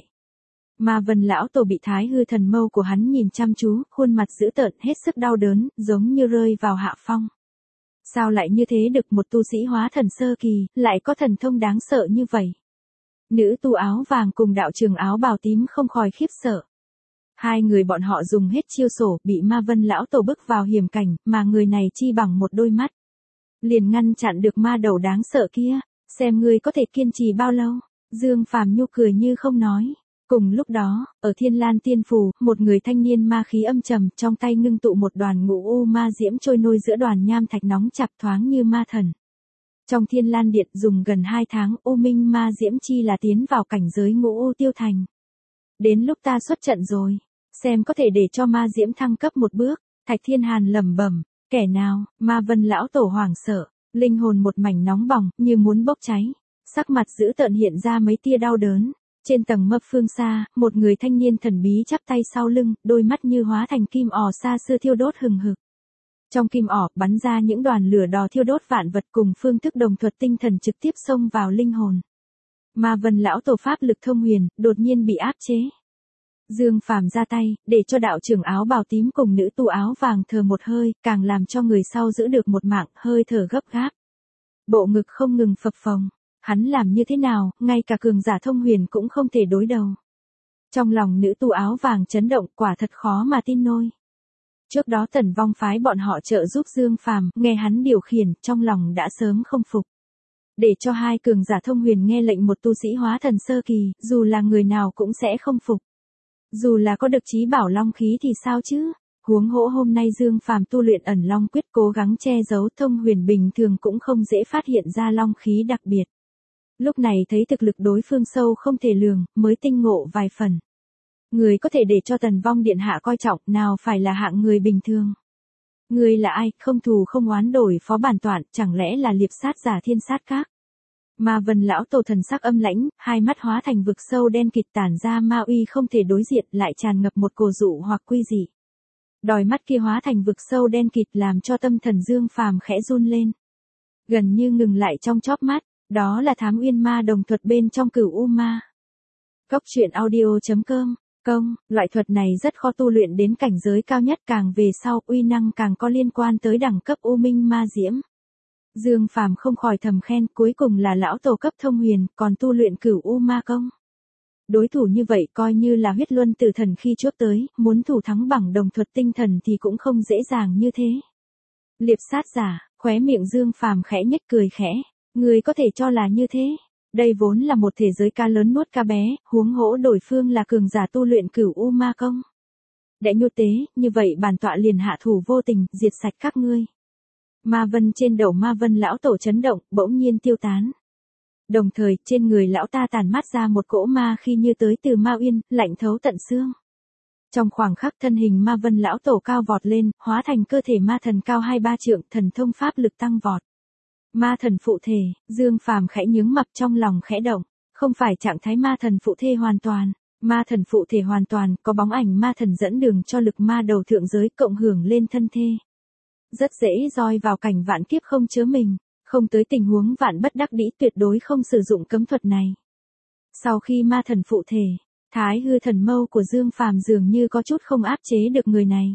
Ma Vân lão tổ bị thái hư thần mâu của hắn nhìn chăm chú, khuôn mặt dữ tợn, hết sức đau đớn, giống như rơi vào hạ phong. Sao lại như thế được, một tu sĩ hóa thần sơ kỳ, lại có thần thông đáng sợ như vậy? Nữ tu áo vàng cùng đạo trưởng áo bào tím không khỏi khiếp sợ. Hai người bọn họ dùng hết chiêu sổ, bị Ma Vân lão tổ bức vào hiểm cảnh, mà người này chi bằng một đôi mắt. Liền ngăn chặn được ma đầu đáng sợ kia, xem ngươi có thể kiên trì bao lâu. Dương Phàm nhu cười như không nói. Cùng lúc đó, ở Thiên Lan Tiên Phủ, một người thanh niên ma khí âm trầm, trong tay ngưng tụ một đoàn ngũ u ma diễm trôi nôi giữa đoàn nham thạch nóng chặt, thoáng như ma thần. Trong Thiên Lan Điện dùng gần hai tháng, U Minh ma diễm chi là tiến vào cảnh giới ngũ u tiêu thành. Đến lúc ta xuất trận rồi, xem có thể để cho ma diễm thăng cấp một bước. Thạch Thiên Hàn lẩm bẩm, kẻ nào? Ma Vân lão tổ hoảng sợ, Linh hồn một mảnh nóng bỏng, như muốn bốc cháy. Sắc mặt dữ tợn hiện ra mấy tia đau đớn. Trên tầng mập phương xa, một người thanh niên thần bí chắp tay sau lưng, đôi mắt như hóa thành kim ỏ xa xưa thiêu đốt hừng hực. Trong kim ỏ, bắn ra những đoàn lửa đỏ thiêu đốt vạn vật cùng phương thức đồng thuật tinh thần trực tiếp xông vào linh hồn. Ma Vân lão tổ pháp lực thông huyền, đột nhiên bị áp chế. Dương Phàm ra tay, để cho đạo trưởng áo bào tím cùng nữ tu áo vàng thở một hơi, càng làm cho người sau giữ được một mạng, hơi thở gấp gáp. Bộ ngực không ngừng phập phồng. Hắn làm như thế nào, ngay cả cường giả thông huyền cũng không thể đối đầu. Trong lòng nữ tu áo vàng chấn động, quả thật khó mà tin nổi. Trước đó Tần Vong phái bọn họ trợ giúp Dương Phàm, nghe hắn điều khiển, trong lòng đã sớm không phục. Để cho hai cường giả thông huyền nghe lệnh một tu sĩ hóa thần sơ kỳ, dù là người nào cũng sẽ không phục. Dù là có được chí bảo long khí thì sao chứ? Huống hỗ hôm nay Dương Phàm tu luyện ẩn long quyết, cố gắng che giấu, thông huyền bình thường cũng không dễ phát hiện ra long khí đặc biệt. Lúc này thấy thực lực đối phương sâu không thể lường, mới tinh ngộ vài phần. Người có thể để cho Tần Vong điện hạ coi trọng, nào phải là hạng người bình thường. Người là ai, không thù không oán đổi phó bản toạn, chẳng lẽ là liệp sát giả thiên sát các? Ma Vân lão tổ thần sắc âm lãnh, hai mắt hóa thành vực sâu đen kịt tản ra ma uy không thể đối diện, lại tràn ngập một cổ dụ hoặc quy dị. Đôi mắt kia hóa thành vực sâu đen kịt làm cho tâm thần Dương Phàm khẽ run lên. Gần như ngừng lại trong chóp mắt, đó là Thám Uyên Ma đồng thuật bên trong Cửu U Ma. Cốc truyện audio chấm com, công, loại thuật này rất khó tu luyện đến cảnh giới cao nhất, càng về sau uy năng càng có liên quan tới đẳng cấp U Minh Ma Diễm. Dương Phàm không khỏi thầm khen, cuối cùng là lão tổ cấp thông huyền, còn tu luyện Cửu U Ma công. Đối thủ như vậy coi như là huyết luân tử thần khi chốt tới, muốn thủ thắng bằng đồng thuật tinh thần thì cũng không dễ dàng như thế. Liệp sát giả, khóe miệng Dương Phàm khẽ nhếch cười khẽ, người có thể cho là như thế. Đây vốn là một thể giới cá lớn nuốt cá bé, huống hỗ đối phương là cường giả tu luyện Cửu U Ma công. Đệ nhô tế, như vậy bản tọa liền hạ thủ vô tình, diệt sạch các ngươi. Ma vân trên đầu Ma Vân lão tổ chấn động, bỗng nhiên tiêu tán. Đồng thời, trên người lão ta tàn mát ra một cỗ ma khi như tới từ Ma Uyên, lạnh thấu tận xương. Trong khoảng khắc thân hình Ma Vân lão tổ cao vọt lên, hóa thành cơ thể ma thần cao hai ba trượng, thần thông pháp lực tăng vọt. Ma thần phụ thể, Dương Phàm khẽ nhướng mập trong lòng khẽ động, không phải trạng thái ma thần phụ thể hoàn toàn, ma thần phụ thể hoàn toàn, có bóng ảnh ma thần dẫn đường cho lực ma đầu thượng giới cộng hưởng lên thân thể. Rất dễ roi vào cảnh vạn kiếp không chứa mình, không tới tình huống vạn bất đắc dĩ tuyệt đối không sử dụng cấm thuật này. Sau khi ma thần phụ thể, Thái hư thần mâu của Dương Phàm dường như có chút không áp chế được người này.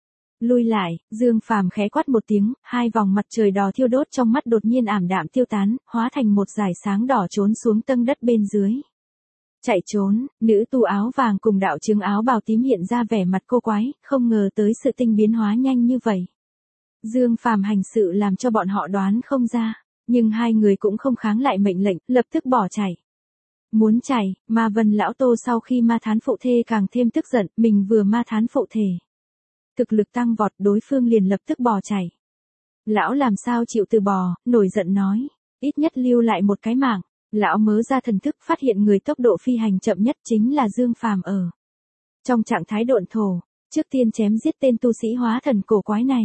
Lui lại, Dương Phàm khẽ quát một tiếng, hai vòng mặt trời đỏ thiêu đốt trong mắt đột nhiên ảm đạm tiêu tán, hóa thành một dải sáng đỏ trốn xuống tầng đất bên dưới. Chạy trốn, nữ tu áo vàng cùng đạo chứng áo bào tím hiện ra vẻ mặt cô quái, không ngờ tới sự tinh biến hóa nhanh như vậy. Dương Phàm hành sự làm cho bọn họ đoán không ra, nhưng hai người cũng không kháng lại mệnh lệnh, lập tức bỏ chạy. Muốn chạy, Ma Vân lão tô sau khi ma thán phụ thê càng thêm tức giận, mình vừa ma thán phụ thể. Thực lực tăng vọt, đối phương liền lập tức bỏ chạy. Lão làm sao chịu từ bỏ, nổi giận nói, ít nhất lưu lại một cái mạng. Lão mớ ra thần thức phát hiện người tốc độ phi hành chậm nhất chính là Dương Phàm ở. Trong trạng thái độn thổ, trước tiên chém giết tên tu sĩ hóa thần cổ quái này.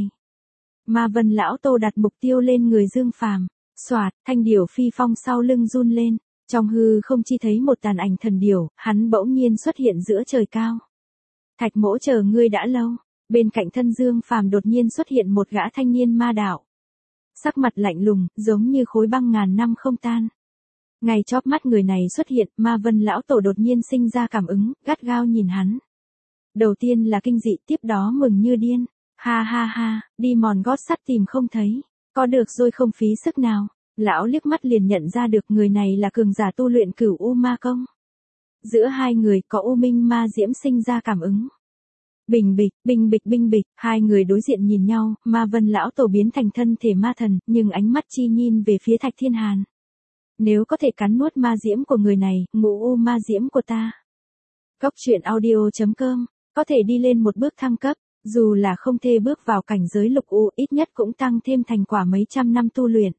Ma Vân lão tô đặt mục tiêu lên người Dương Phàm, xoạt, thanh điểu phi phong sau lưng run lên, trong hư không chi thấy một tàn ảnh thần điểu, hắn bỗng nhiên xuất hiện giữa trời cao. Thạch mỗ chờ ngươi đã lâu, bên cạnh thân Dương Phàm đột nhiên xuất hiện một gã thanh niên ma đạo. Sắc mặt lạnh lùng, giống như khối băng ngàn năm không tan. Ngay chóp mắt người này xuất hiện, Ma Vân lão tổ đột nhiên sinh ra cảm ứng, gắt gao nhìn hắn. Đầu tiên là kinh dị, tiếp đó mừng như điên. Ha ha ha, đi mòn gót sắt tìm không thấy, có được rồi không phí sức nào. Lão liếc mắt liền nhận ra được người này là cường giả tu luyện Cửu U Ma công. Giữa hai người có U Minh Ma Diễm sinh ra cảm ứng. Bình bịch, bình bịch bình bịch, hai người đối diện nhìn nhau, Ma Vân lão tổ biến thành thân thể ma thần, nhưng ánh mắt chi nhìn về phía Thạch Thiên Hàn. Nếu có thể cắn nuốt ma diễm của người này, ngũ U Ma Diễm của ta. Cốc truyện audio chấm com, có thể đi lên một bước thăng cấp. Dù là không thể bước vào cảnh giới lục u, ít nhất cũng tăng thêm thành quả mấy trăm năm tu luyện.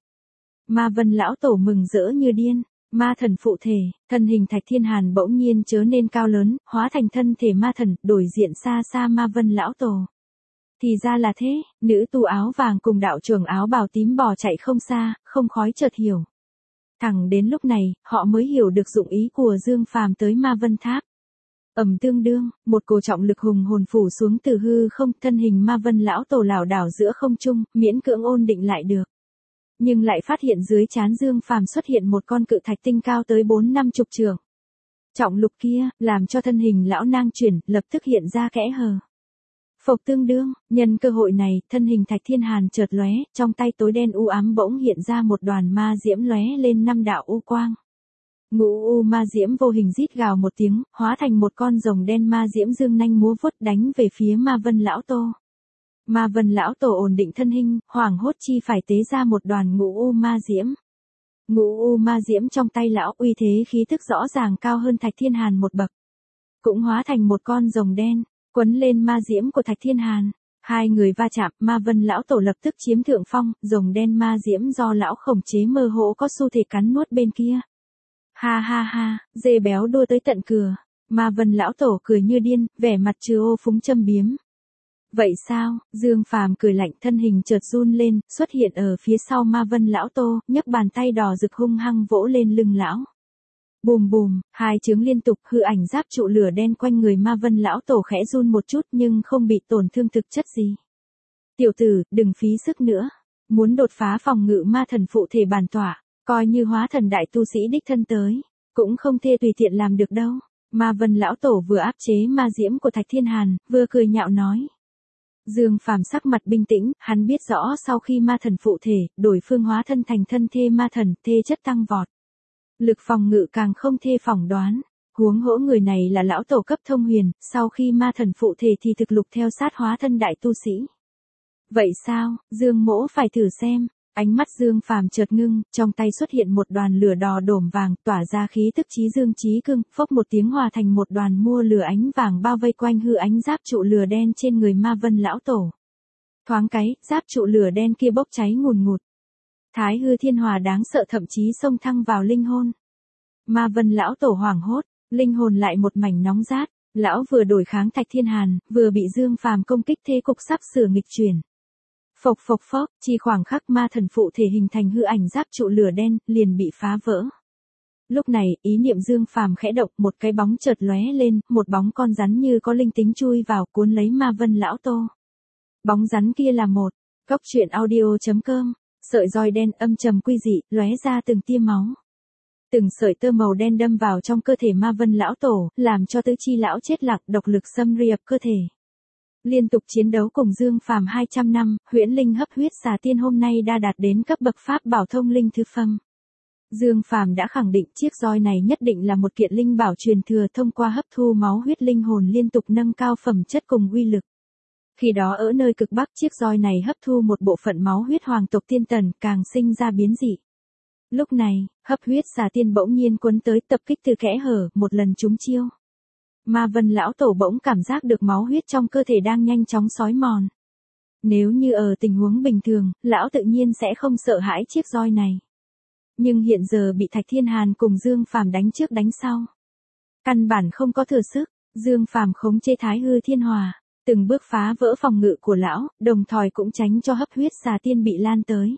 Ma Vân lão tổ mừng rỡ như điên, ma thần phụ thể, thân hình Thạch Thiên Hàn bỗng nhiên trở nên cao lớn, hóa thành thân thể ma thần, đổi diện xa xa Ma Vân lão tổ. Thì ra là thế, nữ tu áo vàng cùng đạo trưởng áo bào tím bò chạy không xa, không khói chợt hiểu. Thẳng đến lúc này, họ mới hiểu được dụng ý của Dương Phàm tới Ma Vân Tháp. Ầm tương đương, một cổ trọng lực hùng hồn phủ xuống từ hư không, thân hình Ma Vân lão tổ lảo đảo giữa không trung, miễn cưỡng ổn định lại được. Nhưng lại phát hiện dưới trán Dương Phàm xuất hiện một con cự thạch tinh cao tới bốn năm chục trượng. Trọng lục kia, làm cho thân hình lão nang chuyển, lập tức hiện ra kẽ hở. Phộc tương đương, nhân cơ hội này, thân hình Thạch Thiên Hàn chợt lóe, trong tay tối đen u ám bỗng hiện ra một đoàn ma diễm lóe lên năm đạo u quang. Ngũ u ma diễm vô hình rít gào một tiếng, hóa thành một con rồng đen ma diễm dương nanh múa vuốt đánh về phía Ma Vân lão tổ. Ma Vân lão tổ ổn định thân hình, hoảng hốt chi phải tế ra một đoàn ngũ u ma diễm. Ngũ u ma diễm trong tay lão uy thế khí tức rõ ràng cao hơn Thạch Thiên Hàn một bậc. Cũng hóa thành một con rồng đen, quấn lên ma diễm của Thạch Thiên Hàn. Hai người va chạm, Ma Vân lão tổ lập tức chiếm thượng phong, rồng đen ma diễm do lão khống chế mơ hồ có xu thế cắn nuốt bên kia. Ha ha ha, dê béo đua tới tận cửa. Ma Vân lão tổ cười như điên, vẻ mặt trừ ô phúng châm biếm. Vậy sao? Dương Phàm cười lạnh, thân hình chợt run lên, xuất hiện ở phía sau Ma Vân lão tổ, nhấc bàn tay đỏ rực hung hăng vỗ lên lưng lão. Bùm bùm, hai chướng liên tục, hư ảnh giáp trụ lửa đen quanh người Ma Vân lão tổ khẽ run một chút nhưng không bị tổn thương thực chất gì. Tiểu tử, đừng phí sức nữa. Muốn đột phá phòng ngự ma thần phụ thể bản tỏa, coi như hóa thần đại tu sĩ đích thân tới, cũng không thể tùy tiện làm được đâu. Ma Vân lão tổ vừa áp chế ma diễm của Thạch Thiên Hàn, vừa cười nhạo nói. Dương Phàm sắc mặt bình tĩnh, hắn biết rõ sau khi ma thần phụ thể, đổi phương hóa thân thành thân thê ma thần, thê chất tăng vọt. Lực phòng ngự càng không thê phỏng đoán. Huống hỗ người này là lão tổ cấp thông huyền, sau khi ma thần phụ thể thì thực lục theo sát hóa thân đại tu sĩ. Vậy sao, Dương mỗ phải thử xem. Ánh mắt Dương Phàm chợt ngưng, trong tay xuất hiện một đoàn lửa đỏ đổm vàng, tỏa ra khí tức chí dương chí cương, phốc một tiếng hòa thành một đoàn mua lửa ánh vàng bao vây quanh hư ánh giáp trụ lửa đen trên người Ma Vân lão tổ. Thoáng cái, giáp trụ lửa đen kia bốc cháy ngùn ngụt. Thái hư thiên hòa đáng sợ thậm chí xông thăng vào linh hồn. Ma Vân lão tổ hoảng hốt, linh hồn lại một mảnh nóng rát, lão vừa đổi kháng Thạch Thiên Hàn, vừa bị Dương Phàm công kích thế cục sắp sửa nghịch chuyển. Phộc phộc phốc, chỉ khoảng khắc ma thần phụ thể hình thành hư ảnh giáp trụ lửa đen, liền bị phá vỡ. Lúc này, ý niệm Dương Phàm khẽ động, một cái bóng chợt lóe lên, một bóng con rắn như có linh tính chui vào cuốn lấy Ma Vân lão tổ. Bóng rắn kia là một, góc truyện audio chấm com, sợi roi đen âm trầm quy dị, lóe ra từng tia máu. Từng sợi tơ màu đen đâm vào trong cơ thể Ma Vân lão tổ, làm cho tứ chi lão chết lặng, độc lực xâm riệp cơ thể. Liên tục chiến đấu cùng Dương Phàm hai trăm năm, huyễn linh hấp huyết xà tiên hôm nay đã đạt đến cấp bậc pháp bảo thông linh thứ phẩm. Dương Phàm đã khẳng định chiếc roi này nhất định là một kiện linh bảo truyền thừa, thông qua hấp thu máu huyết linh hồn liên tục nâng cao phẩm chất cùng uy lực. Khi đó ở nơi cực bắc, chiếc roi này hấp thu một bộ phận máu huyết hoàng tộc tiên tần, càng sinh ra biến dị. Lúc này, hấp huyết xà tiên bỗng nhiên cuốn tới, tập kích từ kẽ hở, một lần trúng chiêu. Ma Vân lão tổ bỗng cảm giác được máu huyết trong cơ thể đang nhanh chóng xói mòn. Nếu như ở tình huống bình thường, lão tự nhiên sẽ không sợ hãi chiếc roi này. Nhưng hiện giờ bị Thạch Thiên Hàn cùng Dương Phàm đánh trước đánh sau. Căn bản không có thừa sức, Dương Phàm khống chế Thái hư thiên hòa, từng bước phá vỡ phòng ngự của lão, đồng thời cũng tránh cho hấp huyết xà tiên bị lan tới.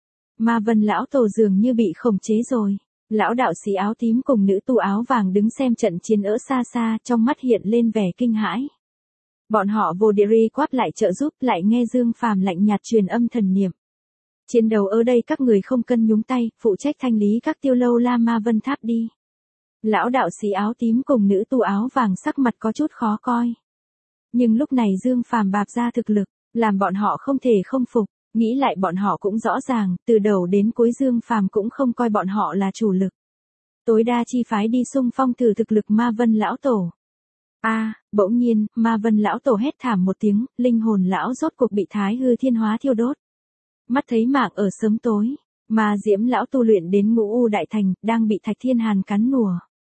Ma Vân lão tổ dường như bị khống chế rồi. Lão đạo sĩ áo tím cùng nữ tu áo vàng đứng xem trận chiến ở xa xa, trong mắt hiện lên vẻ kinh hãi. Bọn họ vô địa ri quát lại trợ giúp, lại nghe Dương Phàm lạnh nhạt truyền âm thần niệm. Chiến đấu ở đây các người không cần nhúng tay, phụ trách thanh lý các tiêu lâu la Ma Vân Tháp đi. Lão đạo sĩ áo tím cùng nữ tu áo vàng sắc mặt có chút khó coi. Nhưng lúc này Dương Phàm bạp ra thực lực, làm bọn họ không thể không phục. Nghĩ lại bọn họ cũng rõ ràng, từ đầu đến cuối Dương Phàm cũng không coi bọn họ là chủ lực. Tối đa chi phái đi xung phong thử thực lực Ma Vân lão tổ. A, à, bỗng nhiên, Ma Vân lão tổ hét thảm một tiếng, linh hồn lão rốt cuộc bị Thái hư thiên hóa thiêu đốt. Mắt thấy mạng ở sớm tối, Ma Diễm lão tu luyện đến ngũ u đại thành, đang bị Thạch Thiên Hàn cắn nùa.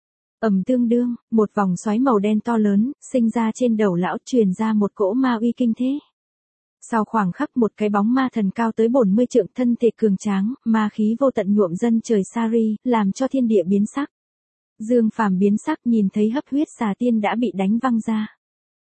Ầm tương đương, một vòng xoáy màu đen to lớn, sinh ra trên đầu lão, truyền ra một cỗ ma uy kinh thế. Sau khoảng khắc một cái bóng ma thần cao tới bốn mươi trượng, thân thể cường tráng, ma khí vô tận nhuộm dân trời Sari, làm cho thiên địa biến sắc. Dương Phàm biến sắc nhìn thấy hấp huyết xà tiên đã bị đánh văng ra.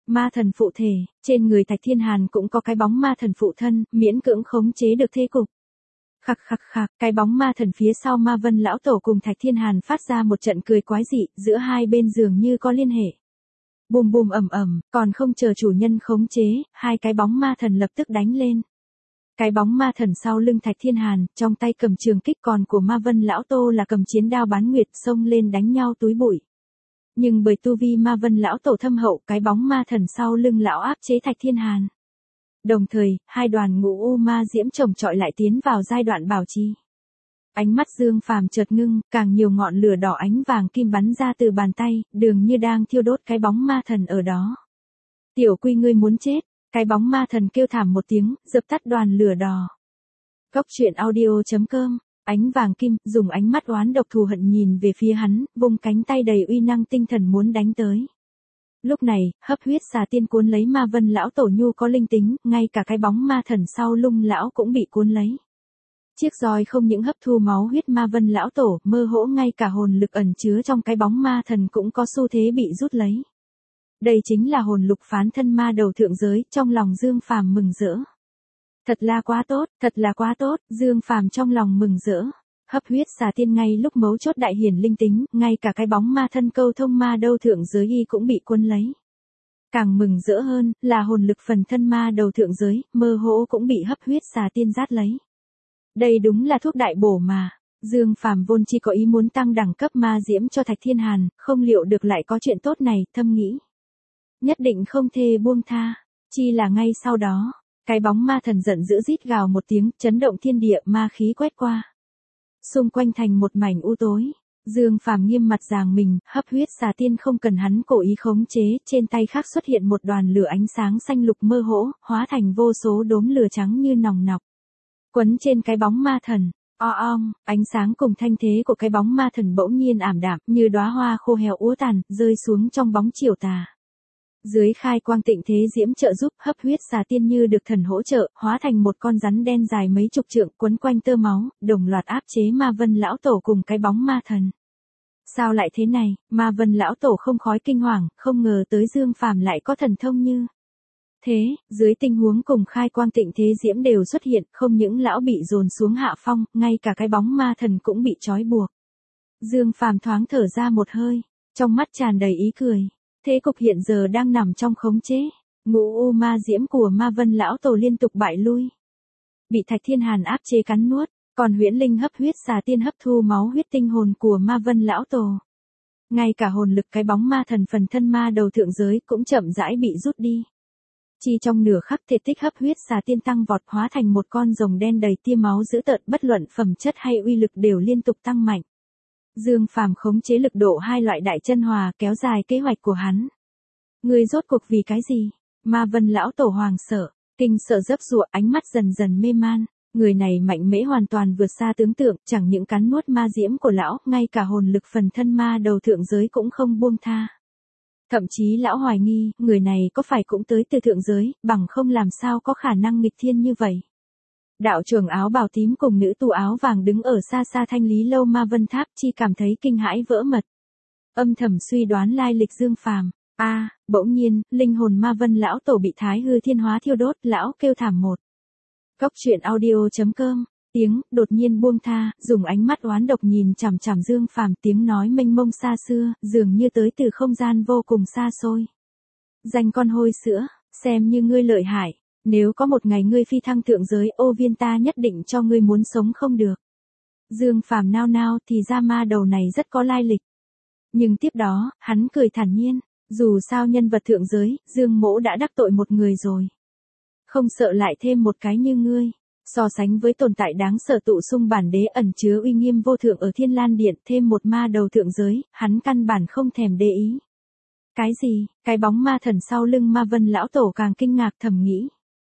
Ma thần phụ thể, trên người Thạch Thiên Hàn cũng có cái bóng ma thần phụ thân, miễn cưỡng khống chế được thế cục. Khặc khặc khặc, cái bóng ma thần phía sau Ma Vân lão tổ cùng Thạch Thiên Hàn phát ra một trận cười quái dị, giữa hai bên dường như có liên hệ. Bùm bùm ầm ầm, còn không chờ chủ nhân khống chế, hai cái bóng ma thần lập tức đánh lên. Cái bóng ma thần sau lưng Thạch Thiên Hàn, trong tay cầm trường kích, còn của Ma Vân lão tổ là cầm chiến đao bán nguyệt, xông lên đánh nhau túi bụi. Nhưng bởi tu vi Ma Vân lão tổ thâm hậu, cái bóng ma thần sau lưng lão áp chế Thạch Thiên Hàn. Đồng thời, hai đoàn ngũ u ma diễm chồng chọi lại tiến vào giai đoạn bảo trì. Ánh mắt Dương Phàm chợt ngưng, càng nhiều ngọn lửa đỏ ánh vàng kim bắn ra từ bàn tay, dường như đang thiêu đốt cái bóng ma thần ở đó. Tiểu Quy ngươi muốn chết, cái bóng ma thần kêu thảm một tiếng, dập tắt đoàn lửa đỏ. Cốc truyện audio chấm com, ánh vàng kim, dùng ánh mắt oán độc thù hận nhìn về phía hắn, vung cánh tay đầy uy năng tinh thần muốn đánh tới. Lúc này, hấp huyết xà tiên cuốn lấy Ma Vân lão tổ nhu có linh tính, ngay cả cái bóng ma thần sau lưng lão cũng bị cuốn lấy. Chiếc roi không những hấp thu máu huyết Ma Vân lão tổ, mơ hỗ ngay cả hồn lực ẩn chứa trong cái bóng ma thần cũng có xu thế bị rút lấy. Đây chính là hồn lục phán thân ma đầu thượng giới, trong lòng Dương Phàm mừng rỡ. Thật là quá tốt, thật là quá tốt, Dương Phàm trong lòng mừng rỡ. Hấp huyết xà tiên ngay lúc mấu chốt đại hiển linh tính, ngay cả cái bóng ma thân câu thông ma đầu thượng giới y cũng bị cuốn lấy. Càng mừng rỡ hơn, là hồn lực phần thân ma đầu thượng giới, mơ hỗ cũng bị hấp huyết xà tiên dát lấy. Đây đúng là thuốc đại bổ mà. Dương Phàm vốn chỉ có ý muốn tăng đẳng cấp ma diễm cho Thạch Thiên Hàn, không liệu được lại có chuyện tốt này, thâm nghĩ. Nhất định không thể buông tha, chi là ngay sau đó, cái bóng ma thần giận dữ rít gào một tiếng, chấn động thiên địa, ma khí quét qua. Xung quanh thành một mảnh u tối, Dương Phàm nghiêm mặt giằng mình, hấp huyết xà tiên không cần hắn cố ý khống chế, trên tay khác xuất hiện một đoàn lửa ánh sáng xanh lục mơ hỗ, hóa thành vô số đốm lửa trắng như nòng nọc. Quấn trên cái bóng ma thần, o ong, ánh sáng cùng thanh thế của cái bóng ma thần bỗng nhiên ảm đạm, như đóa hoa khô héo úa tàn, rơi xuống trong bóng chiều tà. Dưới khai quang tịnh thế diễm trợ giúp, hấp huyết xà tiên như được thần hỗ trợ, hóa thành một con rắn đen dài mấy chục trượng, quấn quanh tơ máu, đồng loạt áp chế Ma Vân lão tổ cùng cái bóng ma thần. Sao lại thế này? Ma Vân lão tổ không khói kinh hoàng, không ngờ tới Dương Phàm lại có thần thông như thế, dưới tình huống cùng khai quang tịnh thế diễm đều xuất hiện, không những lão bị dồn xuống hạ phong, ngay cả cái bóng ma thần cũng bị trói buộc. Dương Phàm thoáng thở ra một hơi, trong mắt tràn đầy ý cười. Thế cục hiện giờ đang nằm trong khống chế, ngũ u ma diễm của Ma Vân lão tổ liên tục bại lui. Bị Thạch Thiên Hàn áp chế cắn nuốt, còn huyễn linh hấp huyết xà tiên hấp thu máu huyết tinh hồn của Ma Vân lão tổ. Ngay cả hồn lực cái bóng ma thần phần thân ma đầu thượng giới cũng chậm rãi bị rút đi. Chỉ trong nửa khắc thể tích hấp huyết xà tiên tăng vọt, hóa thành một con rồng đen đầy tia máu dữ tợn, bất luận phẩm chất hay uy lực đều liên tục tăng mạnh. Dương Phàm khống chế lực độ hai loại đại chân hòa, kéo dài kế hoạch của hắn. Ngươi rốt cuộc vì cái gì? Ma Vân lão tổ hoàng sợ, kinh sợ dấp dụa, ánh mắt dần dần mê man. Người này mạnh mẽ hoàn toàn vượt xa tưởng tượng, chẳng những cắn nuốt ma diễm của lão, ngay cả hồn lực phần thân ma đầu thượng giới cũng không buông tha. Thậm chí lão hoài nghi, người này có phải cũng tới từ thượng giới, bằng không làm sao có khả năng nghịch thiên như vậy. Đạo trưởng áo bào tím cùng nữ tu áo vàng đứng ở xa xa thanh lý lâu Ma Vân Tháp, chi cảm thấy kinh hãi vỡ mật. Âm thầm suy đoán lai lịch Dương Phàm. A, à, bỗng nhiên, linh hồn Ma Vân lão tổ bị Thái Hư Thiên Hóa thiêu đốt, lão kêu thảm một. Cốc truyện audio chấm com, tiếng đột nhiên buông tha, dùng ánh mắt oán độc nhìn chằm chằm Dương Phàm, tiếng nói mênh mông xa xưa, dường như tới từ không gian vô cùng xa xôi. Danh con hôi sữa, xem như ngươi lợi hại. Nếu có một ngày ngươi phi thăng thượng giới, ô viên ta nhất định cho ngươi muốn sống không được. Dương Phàm nao nao, thì ra ma đầu này rất có lai lịch. Nhưng tiếp đó, hắn cười thản nhiên, dù sao nhân vật thượng giới, Dương Mỗ đã đắc tội một người rồi. Không sợ lại thêm một cái như ngươi. So sánh với tồn tại đáng sợ tụ xung bản đế ẩn chứa uy nghiêm vô thượng ở Thiên Lan Điện, thêm một ma đầu thượng giới, hắn căn bản không thèm để ý. Cái gì? Cái bóng ma thần sau lưng Ma Vân lão tổ càng kinh ngạc thầm nghĩ.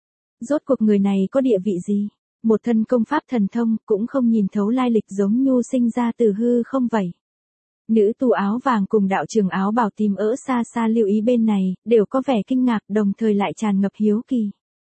Rốt cuộc người này có địa vị gì? Một thân công pháp thần thông, cũng không nhìn thấu lai lịch, giống nhu sinh ra từ hư không vậy. Nữ tu áo vàng cùng đạo trưởng áo bào tím ở xa xa lưu ý bên này, đều có vẻ kinh ngạc, đồng thời lại tràn ngập hiếu kỳ.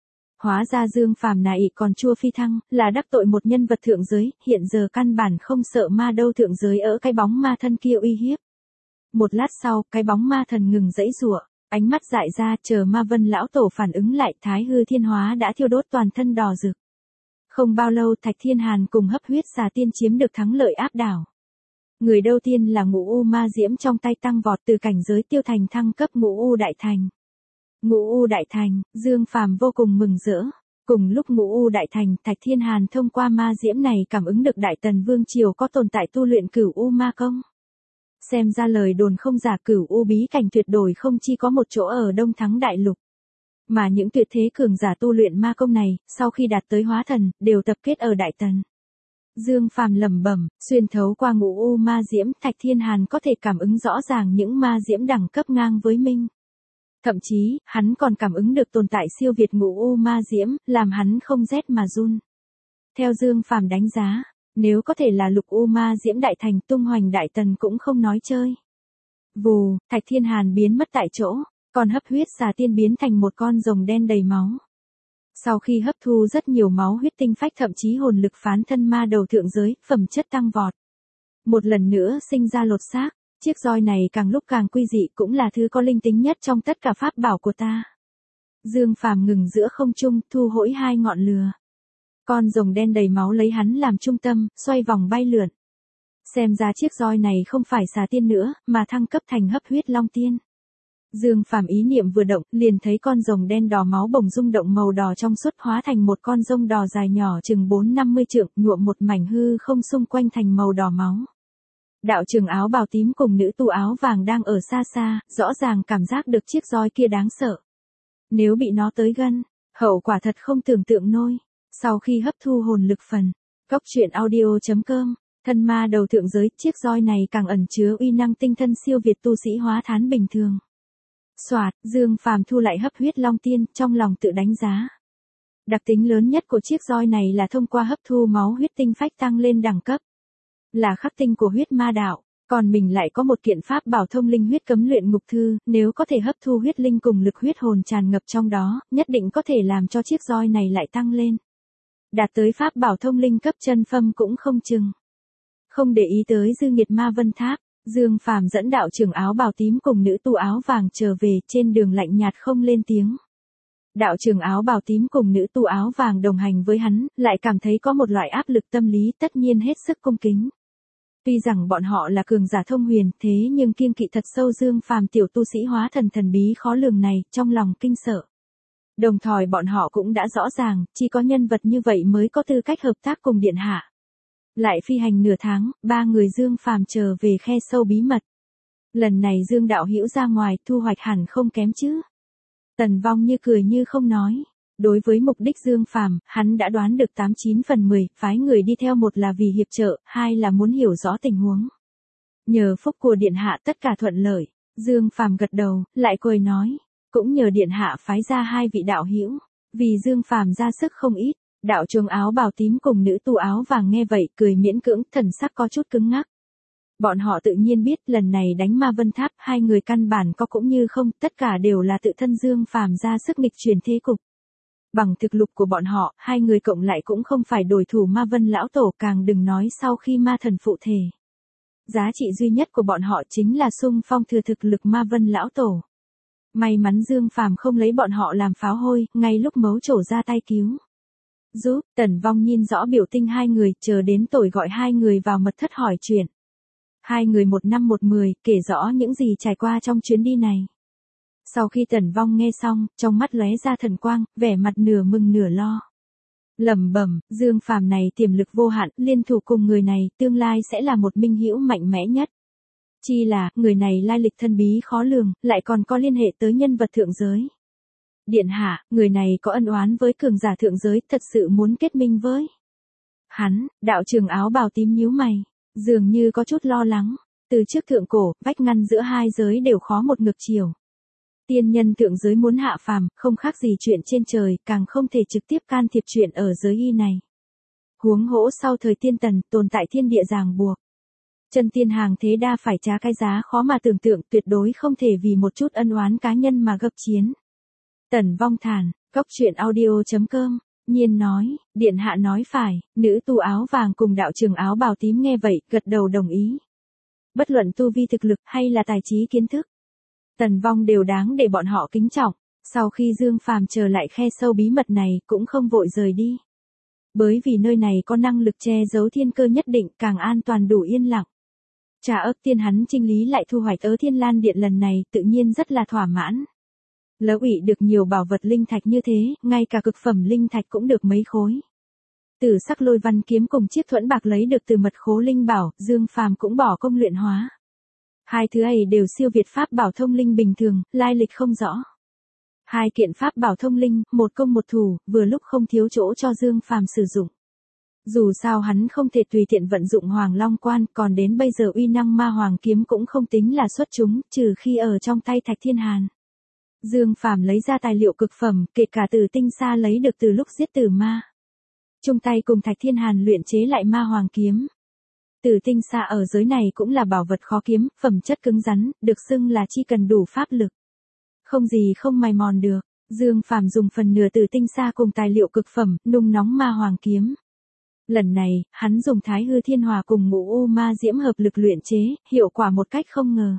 Hóa ra Dương Phàm này còn chua phi thăng, là đắc tội một nhân vật thượng giới, hiện giờ căn bản không sợ ma đâu thượng giới ở cái bóng ma thân kia uy hiếp. Một lát sau, cái bóng ma thần ngừng giãy giụa, Ánh mắt dại ra chờ Ma Vân lão tổ phản ứng lại, Thái Hư Thiên Hóa đã thiêu đốt toàn thân đỏ rực. Không bao lâu Thạch Thiên Hàn cùng Hấp Huyết Xà Tiên chiếm được thắng lợi áp đảo. Người đầu tiên là Ngũ U Ma Diễm trong tay tăng vọt từ cảnh giới tiêu thành thăng cấp Ngũ U Đại Thành. Ngũ U Đại Thành, Dương Phàm vô cùng mừng rỡ. Cùng lúc Ngũ U Đại Thành, Thạch Thiên Hàn thông qua ma diễm này cảm ứng được Đại Tần Vương Triều có tồn tại tu luyện Cửu U Ma Công. Xem ra lời đồn không giả, Cửu U bí cảnh tuyệt đối không chỉ có một chỗ ở Đông Thắng Đại Lục. Mà những tuyệt thế cường giả tu luyện ma công này, sau khi đạt tới hóa thần, đều tập kết ở Đại Tần. Dương Phàm lẩm bẩm, xuyên thấu qua Ngũ U Ma Diễm, Thạch Thiên Hàn có thể cảm ứng rõ ràng những ma diễm đẳng cấp ngang với mình. Thậm chí, hắn còn cảm ứng được tồn tại siêu việt Ngũ U Ma Diễm, làm hắn không rét mà run. Theo Dương Phàm đánh giá, nếu có thể là Lục U Ma Diễm Đại Thành, tung hoành Đại Tần cũng không nói chơi. Vù, Thạch Thiên Hàn biến mất tại chỗ, còn Hấp Huyết Xà Tiên biến thành một con rồng đen đầy máu. Sau khi hấp thu rất nhiều máu huyết tinh phách, thậm chí hồn lực phán thân ma đầu thượng giới, phẩm chất tăng vọt. Một lần nữa sinh ra lột xác, chiếc roi này càng lúc càng quy dị, cũng là thứ có linh tính nhất trong tất cả pháp bảo của ta. Dương Phàm ngừng giữa không trung, thu hỗi hai ngọn lửa. Con rồng đen đầy máu lấy hắn làm trung tâm, xoay vòng bay lượn. Xem ra chiếc roi này không phải xà tiên nữa, mà thăng cấp thành Hấp Huyết Long Tiên. Dương Phàm ý niệm vừa động, liền thấy con rồng đen đỏ máu bồng rung động màu đỏ trong suốt hóa thành một con rông đỏ dài nhỏ chừng bốn năm mươi trượng, nhuộm một mảnh hư không xung quanh thành màu đỏ máu. Đạo trưởng áo bào tím cùng nữ tu áo vàng đang ở xa xa, rõ ràng cảm giác được chiếc roi kia đáng sợ. Nếu bị nó tới gần, hậu quả thật không tưởng tượng nổi. Sau khi hấp thu hồn lực phần, Cốc Truyện Audio chấm com, thân ma đầu thượng giới, chiếc roi này càng ẩn chứa uy năng tinh thân siêu việt tu sĩ hóa thán bình thường. Soạt, Dương Phàm thu lại Hấp Huyết Long Tiên, trong lòng tự đánh giá. Đặc tính lớn nhất của chiếc roi này là thông qua hấp thu máu huyết tinh phách tăng lên đẳng cấp. Là khắc tinh của huyết ma đạo, còn mình lại có một kiện pháp bảo thông linh huyết cấm luyện ngục thư, nếu có thể hấp thu huyết linh cùng lực huyết hồn tràn ngập trong đó, nhất định có thể làm cho chiếc roi này lại tăng lên. Đạt tới pháp bảo thông linh cấp chân phâm cũng không chừng. Không để ý tới dư nghiệt Ma Vân Tháp, Dương Phàm dẫn đạo trưởng áo bào tím cùng nữ tu áo vàng trở về, trên đường lạnh nhạt không lên tiếng. Đạo trưởng áo bào tím cùng nữ tu áo vàng đồng hành với hắn, lại cảm thấy có một loại áp lực tâm lý, tất nhiên hết sức cung kính. Tuy rằng bọn họ là cường giả thông huyền, thế nhưng kiêng kỵ thật sâu Dương Phàm tiểu tu sĩ hóa thần thần bí khó lường này, trong lòng kinh sợ. Đồng thời bọn họ cũng đã rõ ràng, chỉ có nhân vật như vậy mới có tư cách hợp tác cùng điện hạ. Lại phi hành nửa tháng, ba người Dương Phàm trở về khe sâu bí mật. Lần này Dương đạo hữu ra ngoài, thu hoạch hẳn không kém chứ. Tần Vong như cười như không nói. Đối với mục đích Dương Phàm, hắn đã đoán được tám chín phần mười, phái người đi theo, một là vì hiệp trợ, hai là muốn hiểu rõ tình huống. Nhờ phúc của điện hạ tất cả thuận lợi, Dương Phàm gật đầu, lại cười nói, cũng nhờ điện hạ phái ra hai vị đạo hữu, vì Dương Phàm ra sức không ít. Đạo trưởng áo bào tím cùng nữ tu áo vàng nghe vậy, cười miễn cưỡng, thần sắc có chút cứng ngắc. Bọn họ tự nhiên biết, lần này đánh Ma Vân Tháp, hai người căn bản có cũng như không, tất cả đều là tự thân Dương Phàm ra sức nghịch chuyển thế cục. Bằng thực lực của bọn họ, hai người cộng lại cũng không phải đối thủ Ma Vân lão tổ, càng đừng nói sau khi ma thần phụ thể. Giá trị duy nhất của bọn họ chính là xung phong thừa thực lực Ma Vân lão tổ. May mắn Dương Phàm không lấy bọn họ làm pháo hôi, ngay lúc mấu chổ ra tay cứu. Giúp, Tần Vong nhìn rõ biểu tình hai người, chờ đến tối gọi hai người vào mật thất hỏi chuyện. Hai người một năm một mười, kể rõ những gì trải qua trong chuyến đi này. Sau khi Tần Vong nghe xong, trong mắt lóe ra thần quang, vẻ mặt nửa mừng nửa lo. Lẩm bẩm, Dương Phàm này tiềm lực vô hạn, liên thủ cùng người này, tương lai sẽ là một minh hữu mạnh mẽ nhất. Chi là, người này lai lịch thân bí khó lường, lại còn có liên hệ tới nhân vật thượng giới. Điện hạ, người này có ân oán với cường giả thượng giới, thật sự muốn kết minh với hắn. Đạo trưởng áo bào tím nhíu mày, dường như có chút lo lắng. Từ trước thượng cổ, vách ngăn giữa hai giới đều khó một ngược chiều. Tiên nhân thượng giới muốn hạ phàm, không khác gì chuyện trên trời, càng không thể trực tiếp can thiệp chuyện ở giới y này. Huống hỗ sau thời tiên tần, tồn tại thiên địa ràng buộc. Chân tiên hàng thế đa phải trả cái giá khó mà tưởng tượng, tuyệt đối không thể vì một chút ân oán cá nhân mà gấp chiến. Tần Vong thản, Cốc Truyện Audio chấm com, nhiên nói, điện hạ nói phải. Nữ tu áo vàng cùng đạo trưởng áo bào tím nghe vậy, gật đầu đồng ý. Bất luận tu vi thực lực hay là tài trí kiến thức, Tần Vong đều đáng để bọn họ kính trọng. Sau khi Dương Phàm trở lại khe sâu bí mật này cũng không vội rời đi. Bởi vì nơi này có năng lực che giấu thiên cơ nhất định, càng an toàn đủ yên lặng. Trà ớt tiên hắn chinh lý lại thu hoạch ở Thiên Lan Điện lần này tự nhiên rất là thỏa mãn. Lỡ ủy được nhiều bảo vật linh thạch như thế, ngay cả cực phẩm linh thạch cũng được mấy khối. Tử sắc lôi văn kiếm cùng chiếc thuẫn bạc lấy được từ mật khố linh bảo, Dương Phàm cũng bỏ công luyện hóa. Hai thứ ấy đều siêu việt pháp bảo thông linh bình thường, lai lịch không rõ. Hai kiện pháp bảo thông linh, một công một thủ, vừa lúc không thiếu chỗ cho Dương Phàm sử dụng. Dù sao hắn không thể tùy tiện vận dụng Hoàng Long Quan, còn đến bây giờ uy năng ma hoàng kiếm cũng không tính là xuất chúng, trừ khi ở trong tay Thạch Thiên Hàn. Dương Phàm lấy ra tài liệu cực phẩm, kể cả Tử Tinh Sa lấy được từ lúc giết tử ma. Chung tay cùng Thạch Thiên Hàn luyện chế lại ma hoàng kiếm. Tử Tinh Sa ở giới này cũng là bảo vật khó kiếm, phẩm chất cứng rắn, được xưng là chỉ cần đủ pháp lực. Không gì không mài mòn được, Dương Phàm dùng phần nửa Tử Tinh Sa cùng tài liệu cực phẩm, nung nóng ma hoàng kiếm. Lần này, hắn dùng Thái Hư Thiên Hỏa cùng Ngũ U Ma Diễm hợp lực luyện chế, hiệu quả một cách không ngờ.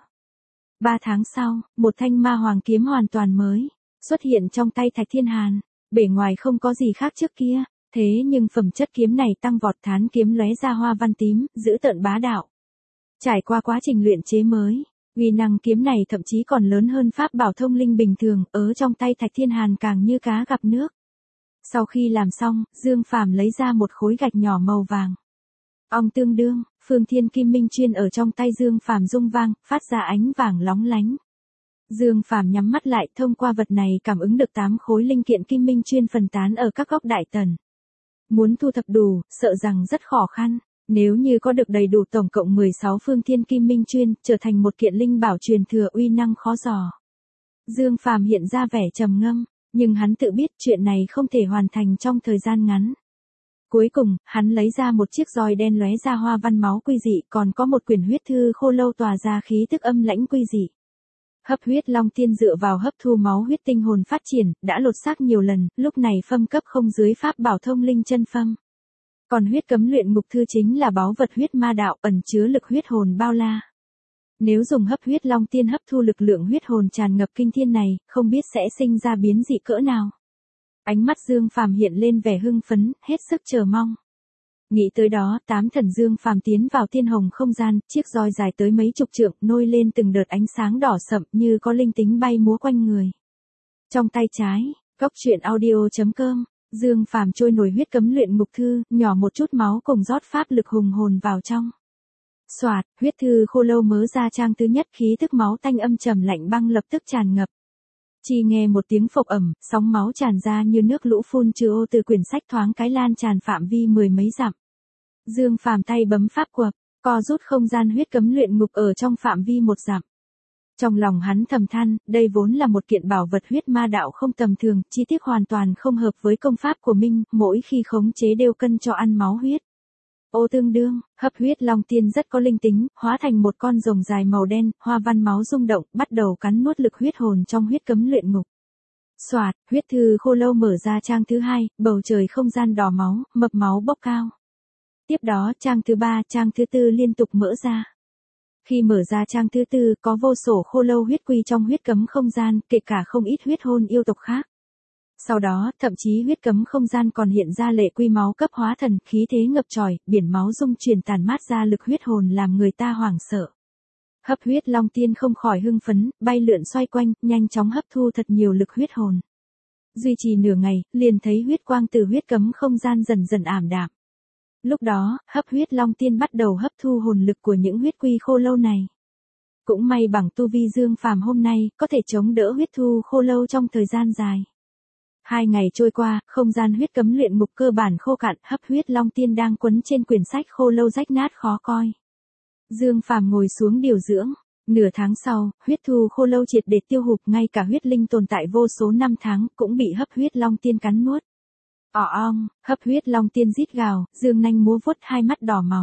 Ba tháng sau, một thanh ma hoàng kiếm hoàn toàn mới, xuất hiện trong tay Thạch Thiên Hàn. Bề ngoài không có gì khác trước kia, thế nhưng phẩm chất kiếm này tăng vọt, thán kiếm lóe ra hoa văn tím, dữ tợn bá đạo. Trải qua quá trình luyện chế mới, uy năng kiếm này thậm chí còn lớn hơn pháp bảo thông linh bình thường, ở trong tay Thạch Thiên Hàn càng như cá gặp nước. Sau khi làm xong, Dương Phàm lấy ra một khối gạch nhỏ màu vàng. Ong tương đương, Phương Thiên Kim Minh Chuyên ở trong tay Dương Phàm rung vang, phát ra ánh vàng lóng lánh. Dương Phàm nhắm mắt lại, thông qua vật này cảm ứng được tám khối linh kiện Kim Minh Chuyên phân tán ở các góc đại tần. Muốn thu thập đủ, sợ rằng rất khó khăn. Nếu như có được đầy đủ tổng cộng mười sáu Phương Thiên Kim Minh Chuyên, trở thành một kiện linh bảo truyền thừa uy năng khó dò. Dương Phàm hiện ra vẻ trầm ngâm, nhưng hắn tự biết chuyện này không thể hoàn thành trong thời gian ngắn. Cuối cùng, hắn lấy ra một chiếc roi đen lóe ra hoa văn máu quy dị, còn có một quyển huyết thư khô lâu tỏa ra khí tức âm lãnh quy dị. Hấp huyết long tiên dựa vào hấp thu máu huyết tinh hồn phát triển, đã lột xác nhiều lần, lúc này phâm cấp không dưới pháp bảo thông linh chân phâm. Còn huyết cấm luyện ngục thư chính là báu vật huyết ma đạo, ẩn chứa lực huyết hồn bao la. Nếu dùng hấp huyết long tiên hấp thu lực lượng huyết hồn tràn ngập kinh thiên này, không biết sẽ sinh ra biến dị cỡ nào. Ánh mắt Dương Phàm hiện lên vẻ hưng phấn, hết sức chờ mong. Nghĩ tới đó, tám thần Dương Phàm tiến vào thiên hồng không gian, chiếc roi dài tới mấy chục trượng, nôi lên từng đợt ánh sáng đỏ sậm như có linh tính bay múa quanh người. Trong tay trái, góc truyện audio chấm com, Dương Phàm trôi nổi huyết cấm luyện ngục thư, nhỏ một chút máu cùng rót pháp lực hùng hồn vào trong. Soạt, huyết thư khô lâu mớ ra trang thứ nhất, khí thức máu tanh âm trầm lạnh băng lập tức tràn ngập. Chỉ nghe một tiếng phộc ẩm, sóng máu tràn ra như nước lũ phun trừ ô từ quyển sách thoáng cái lan tràn phạm vi mười mấy dặm. Dương Phàm tay bấm pháp quật, co rút không gian huyết cấm luyện ngục ở trong phạm vi một dặm. Trong lòng hắn thầm than, đây vốn là một kiện bảo vật huyết ma đạo không tầm thường, chi tiết hoàn toàn không hợp với công pháp của Minh, mỗi khi khống chế đều cân cho ăn máu huyết. Ô tương đương, hấp huyết long tiên rất có linh tính, hóa thành một con rồng dài màu đen, hoa văn máu rung động, bắt đầu cắn nuốt lực huyết hồn trong huyết cấm luyện ngục. Soạt, huyết thư khô lâu mở ra trang thứ hai, bầu trời không gian đỏ máu, mập máu bốc cao. Tiếp đó, trang thứ ba, trang thứ tư liên tục mở ra. Khi mở ra trang thứ tư, có vô số khô lâu huyết quy trong huyết cấm không gian, kể cả không ít huyết hồn yêu tộc khác. Sau đó, thậm chí huyết cấm không gian còn hiện ra lệ quy máu cấp hóa thần, khí thế ngập tròi, biển máu dung truyền tàn mát ra lực huyết hồn làm người ta hoảng sợ. Hấp huyết long tiên không khỏi hưng phấn, bay lượn xoay quanh, nhanh chóng hấp thu thật nhiều lực huyết hồn. Duy trì nửa ngày, liền thấy huyết quang từ huyết cấm không gian dần dần ảm đạm. Lúc đó, hấp huyết long tiên bắt đầu hấp thu hồn lực của những huyết quy khô lâu này. Cũng may bằng tu vi Dương Phàm hôm nay, có thể chống đỡ huyết thu khô lâu trong thời gian dài. Hai ngày trôi qua, không gian huyết cấm luyện ngục cơ bản khô cạn, hấp huyết long tiên đang quấn trên quyển sách khô lâu rách nát khó coi. Dương Phàm ngồi xuống điều dưỡng. Nửa tháng sau, huyết thu khô lâu triệt để tiêu hụt, ngay cả huyết linh tồn tại vô số năm tháng, cũng bị hấp huyết long tiên cắn nuốt. Ỏ ong, hấp huyết long tiên rít gào, dương nanh múa vuốt, hai mắt đỏ máu.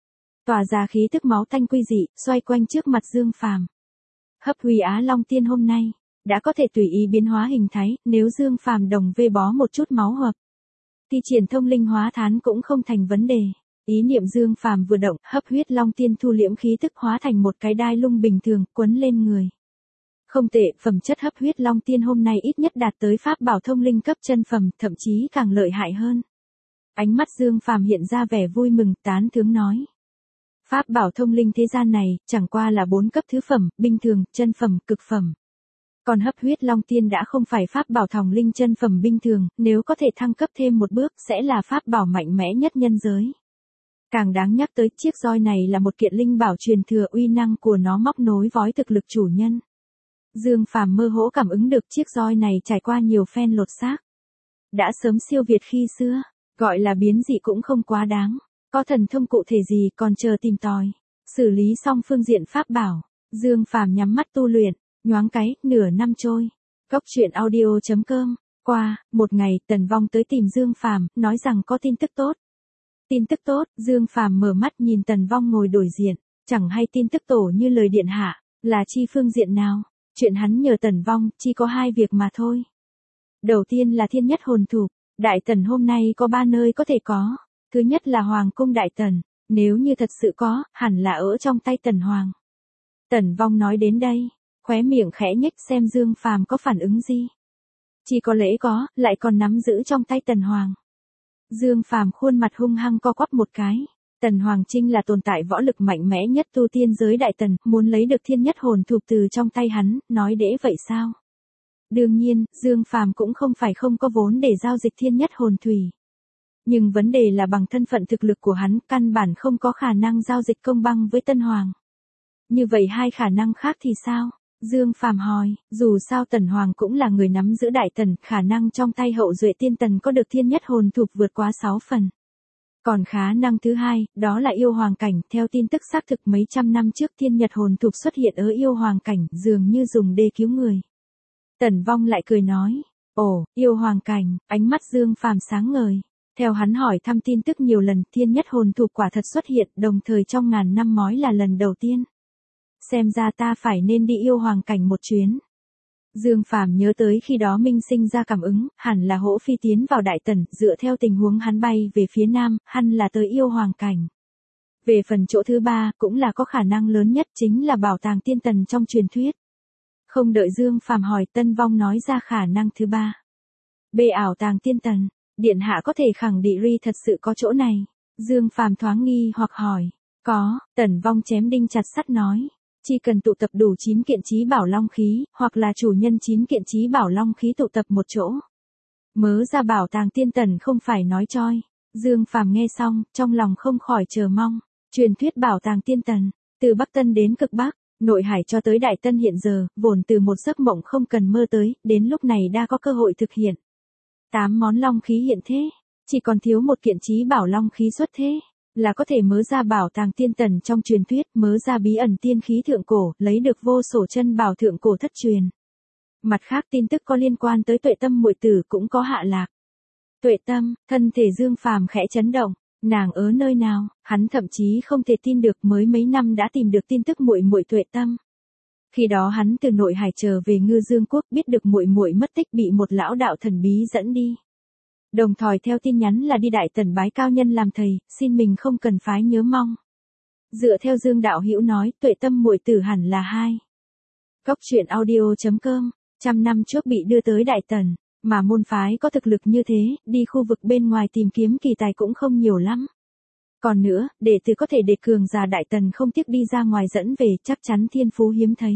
Tỏa ra khí tức máu tanh quy dị, xoay quanh trước mặt Dương Phàm. Hấp Huy Á long tiên hôm nay đã có thể tùy ý biến hóa hình thái, nếu Dương Phàm đồng vê bó một chút máu hợp, thì triển thông linh hóa thán cũng không thành vấn đề. Ý niệm Dương Phàm vừa động, hấp huyết long tiên thu liễm khí tức hóa thành một cái đai lung bình thường, quấn lên người. Không tệ, phẩm chất hấp huyết long tiên hôm nay ít nhất đạt tới pháp bảo thông linh cấp chân phẩm, thậm chí càng lợi hại hơn. Ánh mắt Dương Phàm hiện ra vẻ vui mừng, tán thướng nói. Pháp bảo thông linh thế gian này, chẳng qua là bốn cấp thứ phẩm, bình thường, chân phẩm, cực phẩm. Còn hấp huyết long tiên đã không phải pháp bảo thòng linh chân phẩm bình thường, nếu có thể thăng cấp thêm một bước sẽ là pháp bảo mạnh mẽ nhất nhân giới. Càng đáng nhắc tới, chiếc roi này là một kiện linh bảo truyền thừa, uy năng của nó móc nối vói thực lực chủ nhân. Dương Phàm mơ hỗ cảm ứng được chiếc roi này trải qua nhiều phen lột xác. Đã sớm siêu việt khi xưa, gọi là biến dị cũng không quá đáng. Có thần thông cụ thể gì còn chờ tìm tòi. Xử lý xong phương diện pháp bảo, Dương Phàm nhắm mắt tu luyện, nhoáng cái, nửa năm trôi. Góc truyện audio chấm com. Qua, một ngày, Tần Vong tới tìm Dương Phàm, nói rằng có tin tức tốt. Tin tức tốt, Dương Phàm mở mắt nhìn Tần Vong ngồi đối diện, chẳng hay tin tức tổ như lời điện hạ, là chi phương diện nào? Chuyện hắn nhờ Tần Vong, chỉ có hai việc mà thôi. Đầu tiên là thiên nhất hồn thục, Đại Tần hôm nay có ba nơi có thể có. Thứ nhất là Hoàng cung Đại Tần, nếu như thật sự có, hẳn là ở trong tay Tần Hoàng. Tần Vong nói đến đây, khóe miệng khẽ nhếch xem Dương Phàm có phản ứng gì. Chỉ có lẽ có, lại còn nắm giữ trong tay Tần Hoàng. Dương Phàm khuôn mặt hung hăng co quắp một cái. Tần Hoàng Trinh là tồn tại võ lực mạnh mẽ nhất tu tiên giới Đại Tần, muốn lấy được thiên nhất hồn thục từ trong tay hắn, nói đễ vậy sao? Đương nhiên, Dương Phàm cũng không phải không có vốn để giao dịch thiên nhất hồn thủy. Nhưng vấn đề là bằng thân phận thực lực của hắn, căn bản không có khả năng giao dịch công bằng với Tân Hoàng. Như vậy hai khả năng khác thì sao? Dương Phàm hỏi, dù sao Tần Hoàng cũng là người nắm giữ Đại Tần, khả năng trong tay hậu duệ tiên tần có được thiên nhất hồn thục vượt quá sáu phần. Còn khả năng thứ hai, đó là yêu hoàng cảnh, theo tin tức xác thực mấy trăm năm trước thiên nhật hồn thục xuất hiện ở yêu hoàng cảnh, dường như dùng để cứu người. Tần Vong lại cười nói, ồ, yêu hoàng cảnh, ánh mắt Dương Phàm sáng ngời. Theo hắn hỏi thăm tin tức nhiều lần, thiên nhất hồn thục quả thật xuất hiện, đồng thời trong ngàn năm mói là lần đầu tiên. Xem ra ta phải nên đi yêu hoàng cảnh một chuyến. Dương Phàm nhớ tới khi đó Minh sinh ra cảm ứng, hẳn là Hỗ Phi tiến vào Đại Tần, dựa theo tình huống hắn bay về phía nam, hẳn là tới yêu hoàng cảnh. Về phần chỗ thứ ba, cũng là có khả năng lớn nhất, chính là bảo tàng tiên tần trong truyền thuyết. Không đợi Dương Phàm hỏi, Tân Vong nói ra khả năng thứ ba. Bê ảo tàng tiên tần, điện hạ có thể khẳng định ri thật sự có chỗ này. Dương Phàm thoáng nghi hoặc hỏi, có, Tần Vong chém đinh chặt sắt nói. Chỉ cần tụ tập đủ chín kiện chí bảo long khí, hoặc là chủ nhân chín kiện chí bảo long khí tụ tập một chỗ. Mớ ra bảo tàng tiên tần không phải nói choi. Dương Phàm nghe xong, trong lòng không khỏi chờ mong. Truyền thuyết bảo tàng tiên tần, từ Bắc Tân đến Cực Bắc, Nội Hải cho tới Đại Tân hiện giờ, vốn từ một giấc mộng không cần mơ tới, đến lúc này đã có cơ hội thực hiện. Tám món long khí hiện thế, chỉ còn thiếu một kiện chí bảo long khí xuất thế. Là có thể mớ ra bảo tàng tiên tần trong truyền thuyết, mớ ra bí ẩn tiên khí thượng cổ, lấy được vô sổ chân bảo thượng cổ thất truyền. Mặt khác tin tức có liên quan tới Tuệ Tâm muội tử cũng có hạ lạc. Tuệ Tâm, thân thể Dương Phàm khẽ chấn động, nàng ở nơi nào? Hắn thậm chí không thể tin được mới mấy năm đã tìm được tin tức muội muội Tuệ Tâm. Khi đó hắn từ Nội Hải trở về Ngư Dương quốc, biết được muội muội mất tích bị một lão đạo thần bí dẫn đi. Đồng thời theo tin nhắn là đi Đại Tần bái cao nhân làm thầy, xin mình không cần phái nhớ mong. Dựa theo Dương đạo hữu nói, Tuệ Tâm muội tử hẳn là hai. Góc truyện audio chấm com, trăm năm trước bị đưa tới Đại Tần, mà môn phái có thực lực như thế, đi khu vực bên ngoài tìm kiếm kỳ tài cũng không nhiều lắm. Còn nữa, đệ tử có thể để cường giả Đại Tần không tiếc đi ra ngoài dẫn về, chắc chắn thiên phú hiếm thấy.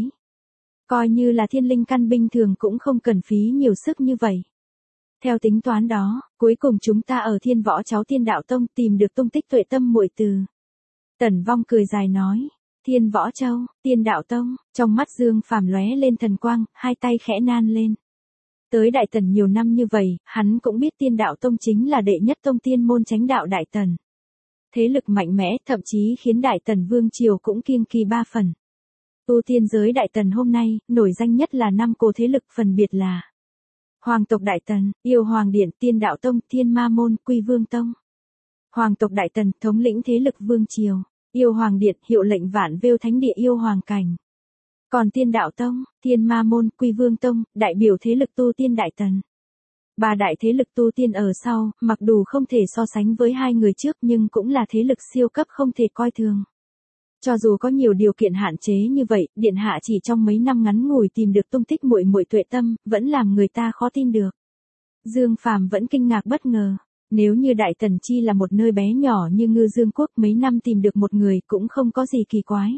Coi như là thiên linh căn bình thường cũng không cần phí nhiều sức như vậy. Theo tính toán đó, cuối cùng chúng ta ở Thiên Võ Cháu Tiên Đạo Tông tìm được tung tích Tuệ Tâm muội tử. Tần Vong cười dài nói, Thiên Võ Châu, Tiên Đạo Tông, trong mắt Dương Phàm lóe lên thần quang, hai tay khẽ nan lên. Tới Đại Tần nhiều năm như vậy, hắn cũng biết Tiên Đạo Tông chính là đệ nhất tông tiên môn chánh đạo Đại Tần. Thế lực mạnh mẽ, thậm chí khiến Đại Tần Vương Triều cũng kiêng kỳ ba phần. Tu tiên giới Đại Tần hôm nay, nổi danh nhất là năm cổ thế lực, phần biệt là Hoàng tộc Đại Tần, Yêu Hoàng Điện, Tiên Đạo Tông, Thiên Ma Môn, Quy Vương Tông. Hoàng tộc Đại Tần, thống lĩnh thế lực Vương Triều. Yêu Hoàng Điện, hiệu lệnh vạn vêu thánh địa Yêu Hoàng Cảnh. Còn Tiên Đạo Tông, Thiên Ma Môn, Quy Vương Tông, đại biểu thế lực tu tiên Đại Tần. Ba đại thế lực tu tiên ở sau, mặc dù không thể so sánh với hai người trước nhưng cũng là thế lực siêu cấp không thể coi thường. Cho dù có nhiều điều kiện hạn chế như vậy, điện hạ chỉ trong mấy năm ngắn ngủi tìm được tung tích muội muội Tuệ Tâm, vẫn làm người ta khó tin được. Dương Phàm vẫn kinh ngạc bất ngờ. Nếu như Đại Tần Chi là một nơi bé nhỏ như Ngư Dương Quốc, mấy năm tìm được một người cũng không có gì kỳ quái.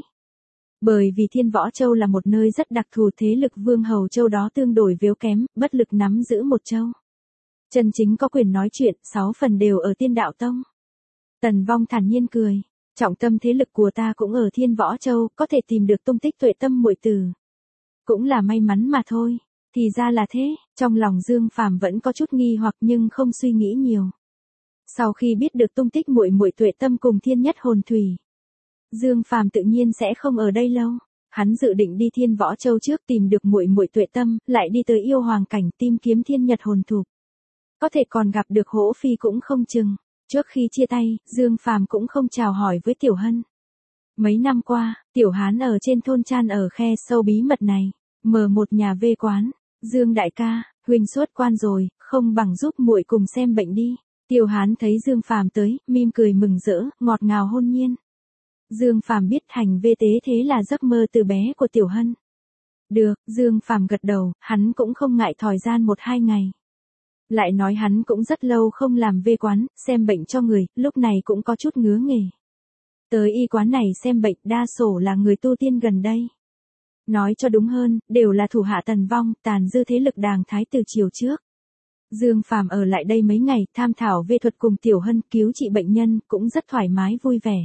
Bởi vì Thiên Võ Châu là một nơi rất đặc thù, thế lực Vương Hầu Châu đó tương đối yếu kém, bất lực nắm giữ một châu. Chân chính có quyền nói chuyện, sáu phần đều ở Tiên Đạo Tông. Tần Vong thản nhiên cười. Trọng tâm thế lực của ta cũng ở Thiên Võ Châu, có thể tìm được tung tích Tuệ Tâm muội tử. Cũng là may mắn mà thôi. Thì ra là thế, trong lòng Dương Phàm vẫn có chút nghi hoặc nhưng không suy nghĩ nhiều. Sau khi biết được tung tích muội muội Tuệ Tâm cùng Thiên Nhất Hồn Thủy, Dương Phàm tự nhiên sẽ không ở đây lâu. Hắn dự định đi Thiên Võ Châu trước tìm được muội muội Tuệ Tâm, lại đi tới Yêu Hoàng cảnh tìm kiếm Thiên Nhật Hồn Thục. Có thể còn gặp được Hỗ Phi cũng không chừng. Trước khi chia tay, Dương Phàm cũng không chào hỏi với Tiểu Hân. Mấy năm qua, Tiểu Hán ở trên thôn Chan ở khe sâu bí mật này, mở một nhà vê quán. Dương đại ca, huynh xuất quan rồi, không bằng giúp muội cùng xem bệnh đi. Tiểu Hán thấy Dương Phàm tới, mỉm cười mừng rỡ, ngọt ngào hôn nhiên. Dương Phàm biết hành vê tế thế là giấc mơ từ bé của Tiểu Hân. Được, Dương Phàm gật đầu, hắn cũng không ngại thời gian một hai ngày. Lại nói hắn cũng rất lâu không làm vê quán, xem bệnh cho người, lúc này cũng có chút ngứa nghề. Tới y quán này xem bệnh đa số là người tu tiên gần đây. Nói cho đúng hơn, đều là thủ hạ Tần Vong, tàn dư thế lực Đàng Thái từ chiều trước. Dương Phàm ở lại đây mấy ngày, tham thảo vê thuật cùng Tiểu Hân, cứu trị bệnh nhân, cũng rất thoải mái vui vẻ.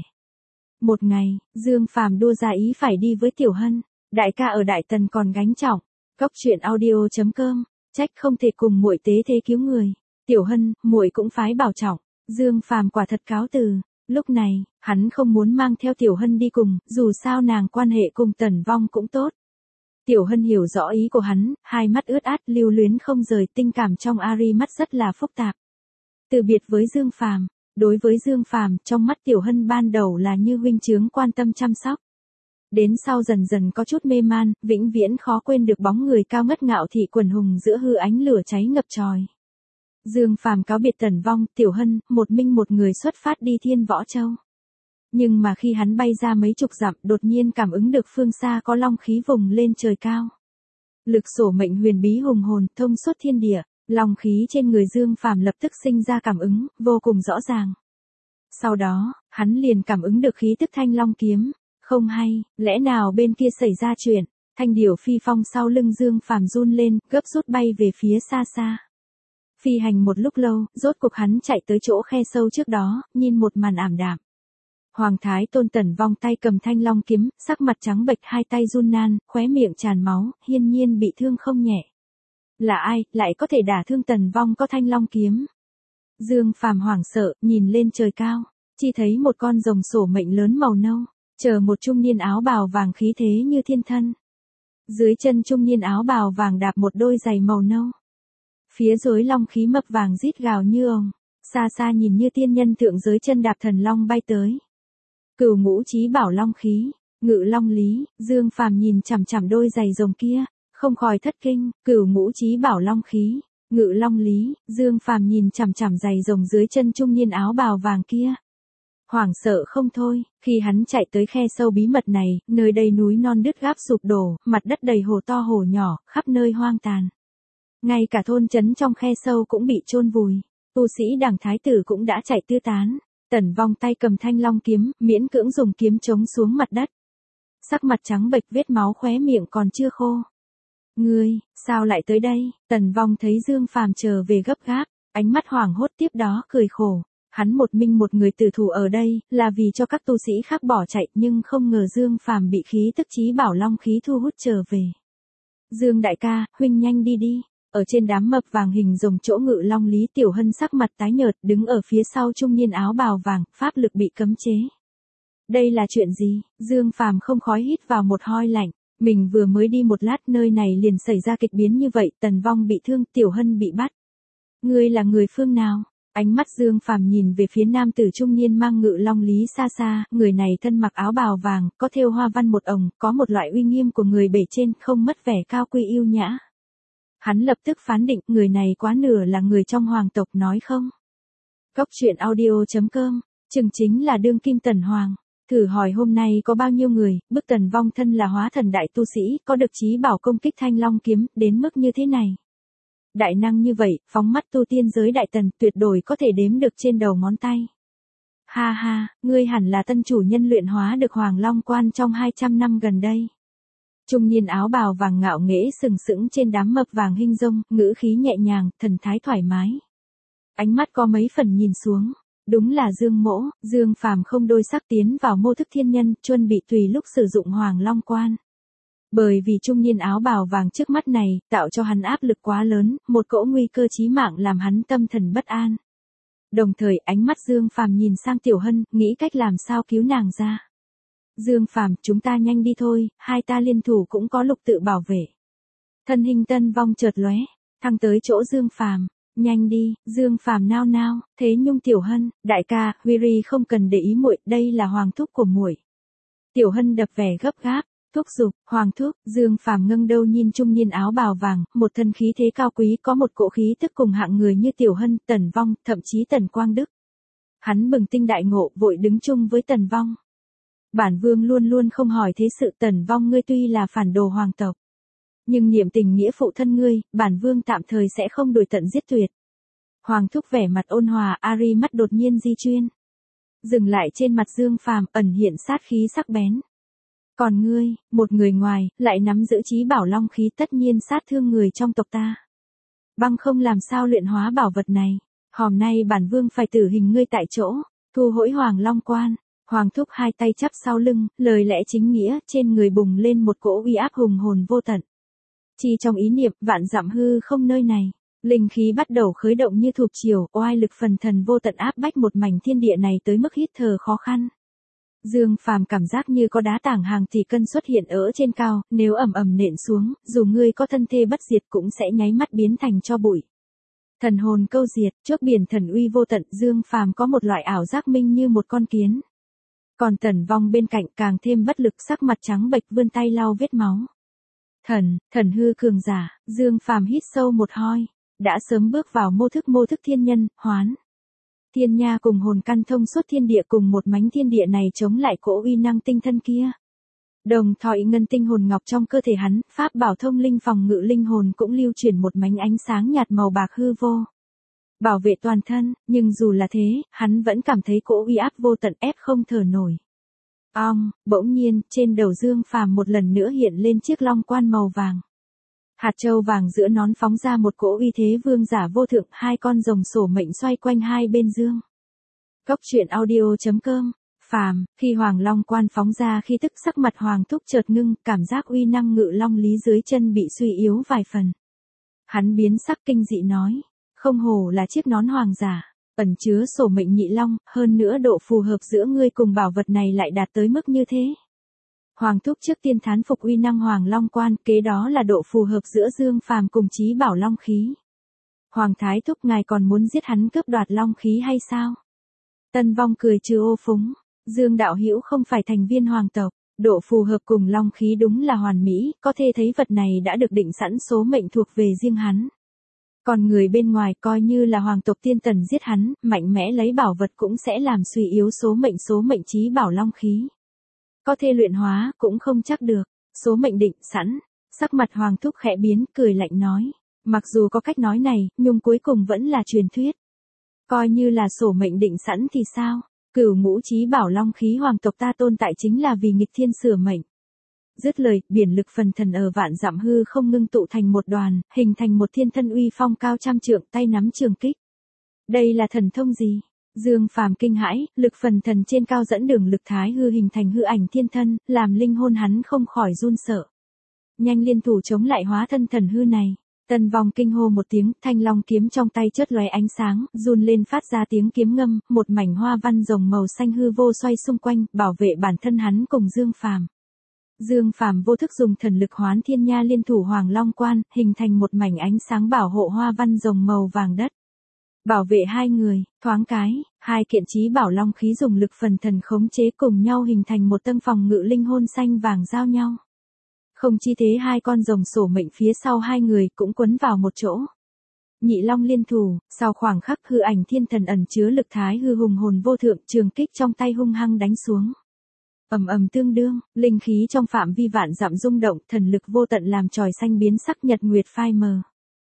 Một ngày, Dương Phàm đua ra ý phải đi với Tiểu Hân. Đại ca ở Đại Tần còn gánh trọng. Cốc truyện audio chấm com. Trách không thể cùng muội tế thế cứu người. Tiểu Hân, muội cũng phái bảo trọng. Dương Phàm quả thật cáo từ. Lúc này, hắn không muốn mang theo Tiểu Hân đi cùng, dù sao nàng quan hệ cùng Tần Vong cũng tốt. Tiểu Hân hiểu rõ ý của hắn, hai mắt ướt át lưu luyến không rời, tình cảm trong Ari mắt rất là phức tạp. Từ biệt với Dương Phàm, đối với Dương Phàm, trong mắt Tiểu Hân ban đầu là như huynh trưởng quan tâm chăm sóc. Đến sau dần dần có chút mê man, vĩnh viễn khó quên được bóng người cao ngất ngạo thị quần hùng giữa hư ánh lửa cháy ngập tròi. Dương Phàm cáo biệt Tần Vong, Tiểu Hân, một mình một người xuất phát đi Thiên Võ Châu. Nhưng mà khi hắn bay ra mấy chục dặm, đột nhiên cảm ứng được phương xa có long khí vùng lên trời cao. Lực sổ mệnh huyền bí hùng hồn, thông suốt thiên địa, long khí trên người Dương Phàm lập tức sinh ra cảm ứng, vô cùng rõ ràng. Sau đó, hắn liền cảm ứng được khí tức thanh long kiếm. Không hay, lẽ nào bên kia xảy ra chuyện? Thanh điểu phi phong sau lưng Dương Phàm run lên, gấp rút bay về phía xa xa. Phi hành một lúc lâu, rốt cuộc hắn chạy tới chỗ khe sâu trước đó, nhìn một màn ảm đạm. Hoàng Thái Tôn Tần Vong tay cầm thanh long kiếm, sắc mặt trắng bệch, hai tay run nan, khóe miệng tràn máu, hiên nhiên bị thương không nhẹ. Là ai, lại có thể đả thương Tần Vong có thanh long kiếm? Dương Phàm hoảng sợ, nhìn lên trời cao, chỉ thấy một con rồng sổ mệnh lớn màu nâu, chờ một trung niên áo bào vàng khí thế như thiên thân. Dưới chân trung niên áo bào vàng đạp một đôi giày màu nâu. Phía dưới long khí mập vàng rít gào như ồng, xa xa nhìn như tiên nhân thượng giới chân đạp thần long bay tới. Cửu ngũ chí bảo long khí, ngự long lý, Dương Phàm nhìn chằm chằm đôi giày rồng kia, không khỏi thất kinh. Cửu ngũ chí bảo long khí, ngự long lý, Dương Phàm nhìn chằm chằm giày rồng dưới chân trung niên áo bào vàng kia. Hoảng sợ không thôi, khi hắn chạy tới khe sâu bí mật này, nơi đây núi non đứt gáp sụp đổ, mặt đất đầy hồ to hồ nhỏ, khắp nơi hoang tàn. Ngay cả thôn trấn trong khe sâu cũng bị chôn vùi, tu sĩ Đàng Thái tử cũng đã chạy tứ tán. Tần Vong tay cầm thanh long kiếm, miễn cưỡng dùng kiếm chống xuống mặt đất. Sắc mặt trắng bệch, vết máu khóe miệng còn chưa khô. Ngươi, sao lại tới đây? Tần Vong thấy Dương Phàm trở về gấp gáp, ánh mắt hoảng hốt, tiếp đó cười khổ. Hắn một mình một người tử thủ ở đây, là vì cho các tu sĩ khác bỏ chạy, nhưng không ngờ Dương Phàm bị khí tức chí bảo long khí thu hút trở về. Dương đại ca, huynh nhanh đi đi. Ở trên đám mập vàng hình rồng chỗ ngự long lý, Tiểu Hân sắc mặt tái nhợt, đứng ở phía sau trung niên áo bào vàng, pháp lực bị cấm chế. Đây là chuyện gì? Dương Phàm không khói hít vào một hơi lạnh, mình vừa mới đi một lát nơi này liền xảy ra kịch biến như vậy, Tần Vong bị thương, Tiểu Hân bị bắt. Ngươi là người phương nào? Ánh mắt Dương Phàm nhìn về phía nam tử trung niên mang ngự long lý xa xa, người này thân mặc áo bào vàng, có thêu hoa văn một ồng, có một loại uy nghiêm của người bề trên, không mất vẻ cao quý yêu nhã. Hắn lập tức phán định, người này quá nửa là người trong hoàng tộc, nói không? Cốc truyện audio chấm com, chừng chính là đương kim Tần Hoàng. Thử hỏi hôm nay có bao nhiêu người, bức Tần Vong thân là hóa thần đại tu sĩ, có được chí bảo công kích thanh long kiếm, đến mức như thế này. Đại năng như vậy, phóng mắt tu tiên giới đại tần, tuyệt đối có thể đếm được trên đầu ngón tay. Ha ha, ngươi hẳn là tân chủ nhân luyện hóa được Hoàng Long Quan trong hai trăm năm gần đây. Trung niên áo bào vàng ngạo nghễ sừng sững trên đám mập vàng hinh rông, ngữ khí nhẹ nhàng, thần thái thoải mái. Ánh mắt có mấy phần nhìn xuống. Đúng là Dương Mỗ, Dương Phàm không đôi sắc tiến vào mô thức thiên nhân, chuẩn bị tùy lúc sử dụng Hoàng Long Quan. Bởi vì trung niên áo bào vàng trước mắt này, tạo cho hắn áp lực quá lớn, một cỗ nguy cơ chí mạng làm hắn tâm thần bất an. Đồng thời ánh mắt Dương Phàm nhìn sang Tiểu Hân, nghĩ cách làm sao cứu nàng ra. Dương Phàm, chúng ta nhanh đi thôi, hai ta liên thủ cũng có lục tự bảo vệ. Thân hình Tân Vong chợt lóe, thăng tới chỗ Dương Phàm. Nhanh đi, Dương Phàm nao nao, Thế Nhung Tiểu Hân, đại ca, Huy không cần để ý muội, đây là hoàng thúc của muội. Tiểu Hân đập vẻ gấp gáp, thúc giục, hoàng thúc, Dương Phàm ngâng đầu nhìn trung niên áo bào vàng, một thân khí thế cao quý có một cỗ khí tức cùng hạng người như Tiểu Hân, Tần Vong, thậm chí Tần Quang Đức. Hắn bừng tinh đại ngộ, vội đứng chung với Tần Vong. Bản vương luôn luôn không hỏi thế sự, Tần Vong ngươi tuy là phản đồ hoàng tộc. Nhưng niệm tình nghĩa phụ thân ngươi, bản vương tạm thời sẽ không đuổi tận giết tuyệt. Hoàng thúc vẻ mặt ôn hòa, Ari mắt đột nhiên di chuyên. Dừng lại trên mặt Dương Phàm, ẩn hiện sát khí sắc bén. Còn ngươi, một người ngoài, lại nắm giữ chí bảo long khí, tất nhiên sát thương người trong tộc ta. Băng không làm sao luyện hóa bảo vật này. Hôm nay bản vương phải tử hình ngươi tại chỗ, thu hỗi Hoàng Long Quan. Hoàng thúc hai tay chắp sau lưng, lời lẽ chính nghĩa, trên người bùng lên một cỗ uy áp hùng hồn vô tận. Chỉ trong ý niệm, vạn dặm hư không nơi này, linh khí bắt đầu khởi động như thục triều, oai lực phần thần vô tận áp bách một mảnh thiên địa này tới mức hít thở khó khăn. Dương Phàm cảm giác như có đá tảng hàng tỷ cân xuất hiện ở trên cao, nếu ầm ầm nện xuống, dù ngươi có thân thê bất diệt cũng sẽ nháy mắt biến thành tro bụi. Thần hồn câu diệt, trước biển thần uy vô tận, Dương Phàm có một loại ảo giác minh như một con kiến. Còn Tần Vong bên cạnh càng thêm bất lực, sắc mặt trắng bệch vươn tay lau vết máu. Thần, thần hư cường giả, Dương Phàm hít sâu một hơi, đã sớm bước vào mô thức mô thức thiên nhân, hoán. Thiên nha cùng hồn căn thông suốt thiên địa cùng một mánh thiên địa này chống lại cỗ uy năng tinh thân kia. Đồng thời ngân tinh hồn ngọc trong cơ thể hắn, pháp bảo thông linh phòng ngự linh hồn cũng lưu chuyển một mánh ánh sáng nhạt màu bạc hư vô. Bảo vệ toàn thân, nhưng dù là thế, hắn vẫn cảm thấy cỗ uy áp vô tận ép không thở nổi. Ong, bỗng nhiên, trên đầu Dương Phàm một lần nữa hiện lên chiếc long quan màu vàng. Hạt châu vàng giữa nón phóng ra một cỗ uy thế vương giả vô thượng, hai con rồng sổ mệnh xoay quanh hai bên dương. Cốc truyện audio chấm com, Phàm, khi Hoàng Long Quan phóng ra khi tức sắc mặt Hoàng thúc chợt ngưng, cảm giác uy năng ngự long lý dưới chân bị suy yếu vài phần. Hắn biến sắc kinh dị nói, không hổ là chiếc nón hoàng giả. Ẩn chứa sổ mệnh nhị long, hơn nữa độ phù hợp giữa ngươi cùng bảo vật này lại đạt tới mức như thế. Hoàng thúc trước tiên thán phục uy năng Hoàng Long Quan, kế đó là độ phù hợp giữa Dương Phàm cùng chí bảo long khí. Hoàng thái thúc ngài còn muốn giết hắn cướp đoạt long khí hay sao? Tân Vong cười trừ ô phúng, Dương đạo hữu không phải thành viên hoàng tộc, độ phù hợp cùng long khí đúng là hoàn mỹ, có thể thấy vật này đã được định sẵn số mệnh thuộc về riêng hắn. Còn người bên ngoài coi như là hoàng tộc tiên tần giết hắn, mạnh mẽ lấy bảo vật cũng sẽ làm suy yếu số mệnh số mệnh chí bảo long khí. Có thể luyện hóa cũng không chắc được, số mệnh định sẵn, sắc mặt Hoàng thúc khẽ biến, cười lạnh nói, mặc dù có cách nói này, nhưng cuối cùng vẫn là truyền thuyết. Coi như là sổ mệnh định sẵn thì sao, cửu ngũ chí bảo long khí hoàng tộc ta tồn tại chính là vì nghịch thiên sửa mệnh. Dứt lời, biển lực phần thần ở vạn dặm hư không ngưng tụ thành một đoàn, hình thành một thiên thân uy phong cao trăm trượng, tay nắm trường kích. Đây là thần thông gì? Dương Phàm kinh hãi, lực phần thần trên cao dẫn đường lực thái hư hình thành hư ảnh thiên thân, làm linh hồn hắn không khỏi run sợ. Nhanh liên thủ chống lại hóa thân thần hư này. Tân Vong kinh hô một tiếng, thanh long kiếm trong tay chớt lóe ánh sáng, run lên phát ra tiếng kiếm ngâm, một mảnh hoa văn rồng màu xanh hư vô xoay xung quanh, bảo vệ bản thân hắn cùng Dương Phàm. Dương Phàm vô thức dùng thần lực hoán thiên nha liên thủ Hoàng Long Quan, hình thành một mảnh ánh sáng bảo hộ hoa văn rồng màu vàng đất. Bảo vệ hai người, thoáng cái, hai kiện chí bảo long khí dùng lực phần thần khống chế cùng nhau hình thành một tân phòng ngự linh hồn xanh vàng giao nhau. Không chi thế hai con rồng sổ mệnh phía sau hai người cũng quấn vào một chỗ. Nhị long liên thủ, sau khoảng khắc hư ảnh thiên thần ẩn chứa lực thái hư hùng hồn vô thượng, trường kích trong tay hung hăng đánh xuống. Ầm ầm tương đương, linh khí trong phạm vi vạn dặm rung động, thần lực vô tận làm chòi xanh biến sắc, nhật nguyệt phai mờ.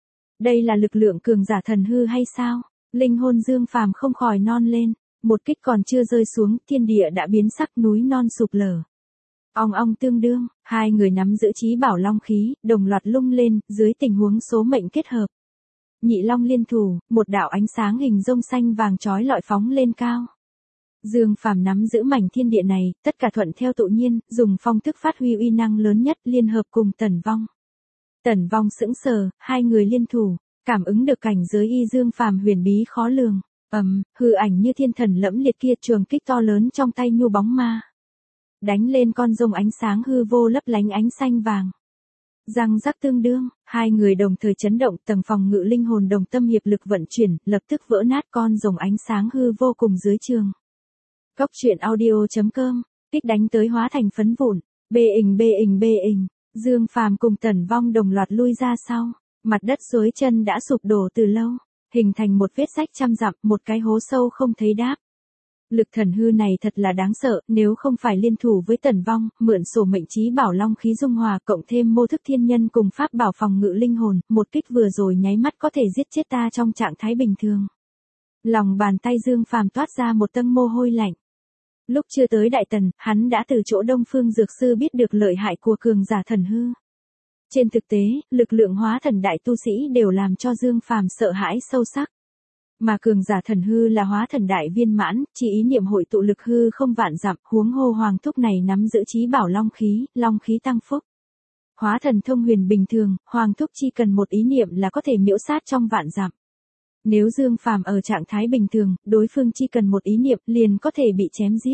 Đây là lực lượng cường giả thần hư hay sao? Linh hồn Dương Phàm không khỏi non lên, một kích còn chưa rơi xuống, thiên địa đã biến sắc, núi non sụp lở. Ong ong tương đương, hai người nắm giữ chí bảo long khí, đồng loạt lung lên, dưới tình huống số mệnh kết hợp. Nhị long liên thủ, một đạo ánh sáng hình rông xanh vàng chói lọi phóng lên cao. Dương Phàm nắm giữ mảnh thiên địa này, tất cả thuận theo tự nhiên, dùng phong thức phát huy uy năng lớn nhất, liên hợp cùng Tần Vong. Tần Vong sững sờ, hai người liên thủ, cảm ứng được cảnh giới y Dương Phàm huyền bí khó lường. Ầm, hư ảnh như thiên thần lẫm liệt kia trường kích to lớn trong tay nhu bóng ma. Đánh lên con rồng ánh sáng hư vô lấp lánh ánh xanh vàng. Răng rắc tương đương, hai người đồng thời chấn động, tầng phòng ngự linh hồn đồng tâm hiệp lực vận chuyển, lập tức vỡ nát con rồng ánh sáng hư vô cùng dưới trường. Cốc truyện audio chấm com, kích đánh tới hóa thành phấn vụn, bê ình bê ình bê ình, Dương Phàm cùng Tần Vong đồng loạt lui ra sau, mặt đất dưới chân đã sụp đổ từ lâu, hình thành một vết rách trăm dặm, một cái hố sâu không thấy đáp. Lực thần hư này thật là đáng sợ, nếu không phải liên thủ với Tần Vong, mượn sổ mệnh chí bảo long khí dung hòa cộng thêm mô thức thiên nhân cùng pháp bảo phòng ngự linh hồn, một kích vừa rồi nháy mắt có thể giết chết ta trong trạng thái bình thường. Lòng bàn tay Dương Phàm toát ra một tầng mồ hôi lạnh. Lúc chưa tới Đại Tần, hắn đã từ chỗ Đông Phương Dược Sư biết được lợi hại của cường giả thần hư. Trên thực tế, lực lượng hóa thần đại tu sĩ đều làm cho Dương Phàm sợ hãi sâu sắc. Mà cường giả thần hư là hóa thần đại viên mãn, chỉ ý niệm hội tụ lực hư không vạn dặm, huống hồ Hoàng Thúc này nắm giữ chí bảo long khí, long khí tăng phúc. Hóa thần thông huyền bình thường, Hoàng Thúc chỉ cần một ý niệm là có thể miễu sát trong vạn dặm. Nếu Dương Phàm ở trạng thái bình thường, đối phương chỉ cần một ý niệm liền có thể bị chém giết.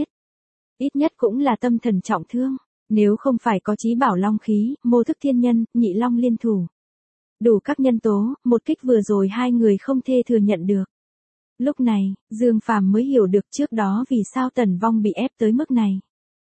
Ít nhất cũng là tâm thần trọng thương, nếu không phải có chí bảo long khí, mô thức thiên nhân, nhị long liên thủ. Đủ các nhân tố, một kích vừa rồi hai người không thể thừa nhận được. Lúc này, Dương Phàm mới hiểu được trước đó vì sao Tần Vong bị ép tới mức này.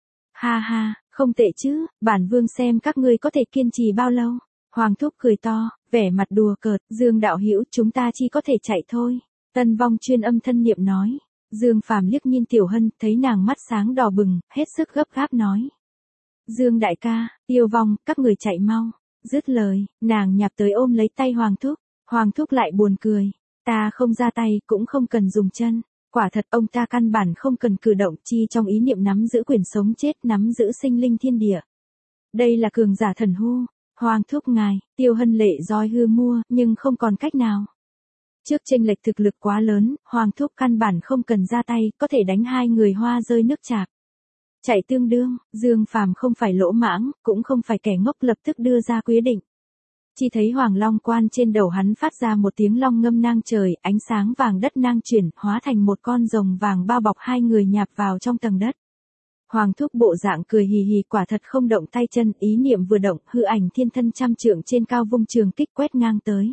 Ha ha, không tệ chứ, bản vương xem các ngươi có thể kiên trì bao lâu. Hoàng Thúc cười to, vẻ mặt đùa cợt, Dương đạo hữu chúng ta chỉ có thể chạy thôi. Tần Vong chuyên âm thân niệm nói. Dương Phàm liếc nhìn Tiểu Hân, thấy nàng mắt sáng đỏ bừng, hết sức gấp gáp nói. Dương đại ca, Tiêu Vong, các người chạy mau. Dứt lời, nàng nhạp tới ôm lấy tay Hoàng Thúc. Hoàng Thúc lại buồn cười. Ta không ra tay, cũng không cần dùng chân. Quả thật ông ta căn bản không cần cử động, chi trong ý niệm nắm giữ quyền sống chết, nắm giữ sinh linh thiên địa. Đây là cường giả thần hư. Hoàng Thúc ngài, Tiêu Hân lệ roi hư mua, nhưng không còn cách nào. Trước chênh lệch thực lực quá lớn, Hoàng Thúc căn bản không cần ra tay, có thể đánh hai người hoa rơi nước chạc. Chạy tương đương, Dương Phàm không phải lỗ mãng, cũng không phải kẻ ngốc, lập tức đưa ra quyết định. Chỉ thấy Hoàng Long Quan trên đầu hắn phát ra một tiếng long ngâm nang trời, ánh sáng vàng đất nang chuyển, hóa thành một con rồng vàng bao bọc hai người nhạp vào trong tầng đất. Hoàng Thúc bộ dạng cười hì hì, quả thật không động tay chân, ý niệm vừa động, hư ảnh thiên thân trăm trượng trên cao vung trường kích quét ngang tới.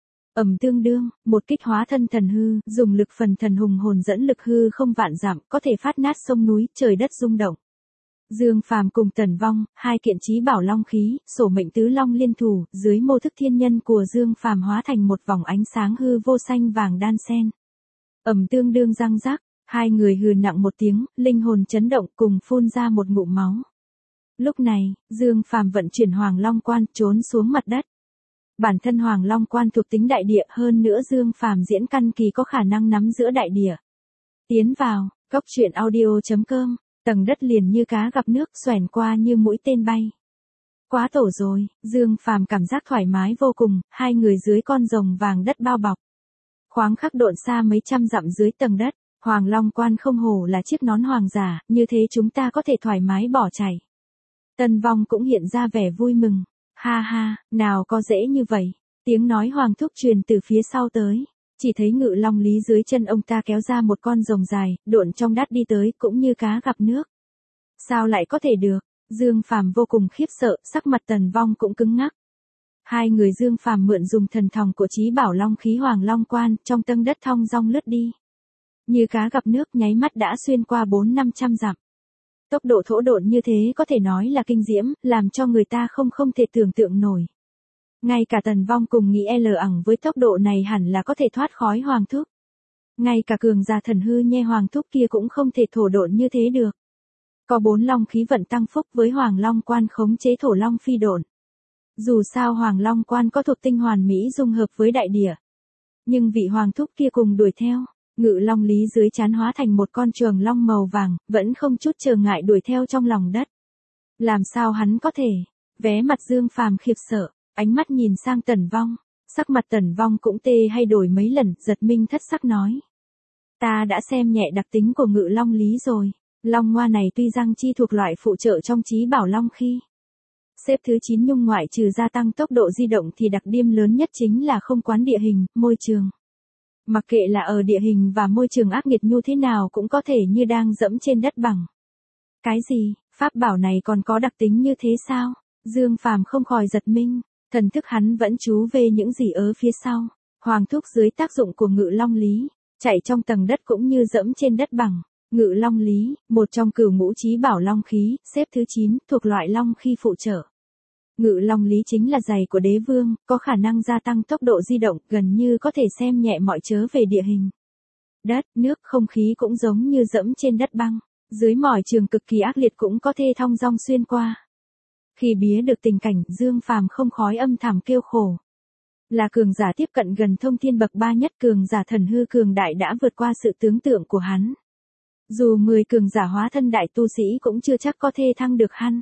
Ầm tương đương, một kích hóa thân thần hư, dùng lực phần thần hùng hồn dẫn lực hư không vạn giảm, có thể phát nát sông núi, trời đất rung động. Dương Phàm cùng Tần Vong, hai kiện chí bảo long khí, sổ mệnh tứ long liên thủ, dưới mô thức thiên nhân của Dương Phàm hóa thành một vòng ánh sáng hư vô xanh vàng đan xen. Ầm tương đương răng rắc, hai người hừ nặng một tiếng, linh hồn chấn động cùng phun ra một ngụm máu. Lúc này, Dương Phàm vận chuyển Hoàng Long Quan trốn xuống mặt đất. Bản thân Hoàng Long Quan thuộc tính đại địa, hơn nữa Dương Phàm diễn căn kỳ có khả năng nắm giữa đại địa. Tiến vào, cốc truyện audio chấm com, tầng đất liền như cá gặp nước, xoèn qua như mũi tên bay. Quá tổ rồi, Dương Phàm cảm giác thoải mái vô cùng, hai người dưới con rồng vàng đất bao bọc. Khoáng khắc độn xa mấy trăm dặm dưới tầng đất, Hoàng Long Quan không hổ là chiếc nón hoàng giả, như thế chúng ta có thể thoải mái bỏ chạy. Tần Vong cũng hiện ra vẻ vui mừng. Ha ha, nào có dễ như vậy. Tiếng nói Hoàng Thúc truyền từ phía sau tới. Chỉ thấy ngự long lý dưới chân ông ta kéo ra một con rồng dài, độn trong đất đi tới, cũng như cá gặp nước. Sao lại có thể được? Dương Phàm vô cùng khiếp sợ, sắc mặt Tần Vong cũng cứng ngắc. Hai người Dương Phàm mượn dùng thần thòng của chí bảo long khí Hoàng Long Quan, trong tầng đất thong dong lướt đi. Như cá gặp nước, nháy mắt đã xuyên qua bốn năm trăm dặm. Tốc độ thổ độn như thế có thể nói là kinh diễm, làm cho người ta không không thể tưởng tượng nổi. Ngay cả Tần Vong cùng nghĩ L ẳng với tốc độ này hẳn là có thể thoát khói Hoàng Thúc. Ngay cả cường giả thần hư nhe Hoàng Thúc kia cũng không thể thổ độn như thế được. Có bốn long khí vận tăng phúc với Hoàng Long Quan khống chế thổ long phi độn. Dù sao Hoàng Long Quan có thuộc tinh hoàn mỹ dung hợp với đại địa. Nhưng vị hoàng thúc kia cùng đuổi theo, Ngự Long Lý dưới trán hóa thành một con trường long màu vàng, vẫn không chút trở ngại đuổi theo trong lòng đất. Làm sao hắn có thể? Vé mặt Dương Phàm khiếp sợ, ánh mắt nhìn sang Tần Vong, sắc mặt Tần Vong cũng tê hay đổi mấy lần, giật mình thất sắc nói. Ta đã xem nhẹ đặc tính của Ngự Long Lý rồi, long ngoa này tuy rằng chi thuộc loại phụ trợ trong trí bảo long khi. Xếp thứ chín nhung ngoại trừ gia tăng tốc độ di động thì đặc điểm lớn nhất chính là không quán địa hình, môi trường. Mặc kệ là ở địa hình và môi trường ác nghiệt như thế nào cũng có thể như đang dẫm trên đất bằng. Cái gì, pháp bảo này còn có đặc tính như thế sao? Dương Phàm không khỏi giật mình, thần thức hắn vẫn chú về những gì ở phía sau. Hoàng thúc dưới tác dụng của Ngự Long Lý, chạy trong tầng đất cũng như dẫm trên đất bằng. Ngự Long Lý, một trong cửu ngũ chí bảo long khí, xếp thứ chín, thuộc loại long khi phụ trợ. Ngự Long Lý chính là giày của đế vương, có khả năng gia tăng tốc độ di động, gần như có thể xem nhẹ mọi chớ về địa hình. Đất, nước, không khí cũng giống như dẫm trên đất băng, dưới mỏi trường cực kỳ ác liệt cũng có thể thong dong xuyên qua. Khi bía được tình cảnh, Dương Phàm không khói âm thầm kêu khổ. Là cường giả tiếp cận gần thông thiên bậc ba nhất, cường giả thần hư cường đại đã vượt qua sự tưởng tượng của hắn. Dù mười cường giả hóa thân đại tu sĩ cũng chưa chắc có thể thăng được hắn.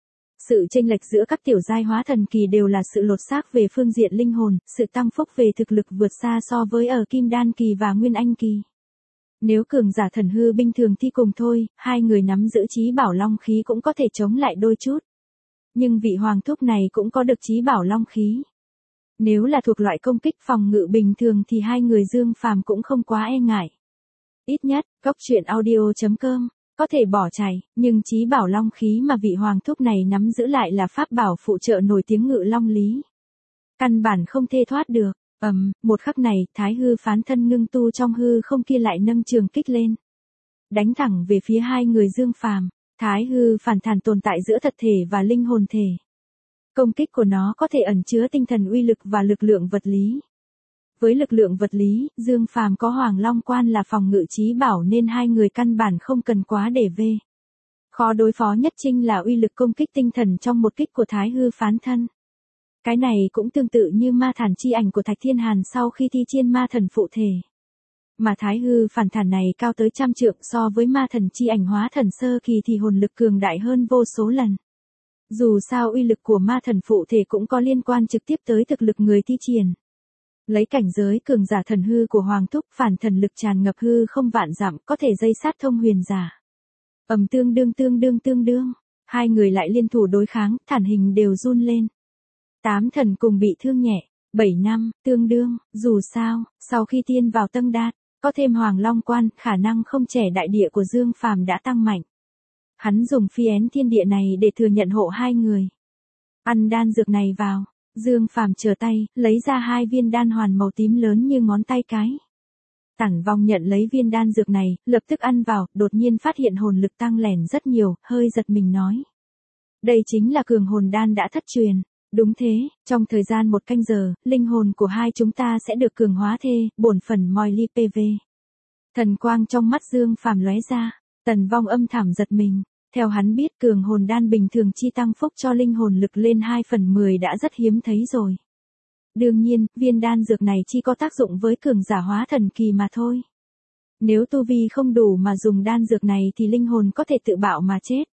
Sự chênh lệch giữa các tiểu giai hóa thần kỳ đều là sự lột xác về phương diện linh hồn, sự tăng phúc về thực lực vượt xa so với ở Kim Đan kỳ và Nguyên Anh kỳ. Nếu cường giả thần hư bình thường thì cùng thôi, hai người nắm giữ chí bảo long khí cũng có thể chống lại đôi chút. Nhưng vị hoàng thúc này cũng có được chí bảo long khí. Nếu là thuộc loại công kích phòng ngự bình thường thì hai người Dương Phàm cũng không quá e ngại. Ít nhất, cốc truyện audio chấm com có thể bỏ chạy, nhưng chí bảo long khí mà vị hoàng thúc này nắm giữ lại là pháp bảo phụ trợ nổi tiếng Ngự Long Lý. Căn bản không thể thoát được. Ầm, um, một khắc này, Thái Hư phán thân ngưng tu trong hư không kia lại nâng trường kích lên, đánh thẳng về phía hai người Dương Phàm. Thái Hư phản thản tồn tại giữa thật thể và linh hồn thể. Công kích của nó có thể ẩn chứa tinh thần uy lực và lực lượng vật lý. Với lực lượng vật lý, Dương Phàm có Hoàng Long Quan là phòng ngự chí bảo nên hai người căn bản không cần quá để về. Khó đối phó nhất chính là uy lực công kích tinh thần trong một kích của Thái Hư phán thân. Cái này cũng tương tự như ma thản chi ảnh của Thạch Thiên Hàn sau khi thi chiên ma thần phụ thể. Mà Thái Hư phản thản này cao tới trăm trượng, so với ma thần chi ảnh hóa thần sơ kỳ thì hồn lực cường đại hơn vô số lần. Dù sao uy lực của ma thần phụ thể cũng có liên quan trực tiếp tới thực lực người thi triển. Lấy cảnh giới cường giả thần hư của Hoàng Thúc, phản thần lực tràn ngập hư không vạn dặm, có thể dây sát thông huyền giả. Ầm, tương đương tương đương tương đương, hai người lại liên thủ đối kháng, thản hình đều run lên. Tám thần cùng bị thương nhẹ, bảy năm, tương đương, dù sao, sau khi tiên vào Tân Đạt, có thêm Hoàng Long Quan, khả năng không trẻ đại địa của Dương Phàm đã tăng mạnh. Hắn dùng phi én thiên địa này để thừa nhận hộ hai người. Ăn đan dược này vào, Dương Phàm trở tay, lấy ra hai viên đan hoàn màu tím lớn như ngón tay cái. Tản Vong nhận lấy viên đan dược này, lập tức ăn vào, đột nhiên phát hiện hồn lực tăng lẻn rất nhiều, hơi giật mình nói. Đây chính là cường hồn đan đã thất truyền. Đúng thế, trong thời gian một canh giờ, linh hồn của hai chúng ta sẽ được cường hóa thê, bổn phần moi ly pê vê. Thần quang trong mắt Dương Phàm lóe ra, Tần Vong âm thảm giật mình, theo hắn biết cường hồn đan bình thường chi tăng phúc cho linh hồn lực lên hai phần mười đã rất hiếm thấy rồi. Đương nhiên, viên đan dược này chỉ có tác dụng với cường giả hóa thần kỳ mà thôi. Nếu tu vi không đủ mà dùng đan dược này thì linh hồn có thể tự bạo mà chết.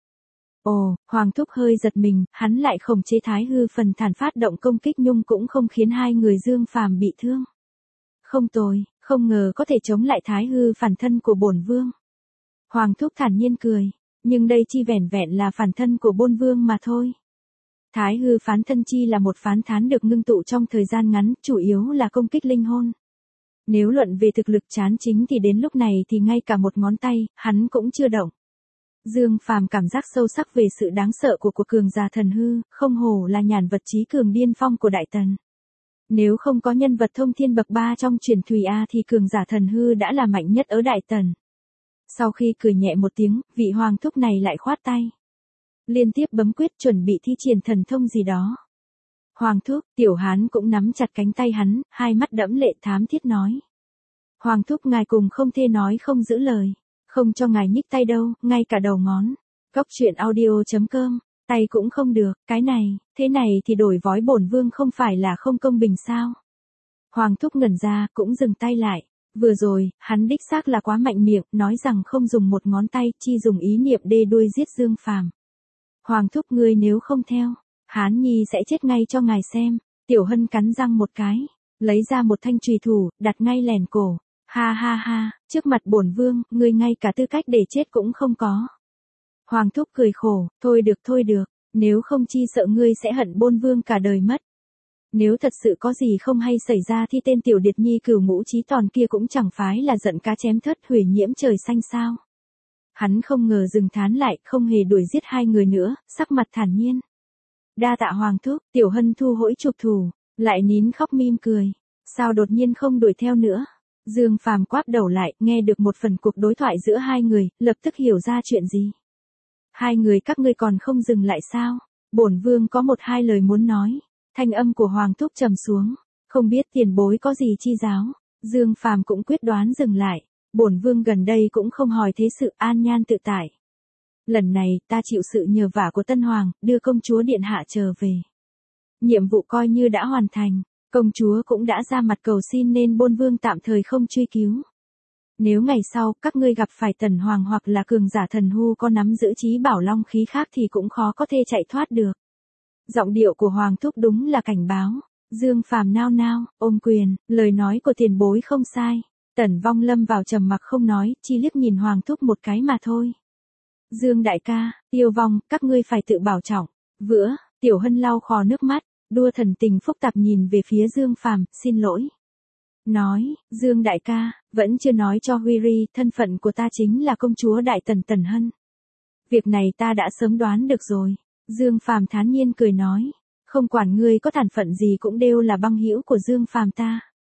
Ồ, Hoàng Thúc hơi giật mình, hắn lại khống chế Thái Hư phần thản phát động công kích nhưng cũng không khiến hai người Dương Phàm bị thương. Không tồi, không ngờ có thể chống lại Thái Hư phản thân của bổn vương. Hoàng Thúc thản nhiên cười, nhưng đây chi vẻn vẹn là phản thân của bổn vương mà thôi. Thái Hư phán thân chi là một phán thán được ngưng tụ trong thời gian ngắn, chủ yếu là công kích linh hồn. Nếu luận về thực lực chán chính thì đến lúc này thì ngay cả một ngón tay, hắn cũng chưa động. Dương Phàm cảm giác sâu sắc về sự đáng sợ của cuộc cường giả thần hư, không hổ là nhàn vật trí cường điên phong của Đại Tần. Nếu không có nhân vật thông thiên bậc ba trong truyền thuyết A thì cường giả thần hư đã là mạnh nhất ở Đại Tần. Sau khi cười nhẹ một tiếng, vị Hoàng Thúc này lại khoát tay. Liên tiếp bấm quyết chuẩn bị thi triển thần thông gì đó. Hoàng Thúc, Tiểu Hán cũng nắm chặt cánh tay hắn, hai mắt đẫm lệ thám thiết nói. Hoàng Thúc ngài cùng không thể nói không giữ lời. Không cho ngài nhích tay đâu, ngay cả đầu ngón. Cốc truyện audio chấm com, tay cũng không được, cái này, thế này thì đổi vói bổn vương không phải là không công bình sao? Hoàng thúc ngẩn ra, cũng dừng tay lại. Vừa rồi, hắn đích xác là quá mạnh miệng, nói rằng không dùng một ngón tay, chi dùng ý niệm đê đuôi giết Dương Phàm. Hoàng thúc ngươi nếu không theo, Hán Nhi sẽ chết ngay cho ngài xem. Tiểu Hân cắn răng một cái, lấy ra một thanh chùy thủ, đặt ngay lèn cổ. Ha ha ha, trước mặt bổn vương, ngươi ngay cả tư cách để chết cũng không có. Hoàng thúc cười khổ, thôi được thôi được, nếu không chi sợ ngươi sẽ hận bôn vương cả đời mất. Nếu thật sự có gì không hay xảy ra thì tên tiểu điệt nhi cửu ngũ chí tòn kia cũng chẳng phái là giận cá chém thớt hủy nhiễm trời xanh sao. Hắn không ngờ dừng thán lại, không hề đuổi giết hai người nữa, sắc mặt thản nhiên. Đa tạ Hoàng thúc, Tiểu Hân thu hỗi chụp thủ, lại nín khóc mỉm cười. Sao đột nhiên không đuổi theo nữa? Dương Phàm quát đầu lại, nghe được một phần cuộc đối thoại giữa hai người, lập tức hiểu ra chuyện gì. Hai người các ngươi còn không dừng lại sao? Bổn vương có một hai lời muốn nói. Thanh âm của Hoàng thúc trầm xuống, không biết tiền bối có gì chi giáo. Dương Phàm cũng quyết đoán dừng lại, bổn vương gần đây cũng không hỏi thế sự, an nhan tự tại. Lần này ta chịu sự nhờ vả của Tân Hoàng, đưa công chúa điện hạ trở về. Nhiệm vụ coi như đã hoàn thành, công chúa cũng đã ra mặt cầu xin nên bôn vương tạm thời không truy cứu. Nếu ngày sau các ngươi gặp phải Tần Hoàng hoặc là cường giả thần hu có nắm giữ trí bảo long khí khác thì cũng khó có thể chạy thoát được. Giọng điệu của Hoàng thúc đúng là cảnh báo. Dương Phàm nao nao, ôm quyền, lời nói của tiền bối không sai. Tần Vong lâm vào trầm mặc không nói, chỉ liếc nhìn Hoàng thúc một cái mà thôi. Dương đại ca, Tiêu Vong, các ngươi phải tự bảo trọng. Vữa, Tiểu Hân lau khò nước mắt, đua thần tình phức tạp nhìn về phía Dương Phàm, xin lỗi. Nói, Dương đại ca, vẫn chưa nói cho Huy Ri, thân phận của ta chính là công chúa Đại Tần Tần Hân. Việc này ta đã sớm đoán được rồi. Dương Phàm thản nhiên cười nói, không quản ngươi có thân phận gì cũng đều là băng hữu của Dương Phàm ta.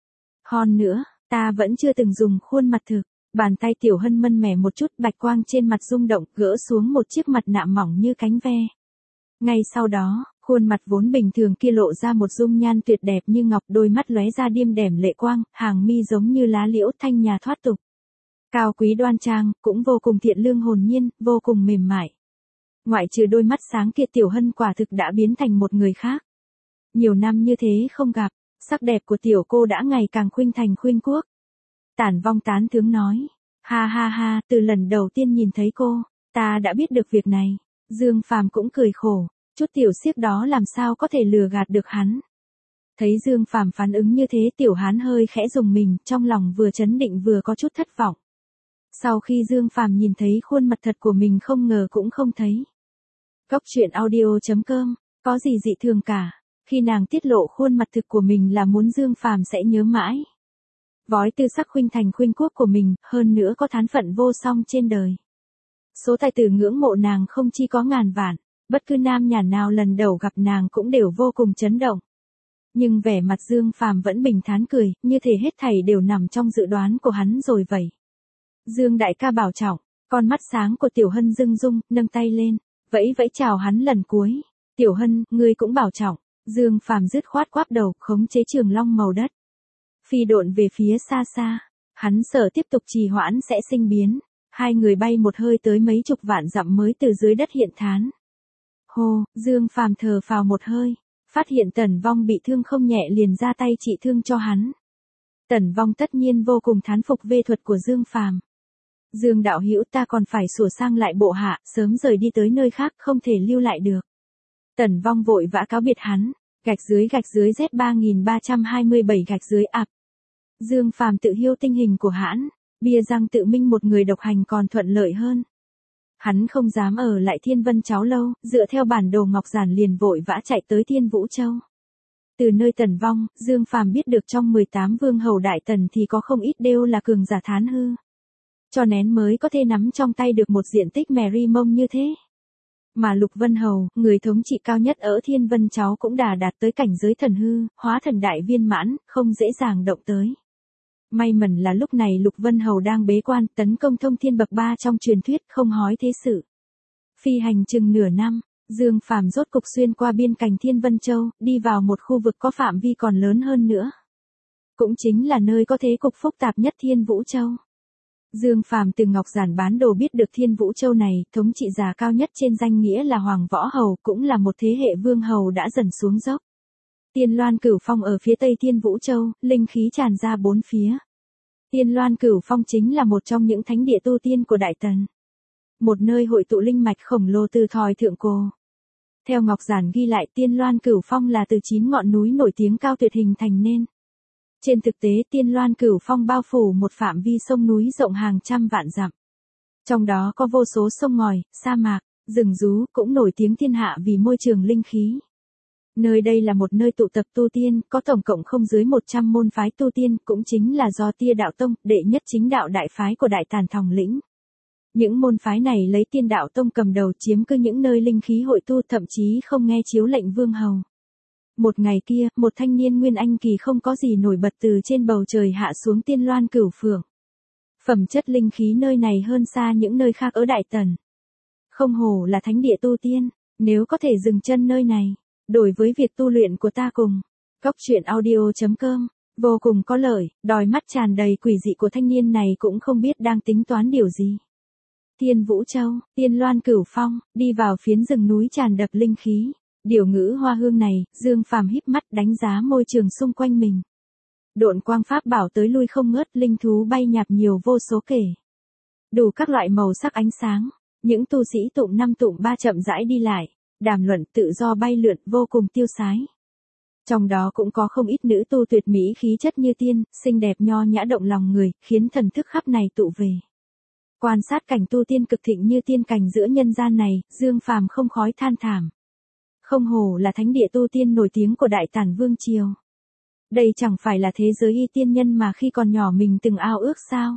Hơn nữa, ta vẫn chưa từng dùng khuôn mặt thực. Bàn tay Tiểu Hân mân mẻ một chút, bạch quang trên mặt rung động, gỡ xuống một chiếc mặt nạ mỏng như cánh ve. Ngay sau đó, khuôn mặt vốn bình thường kia lộ ra một dung nhan tuyệt đẹp như ngọc, đôi mắt lóe ra điềm đẻm lệ quang, hàng mi giống như lá liễu thanh nhã thoát tục. Cao quý đoan trang, cũng vô cùng thiện lương hồn nhiên, vô cùng mềm mại. Ngoại trừ đôi mắt sáng kia, Tiểu Hân quả thực đã biến thành một người khác. Nhiều năm như thế không gặp, sắc đẹp của tiểu cô đã ngày càng khuynh thành khuynh quốc. Tản Vong tán thướng nói, ha ha ha, từ lần đầu tiên nhìn thấy cô, ta đã biết được việc này. Dương Phàm cũng cười khổ, chút tiểu xiếc đó làm sao có thể lừa gạt được hắn. Thấy Dương Phàm phản ứng như thế, Tiểu Hán hơi khẽ rùng mình, trong lòng vừa chấn định vừa có chút thất vọng. Sau khi Dương Phàm nhìn thấy khuôn mặt thật của mình không ngờ cũng không thấy. Cốc truyện audio chấm com, có gì dị thường cả, khi nàng tiết lộ khuôn mặt thực của mình là muốn Dương Phàm sẽ nhớ mãi. Vói tư sắc khuynh thành khuynh quốc của mình, hơn nữa có thán phận vô song trên đời. Số tài tử ngưỡng mộ nàng không chỉ có ngàn vạn, bất cứ nam nhàn nào lần đầu gặp nàng cũng đều vô cùng chấn động. Nhưng vẻ mặt Dương Phàm vẫn bình thản cười, như thể hết thảy đều nằm trong dự đoán của hắn rồi vậy. Dương đại ca bảo trọng, con mắt sáng của Tiểu Hân rưng rung, nâng tay lên, vẫy vẫy chào hắn lần cuối. Tiểu Hân, ngươi cũng bảo trọng. Dương Phàm dứt khoát quáp đầu, khống chế trường long màu đất. Phi độn về phía xa xa, hắn sợ tiếp tục trì hoãn sẽ sinh biến. Hai người bay một hơi tới mấy chục vạn dặm mới từ dưới đất hiện thán. Hô, Dương Phàm thở phào một hơi, phát hiện Tần Vong bị thương không nhẹ liền ra tay trị thương cho hắn. Tần Vong tất nhiên vô cùng thán phục về thuật của Dương Phàm. Dương đạo hữu, ta còn phải sửa sang lại bộ hạ, sớm rời đi tới nơi khác, không thể lưu lại được. Tần Vong vội vã cáo biệt hắn, gạch dưới gạch dưới Z ba nghìn ba trăm hai mươi bảy gạch dưới ạp. Dương Phàm tự hiêu tinh hình của hãn, bia răng tự minh một người độc hành còn thuận lợi hơn. Hắn không dám ở lại Thiên Vân Cháo lâu, dựa theo bản đồ ngọc giản liền vội vã chạy tới Thiên Vũ Châu. Từ nơi Tần Vong, Dương Phàm biết được trong mười tám vương hầu Đại Tần thì có không ít đều là cường giả thán hư. Cho nén mới có thể nắm trong tay được một diện tích Mary Mông như thế. Mà Lục Vân Hầu, người thống trị cao nhất ở Thiên Vân Cháo cũng đã đạt tới cảnh giới thần hư, hóa thần đại viên mãn, không dễ dàng động tới. May mắn là lúc này Lục Vân Hầu đang bế quan, tấn công thông thiên bậc ba trong truyền thuyết, không hói thế sự. Phi hành chừng nửa năm, Dương Phàm rốt cục xuyên qua biên cảnh Thiên Vân Châu, đi vào một khu vực có phạm vi còn lớn hơn nữa. Cũng chính là nơi có thế cục phức tạp nhất Thiên Vũ Châu. Dương Phàm từ Ngọc Giản bán đồ biết được Thiên Vũ Châu này, thống trị giả cao nhất trên danh nghĩa là Hoàng Võ Hầu, cũng là một thế hệ vương hầu đã dần xuống dốc. Tiên Loan Cửu Phong ở phía tây Thiên Vũ Châu, linh khí tràn ra bốn phía. Tiên Loan Cửu Phong chính là một trong những thánh địa tu tiên của Đại Tần. Một nơi hội tụ linh mạch khổng lồ từ thời thượng cổ. Theo Ngọc Giản ghi lại, Tiên Loan Cửu Phong là từ chín ngọn núi nổi tiếng cao tuyệt hình thành nên. Trên thực tế, Tiên Loan Cửu Phong bao phủ một phạm vi sông núi rộng hàng trăm vạn dặm. Trong đó có vô số sông ngòi, sa mạc, rừng rú, cũng nổi tiếng thiên hạ vì môi trường linh khí. Nơi đây là một nơi tụ tập tu tiên, có tổng cộng không dưới một trăm môn phái tu tiên, cũng chính là do Tia Đạo Tông, đệ nhất chính đạo đại phái của Đại Tàn thống lĩnh. Những môn phái này lấy Tiên Đạo Tông cầm đầu, chiếm cứ những nơi linh khí hội tu, thậm chí không nghe chiếu lệnh vương hầu. Một ngày kia, một thanh niên nguyên anh kỳ không có gì nổi bật từ trên bầu trời hạ xuống Tiên Loan Cửu Phượng. Phẩm chất linh khí nơi này hơn xa những nơi khác ở Đại Tần. Không hổ là thánh địa tu tiên, nếu có thể dừng chân nơi này, đối với việc tu luyện của ta cùng Cốc Truyện Audio chấm com, vô cùng có lợi. Đôi mắt tràn đầy quỷ dị của thanh niên này cũng không biết đang tính toán điều gì. Thiên Vũ Châu, Tiên Loan Cửu Phong, đi vào phiến rừng núi tràn đập linh khí. Điều ngữ hoa hương này, Dương Phàm híp mắt đánh giá môi trường xung quanh mình. Độn quang pháp bảo tới lui không ngớt, linh thú bay nhạp nhiều vô số kể. Đủ các loại màu sắc ánh sáng, những tu sĩ tụng năm tụng ba chậm rãi đi lại, đàm luận tự do bay lượn vô cùng tiêu sái. Trong đó cũng có không ít nữ tu tuyệt mỹ khí chất như tiên, xinh đẹp nho nhã động lòng người, khiến thần thức khắp này tụ về. Quan sát cảnh tu tiên cực thịnh như tiên cảnh giữa nhân gian này, Dương Phàm không khói than thảm. Không hổ là thánh địa tu tiên nổi tiếng của Đại Tản Vương Triều. Đây chẳng phải là thế giới y tiên nhân mà khi còn nhỏ mình từng ao ước sao?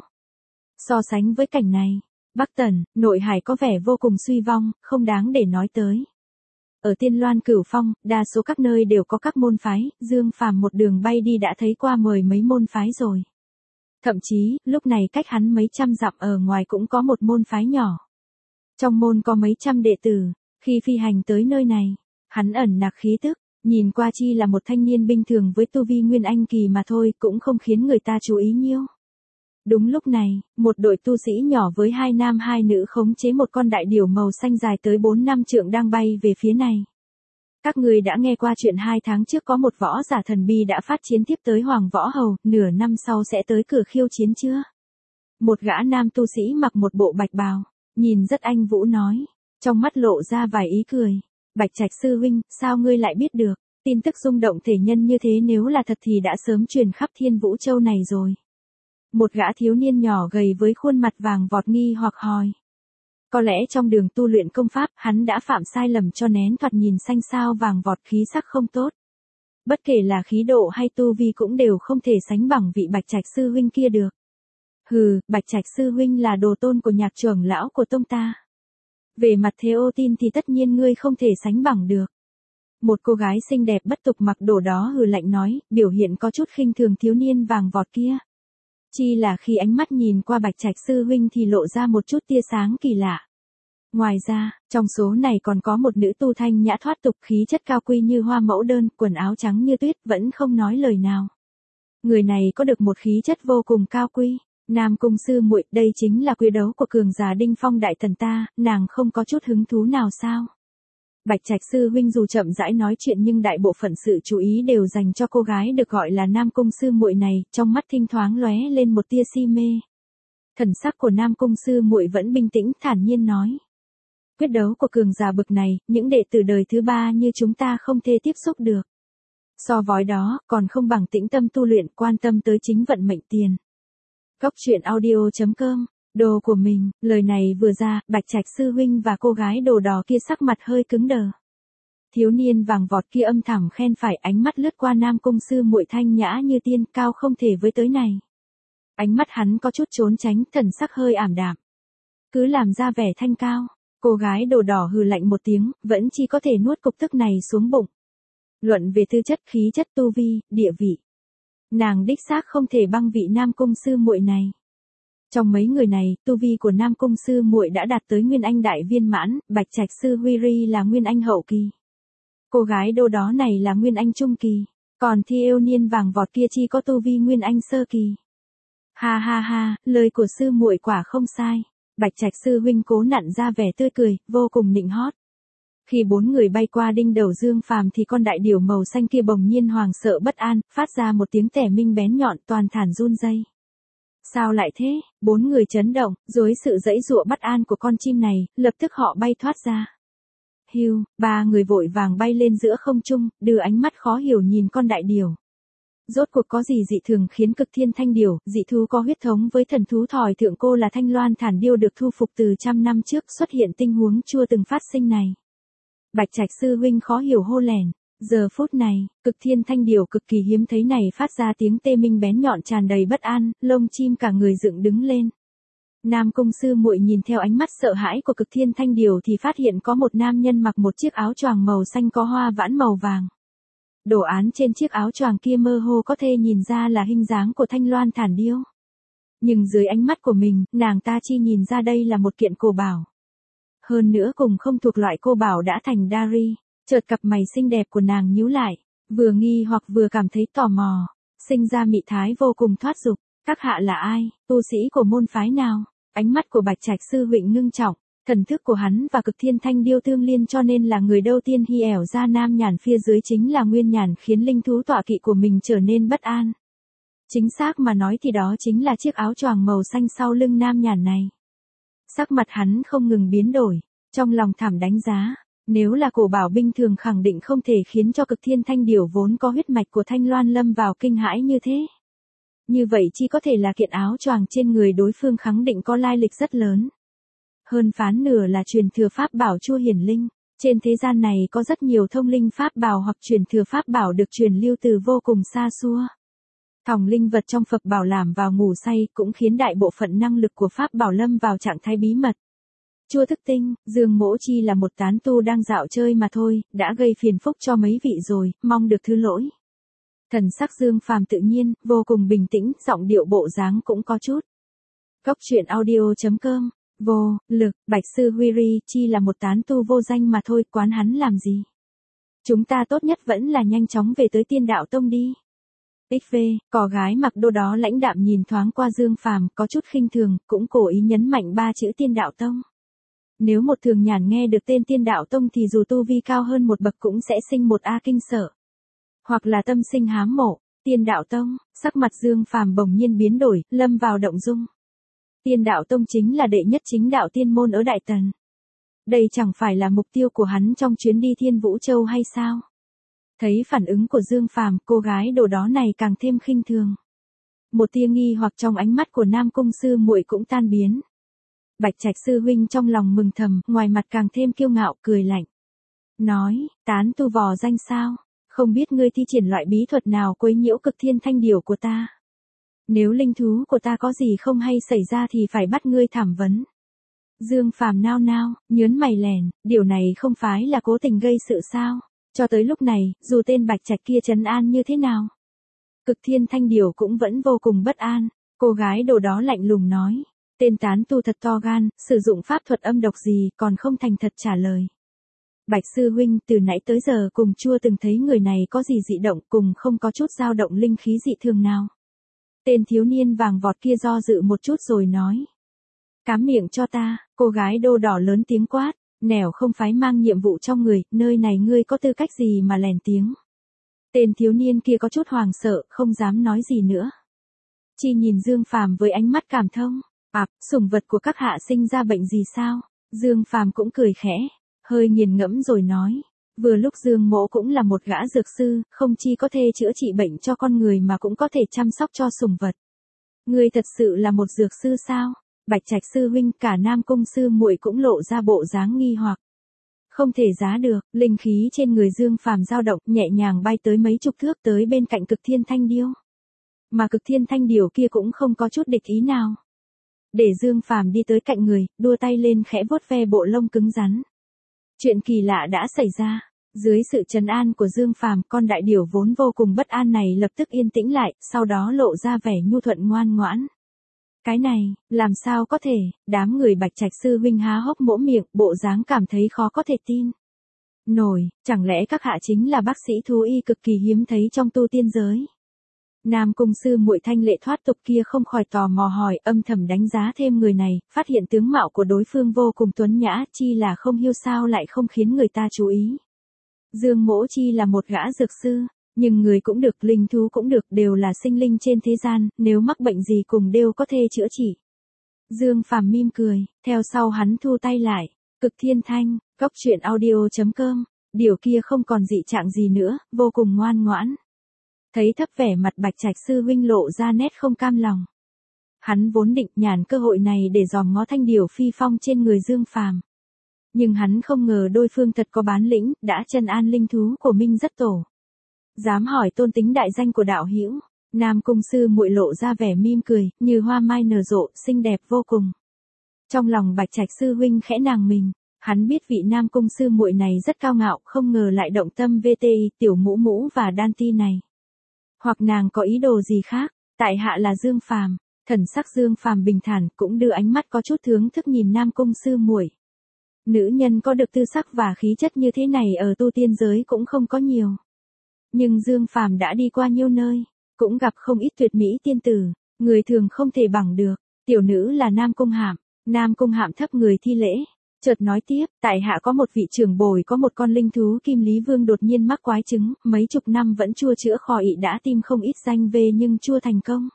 So sánh với cảnh này, Bắc Tần, nội hải có vẻ vô cùng suy vong, không đáng để nói tới. Ở Tiên Loan Cửu Phong, đa số các nơi đều có các môn phái, Dương Phàm một đường bay đi đã thấy qua mười mấy môn phái rồi. Thậm chí, lúc này cách hắn mấy trăm dặm ở ngoài cũng có một môn phái nhỏ. Trong môn có mấy trăm đệ tử, khi phi hành tới nơi này, hắn ẩn nặc khí tức, nhìn qua chi là một thanh niên bình thường với tu vi nguyên anh kỳ mà thôi, cũng không khiến người ta chú ý nhiêu. Đúng lúc này, một đội tu sĩ nhỏ với hai nam hai nữ khống chế một con đại điểu màu xanh dài tới bốn năm trượng đang bay về phía này. Các người đã nghe qua chuyện hai tháng trước có một võ giả thần bi đã phát chiến tiếp tới Hoàng Võ Hầu, nửa năm sau sẽ tới cửa khiêu chiến chưa? Một gã nam tu sĩ mặc một bộ bạch bào, nhìn rất anh vũ nói, trong mắt lộ ra vài ý cười. Bạch Trạch sư huynh, sao ngươi lại biết được? Tin tức rung động thể nhân như thế nếu là thật thì đã sớm truyền khắp Thiên Vũ Châu này rồi. Một gã thiếu niên nhỏ gầy với khuôn mặt vàng vọt nghi hoặc hỏi. Có lẽ trong đường tu luyện công pháp, hắn đã phạm sai lầm cho nén thoạt nhìn xanh xao vàng vọt khí sắc không tốt. Bất kể là khí độ hay tu vi cũng đều không thể sánh bằng vị Bạch Trạch sư huynh kia được. Hừ, Bạch Trạch sư huynh là đồ tôn của nhạc trưởng lão của tông ta. Về mặt thế ô tin thì tất nhiên ngươi không thể sánh bằng được. Một cô gái xinh đẹp bất tục mặc đồ đó hừ lạnh nói, biểu hiện có chút khinh thường thiếu niên vàng vọt kia. Chi là khi ánh mắt nhìn qua Bạch Trạch sư huynh thì lộ ra một chút tia sáng kỳ lạ. Ngoài ra, trong số này còn có một nữ tu thanh nhã thoát tục, khí chất cao quý như hoa mẫu đơn, quần áo trắng như tuyết, vẫn không nói lời nào. Người này có được một khí chất vô cùng cao quý. Nam Cung sư muội, đây chính là quy đấu của cường giả đinh phong Đại Tần ta, nàng không có chút hứng thú nào sao? Bạch Trạch sư huynh dù chậm rãi nói chuyện nhưng đại bộ phận sự chú ý đều dành cho cô gái được gọi là Nam Cung sư muội này, trong mắt thỉnh thoáng lóe lên một tia si mê. Thần sắc của Nam Cung sư muội vẫn bình tĩnh thản nhiên nói. Quyết đấu của cường giả bực này, những đệ tử đời thứ ba như chúng ta không thể tiếp xúc được. So với đó, còn không bằng tĩnh tâm tu luyện, quan tâm tới chính vận mệnh tiền. Cốc Truyện Audio chấm com, đồ của mình, lời này vừa ra, Bạch Trạch sư huynh và cô gái đồ đỏ kia sắc mặt hơi cứng đờ. Thiếu niên vàng vọt kia âm thầm khen phải, ánh mắt lướt qua Nam Cung sư muội thanh nhã như tiên, cao không thể với tới này. Ánh mắt hắn có chút trốn tránh, thần sắc hơi ảm đạm. Cứ làm ra vẻ thanh cao, cô gái đồ đỏ hừ lạnh một tiếng, vẫn chỉ có thể nuốt cục tức này xuống bụng. Luận về tư chất, khí chất, tu vi, địa vị, nàng đích xác không thể băng vị Nam Cung sư muội này. Trong mấy người này, tu vi của Nam Cung sư muội đã đạt tới Nguyên Anh đại viên mãn, Bạch Trạch sư Huy Ri là Nguyên Anh hậu kỳ. Cô gái đô đó này là Nguyên Anh trung kỳ, còn thi yêu niên vàng vọt kia chi có tu vi Nguyên Anh sơ kỳ. Ha ha ha, lời của sư muội quả không sai. Bạch Trạch sư huynh cố nặn ra vẻ tươi cười, vô cùng nịnh hót. Khi bốn người bay qua đinh đầu Dương Phàm thì con đại điểu màu xanh kia bỗng nhiên hoàng sợ bất an, phát ra một tiếng tẻ minh bén nhọn, toàn thản run rẩy. Sao lại thế? Bốn người chấn động, dưới sự giãy giụa bất an của con chim này, lập tức họ bay thoát ra. Hiu, ba người vội vàng bay lên giữa không trung, đưa ánh mắt khó hiểu nhìn con đại điểu. Rốt cuộc có gì dị thường khiến Cực Thiên Thanh Điểu, dị thú có huyết thống với thần thú thỏi thượng cô là Thanh Loan Thản Điêu được thu phục từ trăm năm trước xuất hiện tình huống chưa từng phát sinh này. Bạch Trạch sư huynh khó hiểu hô lèn. Giờ phút này, Cực Thiên Thanh Điểu cực kỳ hiếm thấy này phát ra tiếng tê minh bén nhọn tràn đầy bất an, lông chim cả người dựng đứng lên. Nam Cung sư muội nhìn theo ánh mắt sợ hãi của Cực Thiên Thanh Điểu thì phát hiện có một nam nhân mặc một chiếc áo choàng màu xanh có hoa vãn màu vàng. Đồ án trên chiếc áo choàng kia mơ hồ có thể nhìn ra là hình dáng của Thanh Loan Thản Điêu. Nhưng dưới ánh mắt của mình, nàng ta chỉ nhìn ra đây là một kiện cổ bảo. Hơn nữa cùng không thuộc loại cô bảo đã thành Dari. Chợt cặp mày xinh đẹp của nàng nhíu lại, vừa nghi hoặc vừa cảm thấy tò mò, sinh ra mị thái vô cùng thoát dục. Các hạ là ai, tu sĩ của môn phái nào? Ánh mắt của Bạch Trạch sư huynh ngưng trọng, thần thức của hắn và Cực Thiên Thanh Điêu tương liên cho nên là người đầu tiên hi ẻo ra nam nhàn phía dưới chính là nguyên nhàn khiến linh thú tọa kỵ của mình trở nên bất an. Chính xác mà nói thì đó chính là chiếc áo choàng màu xanh sau lưng nam nhàn này. Sắc mặt hắn không ngừng biến đổi, trong lòng thảm đánh giá. Nếu là cổ bảo bình thường khẳng định không thể khiến cho Cực Thiên Thanh Điểu vốn có huyết mạch của Thanh Loan lâm vào kinh hãi như thế. Như vậy chỉ có thể là kiện áo choàng trên người đối phương khẳng định có lai lịch rất lớn. Hơn phán nửa là truyền thừa pháp bảo Chu Hiển Linh. Trên thế gian này có rất nhiều thông linh pháp bảo hoặc truyền thừa pháp bảo được truyền lưu từ vô cùng xa xưa. Thòng linh vật trong Phật bảo làm vào ngủ say cũng khiến đại bộ phận năng lực của pháp bảo lâm vào trạng thái bí mật. Chua thức tinh, Dương Mỗ Chi là một tán tu đang dạo chơi mà thôi, đã gây phiền phức cho mấy vị rồi, mong được thứ lỗi. Thần sắc Dương Phàm tự nhiên, vô cùng bình tĩnh, giọng điệu bộ dáng cũng có chút. Cốc truyện audio chấm com, vô, lực, Bạch Sư Huy Ri Chi là một tán tu vô danh mà thôi, quán hắn làm gì? Chúng ta tốt nhất vẫn là nhanh chóng về tới Tiên Đạo Tông đi. ích vê, cò gái mặc đồ đó lãnh đạm nhìn thoáng qua Dương Phàm có chút khinh thường, cũng cố ý nhấn mạnh ba chữ Tiên Đạo Tông. Nếu một thường nhàn nghe được tên Tiên Đạo Tông thì dù tu vi cao hơn một bậc cũng sẽ sinh một a kinh sợ. Hoặc là tâm sinh hám mộ. Tiên Đạo Tông, sắc mặt Dương Phàm bỗng nhiên biến đổi, lâm vào động dung. Tiên Đạo Tông chính là đệ nhất chính đạo tiên môn ở Đại Tần. Đây chẳng phải là mục tiêu của hắn trong chuyến đi Thiên Vũ Châu hay sao? Thấy phản ứng của Dương Phàm, cô gái đồ đó này càng thêm khinh thường. Một tia nghi hoặc trong ánh mắt của Nam Cung sư muội cũng tan biến. Bạch Trạch sư huynh trong lòng mừng thầm, ngoài mặt càng thêm kiêu ngạo, cười lạnh. Nói, tán tu vò danh sao? Không biết ngươi thi triển loại bí thuật nào quấy nhiễu Cực Thiên Thanh Điểu của ta? Nếu linh thú của ta có gì không hay xảy ra thì phải bắt ngươi thẩm vấn. Dương Phàm nao nao, nhớn mày lèn, điều này không phải là cố tình gây sự sao? Cho tới lúc này, dù tên Bạch Trạch kia trấn an như thế nào, Cực Thiên Thanh Điểu cũng vẫn vô cùng bất an. Cô gái đồ đó lạnh lùng nói. Tên tán tu thật to gan, sử dụng pháp thuật âm độc gì còn không thành thật trả lời. Bạch sư huynh từ nãy tới giờ cùng chưa từng thấy người này có gì dị động, cùng không có chút dao động linh khí dị thường nào. Tên thiếu niên vàng vọt kia do dự một chút rồi nói. Cám miệng cho ta, cô gái đô đỏ lớn tiếng quát, nẻo không phái mang nhiệm vụ trong người, nơi này ngươi có tư cách gì mà lèn tiếng. Tên thiếu niên kia có chút hoàng sợ, không dám nói gì nữa. Chi nhìn Dương Phàm với ánh mắt cảm thông. Ảp, sủng vật của các hạ sinh ra bệnh gì sao? Dương Phàm cũng cười khẽ, hơi nghiền ngẫm rồi nói. Vừa lúc Dương Mỗ cũng là một gã dược sư, không chỉ có thể chữa trị bệnh cho con người mà cũng có thể chăm sóc cho sủng vật. Ngươi thật sự là một dược sư sao? Bạch Trạch sư huynh cả Nam Cung sư muội cũng lộ ra bộ dáng nghi hoặc. Không thể giá được, linh khí trên người Dương Phàm dao động nhẹ nhàng bay tới mấy chục thước tới bên cạnh Cực Thiên Thanh Điêu. Mà Cực Thiên Thanh Điểu kia cũng không có chút địch ý nào. Để Dương Phàm đi tới cạnh người, đua tay lên khẽ vuốt ve bộ lông cứng rắn. Chuyện kỳ lạ đã xảy ra. Dưới sự trấn an của Dương Phàm, con đại điểu vốn vô cùng bất an này lập tức yên tĩnh lại, sau đó lộ ra vẻ nhu thuận ngoan ngoãn. Cái này, làm sao có thể? Đám người Bạch Trạch sư huynh há hốc mỗ miệng, bộ dáng cảm thấy khó có thể tin. Nổi, chẳng lẽ các hạ chính là bác sĩ thú y cực kỳ hiếm thấy trong tu tiên giới? Nam cung sư muội thanh lệ thoát tục kia không khỏi tò mò hỏi, âm thầm đánh giá thêm người này, phát hiện tướng mạo của đối phương vô cùng tuấn nhã, chi là không hiêu sao lại không khiến người ta chú ý. Dương Mỗ chi là một gã dược sư, nhưng người cũng được, linh thú cũng được, đều là sinh linh trên thế gian, nếu mắc bệnh gì cùng đều có thể chữa trị. Dương Phàm mỉm cười, theo sau hắn thu tay lại. Cực Thiên Thanh, cốc truyện audio chấm com, điều kia không còn dị trạng gì nữa, vô cùng ngoan ngoãn. Thấy thấp vẻ mặt Bạch Trạch sư huynh lộ ra nét không cam lòng. Hắn vốn định nhàn cơ hội này để dòm ngó thanh điều phi phong trên người Dương Phàm. Nhưng hắn không ngờ đối phương thật có bản lĩnh, đã trấn an linh thú của Minh Rất Tổ. Dám hỏi tôn tính đại danh của đạo hữu. Nam cung sư muội lộ ra vẻ mỉm cười, như hoa mai nở rộ, xinh đẹp vô cùng. Trong lòng Bạch Trạch sư huynh khẽ nàng mình, hắn biết vị Nam cung sư muội này rất cao ngạo, không ngờ lại động tâm vê tê i, tiểu mũ mũ và đan ti này. Hoặc nàng có ý đồ gì khác, tại hạ là Dương Phàm. Thần sắc Dương Phàm bình thản, cũng đưa ánh mắt có chút thưởng thức nhìn Nam cung sư muội. Nữ nhân có được tư sắc và khí chất như thế này ở tu tiên giới cũng không có nhiều. Nhưng Dương Phàm đã đi qua nhiều nơi, cũng gặp không ít tuyệt mỹ tiên tử, người thường không thể bằng được. Tiểu nữ là Nam cung Hạm. Nam cung Hạm thấp người thi lễ, chợt nói tiếp, tại hạ có một vị trưởng bồi có một con linh thú Kim Lý Vương đột nhiên mắc quái chứng, mấy chục năm vẫn chưa chữa khỏi, đã tìm không ít danh vê nhưng chưa thành công.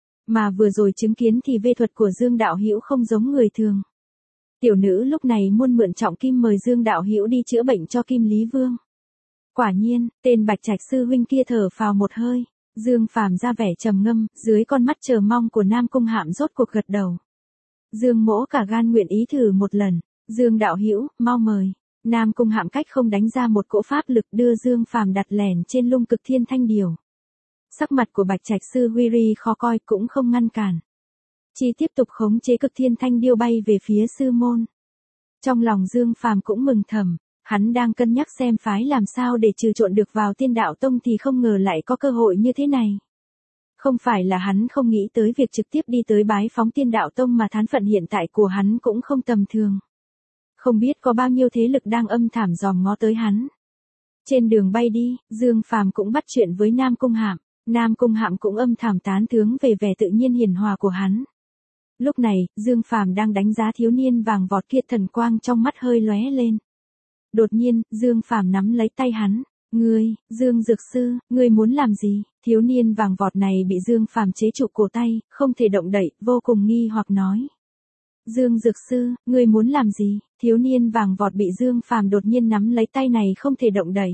Mà vừa rồi chứng kiến thì vê thuật của Dương đạo hữu không giống người thường. Tiểu nữ lúc này muốn mượn trọng kim mời Dương đạo hữu đi chữa bệnh cho Kim Lý Vương. Quả nhiên, tên Bạch Trạch sư huynh kia thở phào một hơi, Dương Phàm ra vẻ trầm ngâm, dưới con mắt chờ mong của Nam cung Hạm rốt cuộc gật đầu. Dương Mỗ cả gan nguyện ý thử một lần. Dương đạo hữu, mau mời. Nam cung Hạm cách không đánh ra một cỗ pháp lực đưa Dương Phàm đặt lẻn trên lung Cực Thiên Thanh Điểu. Sắc mặt của Bạch Trạch sư huy ri khó coi cũng không ngăn cản. Chỉ tiếp tục khống chế Cực Thiên Thanh Điêu bay về phía sư môn. Trong lòng Dương Phàm cũng mừng thầm, hắn đang cân nhắc xem phái làm sao để trừ trộn được vào Tiên Đạo Tông thì không ngờ lại có cơ hội như thế này. Không phải là hắn không nghĩ tới việc trực tiếp đi tới bái phóng Tiên Đạo Tông mà thán phận hiện tại của hắn cũng không tầm thường. Không biết có bao nhiêu thế lực đang âm thảm dòm ngó tới hắn. Trên đường bay đi, Dương Phàm cũng bắt chuyện với Nam cung Hạm. Nam cung Hạm cũng âm thảm tán thướng về vẻ tự nhiên hiền hòa của hắn. Lúc này, Dương Phàm đang đánh giá thiếu niên vàng vọt kia, thần quang trong mắt hơi lóe lên. Đột nhiên, Dương Phàm nắm lấy tay hắn. Ngươi, Dương Dược Sư, ngươi muốn làm gì? Thiếu niên vàng vọt này bị Dương Phàm chế trụ cổ tay, không thể động đậy, vô cùng nghi hoặc nói. Dương Dược Sư, ngươi muốn làm gì? Thiếu niên vàng vọt bị Dương Phàm đột nhiên nắm lấy tay này không thể động đậy.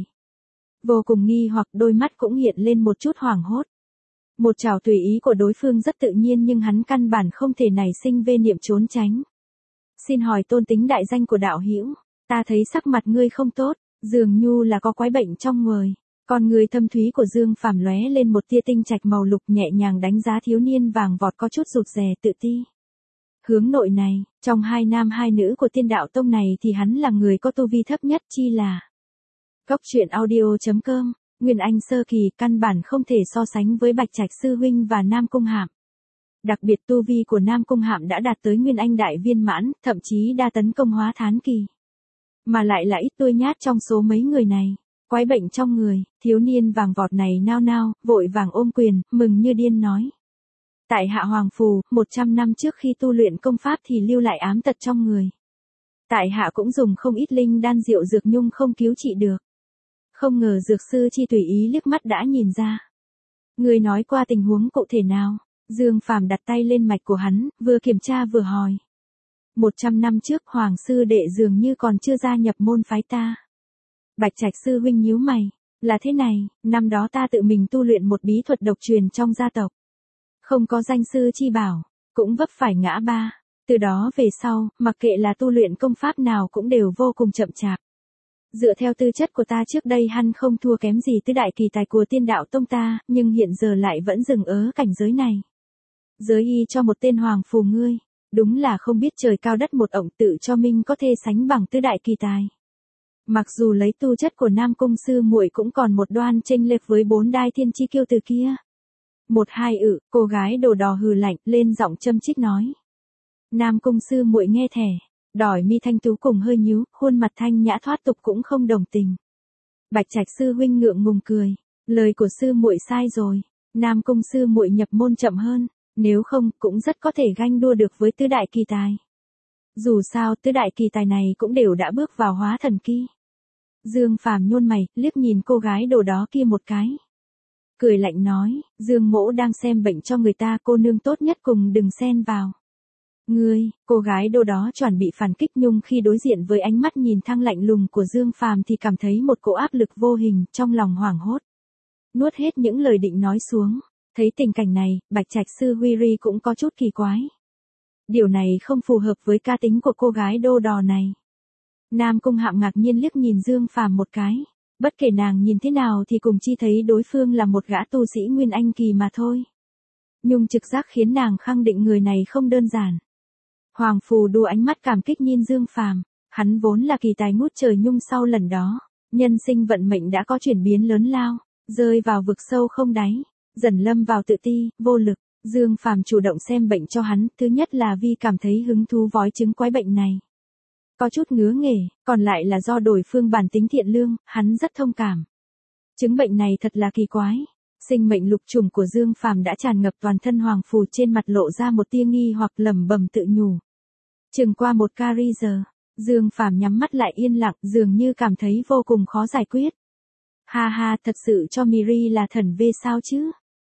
Vô cùng nghi hoặc, đôi mắt cũng hiện lên một chút hoảng hốt. Một trảo tùy ý của đối phương rất tự nhiên nhưng hắn căn bản không thể nảy sinh vê niệm trốn tránh. Xin hỏi tôn tính đại danh của đạo hữu, ta thấy sắc mặt ngươi không tốt, dường như là có quái bệnh trong người. Con người thâm thúy của Dương Phàm lóe lên một tia tinh trạch màu lục, nhẹ nhàng đánh giá thiếu niên vàng vọt có chút rụt rè tự ti. Hướng nội này, trong hai nam hai nữ của Tiên Đạo Tông này thì hắn là người có tu vi thấp nhất, chi là. Cốc truyện audio chấm com, Nguyên Anh sơ kỳ, căn bản không thể so sánh với Bạch Trạch sư huynh và Nam cung Hạm. Đặc biệt tu vi của Nam cung Hạm đã đạt tới Nguyên Anh đại viên mãn, thậm chí đa tấn công hóa thán kỳ. Mà lại là ít tôi nhát trong số mấy người này. Quái bệnh trong người, thiếu niên vàng vọt này nao nao, vội vàng ôm quyền, mừng như điên nói. Tại hạ Hoàng Phù, một trăm năm trước khi tu luyện công pháp thì lưu lại ám tật trong người. Tại hạ cũng dùng không ít linh đan rượu dược nhung không cứu trị được. Không ngờ dược sư chi tùy ý liếc mắt đã nhìn ra. Người nói qua tình huống cụ thể nào? Dương Phàm đặt tay lên mạch của hắn, vừa kiểm tra vừa hỏi. Một trăm năm trước Hoàng sư đệ dường như còn chưa gia nhập môn phái ta. Bạch Trạch sư huynh nhíu mày, là thế này, năm đó ta tự mình tu luyện một bí thuật độc truyền trong gia tộc. Không có danh sư chi bảo, cũng vấp phải ngã ba. Từ đó về sau, mặc kệ là tu luyện công pháp nào cũng đều vô cùng chậm chạp. Dựa theo tư chất của ta trước đây hắn không thua kém gì tứ đại kỳ tài của Tiên Đạo Tông ta, nhưng hiện giờ lại vẫn dừng ở cảnh giới này. Giới y cho một tên Hoàng Phù ngươi, đúng là không biết trời cao đất một, ổng tự cho mình có thể sánh bằng tứ đại kỳ tài. Mặc dù lấy tu chất của Nam cung sư muội cũng còn một đoan chênh lệch với bốn đai thiên chi kiêu từ kia. Một hai ự, cô gái đồ đỏ hừ lạnh, lên giọng châm chích nói. Nam cung sư muội nghe thẻ, đỏi mi thanh tú cùng hơi nhíu, khuôn mặt thanh nhã thoát tục cũng không đồng tình. Bạch Trạch sư huynh ngượng ngùng cười, lời của sư muội sai rồi, Nam Cung sư muội nhập môn chậm hơn, nếu không cũng rất có thể ganh đua được với tứ đại kỳ tài. Dù sao tứ đại kỳ tài này cũng đều đã bước vào hóa thần kỳ. Dương Phàm nhôn mày, liếc nhìn cô gái đồ đó kia một cái. Cười lạnh nói, Dương mỗ đang xem bệnh cho người ta, cô nương tốt nhất cùng đừng xen vào. Ngươi, cô gái đồ đó chuẩn bị phản kích nhung khi đối diện với ánh mắt nhìn thăng lạnh lùng của Dương Phàm thì cảm thấy một cỗ áp lực vô hình trong lòng hoảng hốt. Nuốt hết những lời định nói xuống, thấy tình cảnh này, Bạch Trạch sư Huy Ri cũng có chút kỳ quái. Điều này không phù hợp với cá tính của cô gái đô đò này. Nam Cung Hạm ngạc nhiên liếc nhìn Dương Phàm một cái, bất kể nàng nhìn thế nào thì cùng chi thấy đối phương là một gã tu sĩ Nguyên Anh kỳ mà thôi. Nhung trực giác khiến nàng khẳng định người này không đơn giản. Hoàng Phù đua ánh mắt cảm kích nhìn Dương Phàm, hắn vốn là kỳ tài ngút trời nhung sau lần đó, nhân sinh vận mệnh đã có chuyển biến lớn lao, rơi vào vực sâu không đáy, dần lâm vào tự ti, vô lực. Dương Phàm chủ động xem bệnh cho hắn, thứ nhất là vì cảm thấy hứng thú vói chứng quái bệnh này. Có chút ngứa nghề, còn lại là do đối phương bản tính thiện lương, hắn rất thông cảm. Chứng bệnh này thật là kỳ quái. Sinh mệnh lục trùng của Dương Phàm đã tràn ngập toàn thân Hoàng Phù, trên mặt lộ ra một tia nghi hoặc lẩm bẩm tự nhủ. Chừng qua một cari giờ, Dương Phàm nhắm mắt lại yên lặng, dường như cảm thấy vô cùng khó giải quyết. Ha ha, thật sự cho Miri là thần vê sao chứ?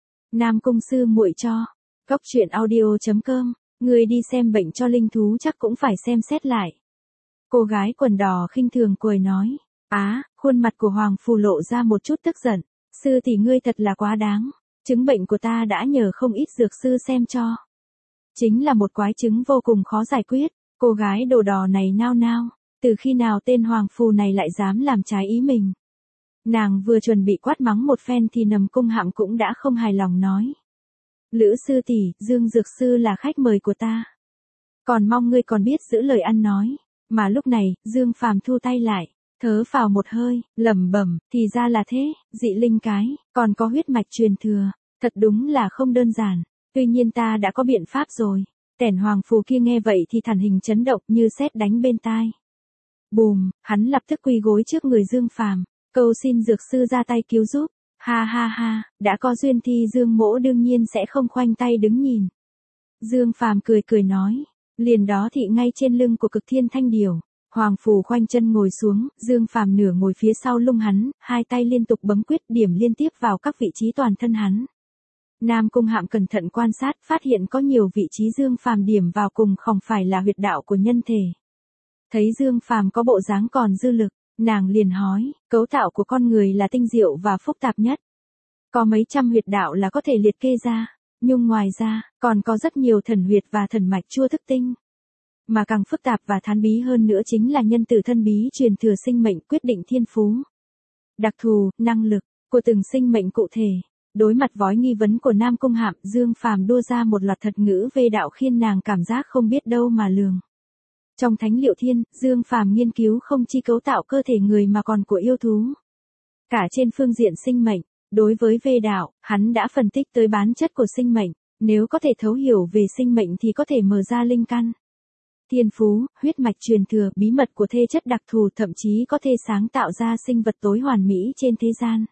Nam Cung sư muội cho. Cốc truyện audio chấm com, người đi xem bệnh cho linh thú chắc cũng phải xem xét lại. Cô gái quần đỏ khinh thường cười nói. Á, khuôn mặt của Hoàng Phù lộ ra một chút tức giận. Sư tỷ ngươi thật là quá đáng. Chứng bệnh của ta đã nhờ không ít dược sư xem cho. Chính là một quái chứng vô cùng khó giải quyết. Cô gái đồ đỏ này nao nao. Từ khi nào tên Hoàng Phù này lại dám làm trái ý mình? Nàng vừa chuẩn bị quát mắng một phen thì Nằm Cung Hạm cũng đã không hài lòng nói. Lữ sư tỷ, Dương dược sư là khách mời của ta. Còn mong ngươi còn biết giữ lời ăn nói. Mà lúc này, Dương Phàm thu tay lại, thở phào một hơi, lẩm bẩm, thì ra là thế, dị linh cái, còn có huyết mạch truyền thừa, thật đúng là không đơn giản. Tuy nhiên ta đã có biện pháp rồi. Tẻn Hoàng Phù kia nghe vậy thì thản hình chấn động như sét đánh bên tai. Bùm, hắn lập tức quỳ gối trước người Dương Phàm, cầu xin dược sư ra tay cứu giúp. Ha ha ha, đã có duyên thì Dương mỗ đương nhiên sẽ không khoanh tay đứng nhìn. Dương Phàm cười cười nói. Liền đó thị ngay trên lưng của Cực Thiên Thanh Điểu, Hoàng Phù khoanh chân ngồi xuống, Dương Phàm nửa ngồi phía sau lưng hắn, hai tay liên tục bấm quyết điểm liên tiếp vào các vị trí toàn thân hắn. Nam Cung Hạm cẩn thận quan sát, phát hiện có nhiều vị trí Dương Phàm điểm vào cùng không phải là huyệt đạo của nhân thể. Thấy Dương Phàm có bộ dáng còn dư lực, nàng liền hỏi, cấu tạo của con người là tinh diệu và phức tạp nhất. Có mấy trăm huyệt đạo là có thể liệt kê ra. Nhưng ngoài ra, còn có rất nhiều thần huyệt và thần mạch chua thức tinh. Mà càng phức tạp và thán bí hơn nữa chính là nhân tử thân bí truyền thừa sinh mệnh quyết định thiên phú. Đặc thù, năng lực, của từng sinh mệnh cụ thể. Đối mặt với nghi vấn của Nam Cung Hạm, Dương Phàm đua ra một loạt thật ngữ về đạo khiến nàng cảm giác không biết đâu mà lường. Trong Thánh Liệu Thiên, Dương Phàm nghiên cứu không chỉ cấu tạo cơ thể người mà còn của yêu thú. Cả trên phương diện sinh mệnh. Đối với Vê đạo, hắn đã phân tích tới bản chất của sinh mệnh, nếu có thể thấu hiểu về sinh mệnh thì có thể mở ra linh căn. Thiên phú, huyết mạch truyền thừa, bí mật của thể chất đặc thù, thậm chí có thể sáng tạo ra sinh vật tối hoàn mỹ trên thế gian.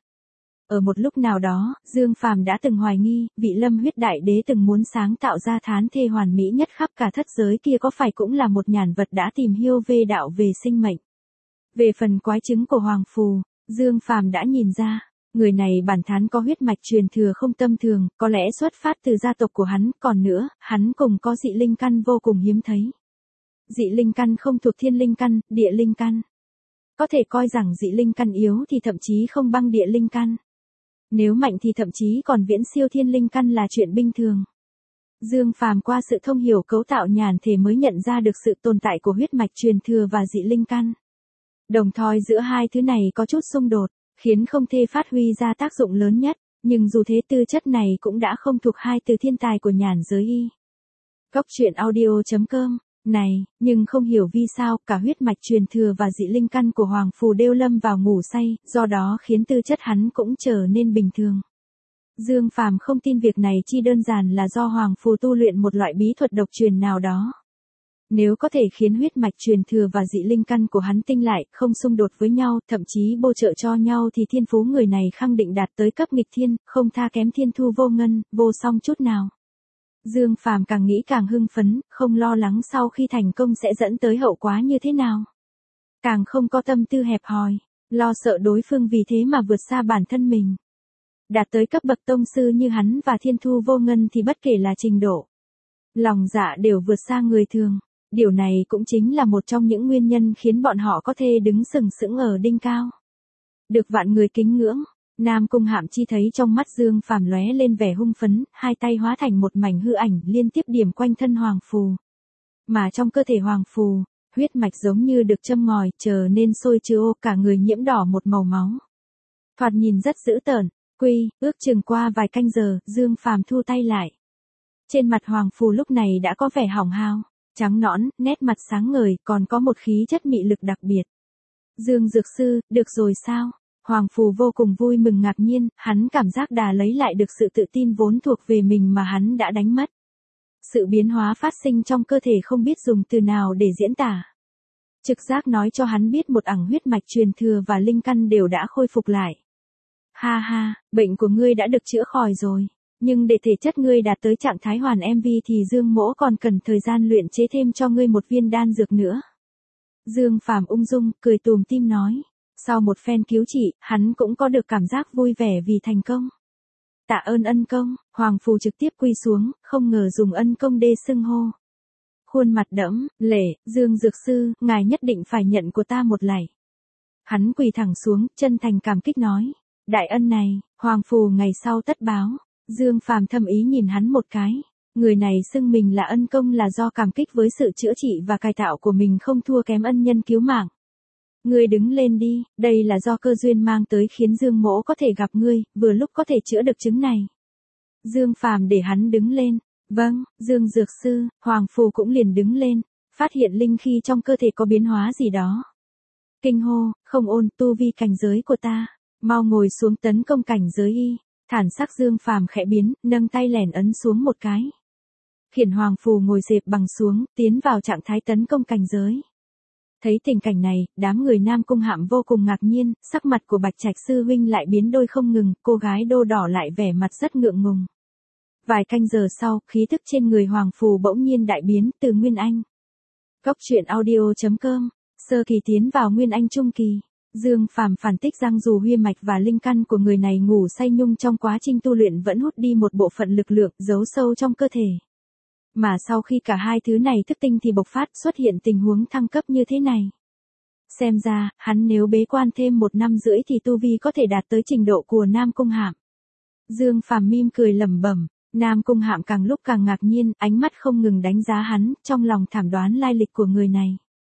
Ở một lúc nào đó, Dương Phàm đã từng hoài nghi, vị Lâm huyết đại đế từng muốn sáng tạo ra thán thê hoàn mỹ nhất khắp cả thất giới kia có phải cũng là một nhàn vật đã tìm hiểu Vê đạo về sinh mệnh. Về phần quái chứng của Hoàng Phù, Dương Phàm đã nhìn ra. Người này bản thán có huyết mạch truyền thừa không tâm thường, có lẽ xuất phát từ gia tộc của hắn, còn nữa, hắn cùng có dị linh căn vô cùng hiếm thấy. Dị linh căn không thuộc thiên linh căn, địa linh căn. Có thể coi rằng dị linh căn yếu thì thậm chí không bằng địa linh căn. Nếu mạnh thì thậm chí còn viễn siêu thiên linh căn là chuyện bình thường. Dương Phàm qua sự thông hiểu cấu tạo nhàn thể mới nhận ra được sự tồn tại của huyết mạch truyền thừa và dị linh căn. Đồng thời giữa hai thứ này có chút xung đột, khiến không thể phát huy ra tác dụng lớn nhất, nhưng dù thế tư chất này cũng đã không thuộc hai từ thiên tài của nhàn giới y. Cốc truyện audio chấm com, này, nhưng không hiểu vì sao cả huyết mạch truyền thừa và dị linh căn của Hoàng Phù đều lâm vào ngủ say, do đó khiến tư chất hắn cũng trở nên bình thường. Dương Phàm không tin việc này chỉ đơn giản là do Hoàng Phù tu luyện một loại bí thuật độc truyền nào đó. Nếu có thể khiến huyết mạch truyền thừa và dị linh căn của hắn tinh lại, không xung đột với nhau, thậm chí bổ trợ cho nhau thì thiên phú người này khẳng định đạt tới cấp nghịch thiên, không tha kém Thiên Thu Vô Ngân, vô song chút nào. Dương Phàm càng nghĩ càng hưng phấn, không lo lắng sau khi thành công sẽ dẫn tới hậu quả như thế nào. Càng không có tâm tư hẹp hòi, lo sợ đối phương vì thế mà vượt xa bản thân mình. Đạt tới cấp bậc tông sư như hắn và Thiên Thu Vô Ngân thì bất kể là trình độ, lòng dạ đều vượt xa người thường. Điều này cũng chính là một trong những nguyên nhân khiến bọn họ có thể đứng sừng sững ở đỉnh cao. Được vạn người kính ngưỡng, Nam Cung Hạm Chi thấy trong mắt Dương Phàm lóe lên vẻ hung phấn, hai tay hóa thành một mảnh hư ảnh liên tiếp điểm quanh thân Hoàng Phù. Mà trong cơ thể Hoàng Phù, huyết mạch giống như được châm ngòi, trở nên sôi trào, cả người nhiễm đỏ một màu máu. Thoạt nhìn rất dữ tợn, quy, ước chừng qua vài canh giờ, Dương Phàm thu tay lại. Trên mặt Hoàng Phù lúc này đã có vẻ hỏng hao, trắng nõn, nét mặt sáng ngời, còn có một khí chất mị lực đặc biệt. Dương Dược Sư, được rồi sao? Hoàng Phù vô cùng vui mừng ngạc nhiên, hắn cảm giác đã lấy lại được sự tự tin vốn thuộc về mình mà hắn đã đánh mất. Sự biến hóa phát sinh trong cơ thể không biết dùng từ nào để diễn tả. Trực giác nói cho hắn biết một ẳng huyết mạch truyền thừa và linh căn đều đã khôi phục lại. Ha ha, bệnh của ngươi đã được chữa khỏi rồi. Nhưng để thể chất ngươi đạt tới trạng thái hoàn em vê thì Dương Mỗ còn cần thời gian luyện chế thêm cho ngươi một viên đan dược nữa. Dương Phàm ung dung, cười tùm tim nói. Sau một phen cứu trị, hắn cũng có được cảm giác vui vẻ vì thành công. Tạ ơn ân công, Hoàng Phù trực tiếp quỳ xuống, không ngờ dùng ân công đê xưng hô. Khuôn mặt đẫm, lệ, Dương Dược Sư, ngài nhất định phải nhận của ta một lạy. Hắn quỳ thẳng xuống, chân thành cảm kích nói. Đại ân này, Hoàng Phù ngày sau tất báo. Dương Phàm thầm ý nhìn hắn một cái. Người này xưng mình là ân công là do cảm kích với sự chữa trị và cải tạo của mình không thua kém ân nhân cứu mạng. Ngươi đứng lên đi, đây là do cơ duyên mang tới khiến Dương Mỗ có thể gặp ngươi, vừa lúc có thể chữa được chứng này. Dương Phàm để hắn đứng lên. Vâng, Dương Dược Sư, Hoàng Phù cũng liền đứng lên, phát hiện linh khí trong cơ thể có biến hóa gì đó. Kinh hô, không ôn, tu vi cảnh giới của ta, mau ngồi xuống tấn công cảnh giới y. Thản sắc Dương Phàm khẽ biến, nâng tay lẻn ấn xuống một cái. Khiển Hoàng Phù ngồi xếp bằng xuống, tiến vào trạng thái tấn công cảnh giới. Thấy tình cảnh này, đám người Nam Cung Hạm vô cùng ngạc nhiên, sắc mặt của Bạch Trạch sư huynh lại biến đôi không ngừng, cô gái đô đỏ lại vẻ mặt rất ngượng ngùng. Vài canh giờ sau, khí tức trên người Hoàng Phù bỗng nhiên đại biến, từ Nguyên Anh. Góc truyện audio chấm com, sơ kỳ tiến vào Nguyên Anh trung kỳ. Dương Phàm phản tích rằng dù huy mạch và linh căn của người này ngủ say nhung trong quá trình tu luyện vẫn hút đi một bộ phận lực lượng giấu sâu trong cơ thể. Mà sau khi cả hai thứ này thức tinh thì bộc phát xuất hiện tình huống thăng cấp như thế này. Xem ra, hắn nếu bế quan thêm một năm rưỡi thì tu vi có thể đạt tới trình độ của Nam Cung Hạm. Dương Phàm mỉm cười lẩm bẩm, Nam Cung Hạm càng lúc càng ngạc nhiên, ánh mắt không ngừng đánh giá hắn, trong lòng thảm đoán lai lịch của người này.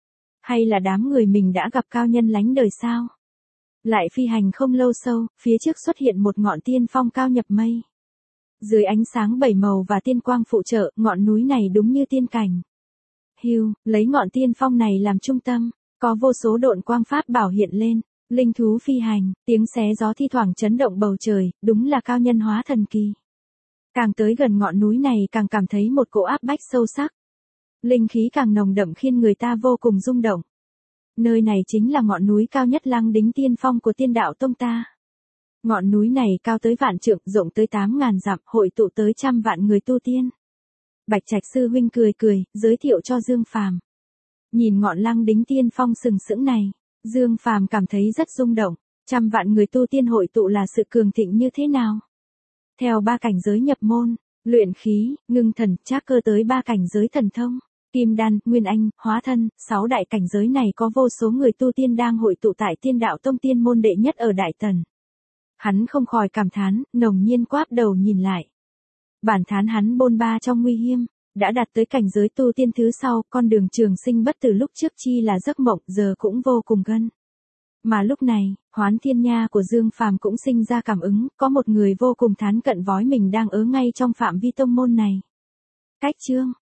Hay là đám người mình đã gặp cao nhân lánh đời sao? Lại phi hành không lâu sâu, phía trước xuất hiện một ngọn tiên phong cao nhập mây. Dưới ánh sáng bảy màu và tiên quang phụ trợ, ngọn núi này đúng như tiên cảnh. Hưu, lấy ngọn tiên phong này làm trung tâm, có vô số độn quang pháp bảo hiện lên, linh thú phi hành, tiếng xé gió thi thoảng chấn động bầu trời, đúng là cao nhân hóa thần kỳ. Càng tới gần ngọn núi này càng cảm thấy một cỗ áp bách sâu sắc. Linh khí càng nồng đậm khiến người ta vô cùng rung động. Nơi này chính là ngọn núi cao nhất Lăng Đính Tiên Phong của Tiên Đạo Tông ta. Ngọn núi này cao tới vạn trượng, rộng tới tám ngàn dặm, hội tụ tới trăm vạn người tu tiên. Bạch Trạch sư huynh cười cười, giới thiệu cho Dương Phàm. Nhìn ngọn Lăng Đính Tiên Phong sừng sững này, Dương Phàm cảm thấy rất rung động. Trăm vạn người tu tiên hội tụ là sự cường thịnh như thế nào? Theo ba cảnh giới nhập môn, luyện khí, ngưng thần, trác cơ tới ba cảnh giới thần thông, kim đan, nguyên anh, hóa thân, sáu đại cảnh giới này có vô số người tu tiên đang hội tụ tại Tiên Đạo Tông tiên môn đệ nhất ở Đại Tần. Hắn không khỏi cảm thán, nồng nhiên quáp đầu nhìn lại. Bản thán hắn bôn ba trong nguy hiểm, đã đạt tới cảnh giới tu tiên thứ sau, con đường trường sinh bất tử lúc trước chi là giấc mộng, giờ cũng vô cùng gần. Mà lúc này, Hoán Thiên Nha của Dương Phàm cũng sinh ra cảm ứng, có một người vô cùng thán cận vói mình đang ở ngay trong phạm vi tông môn này. Cách chương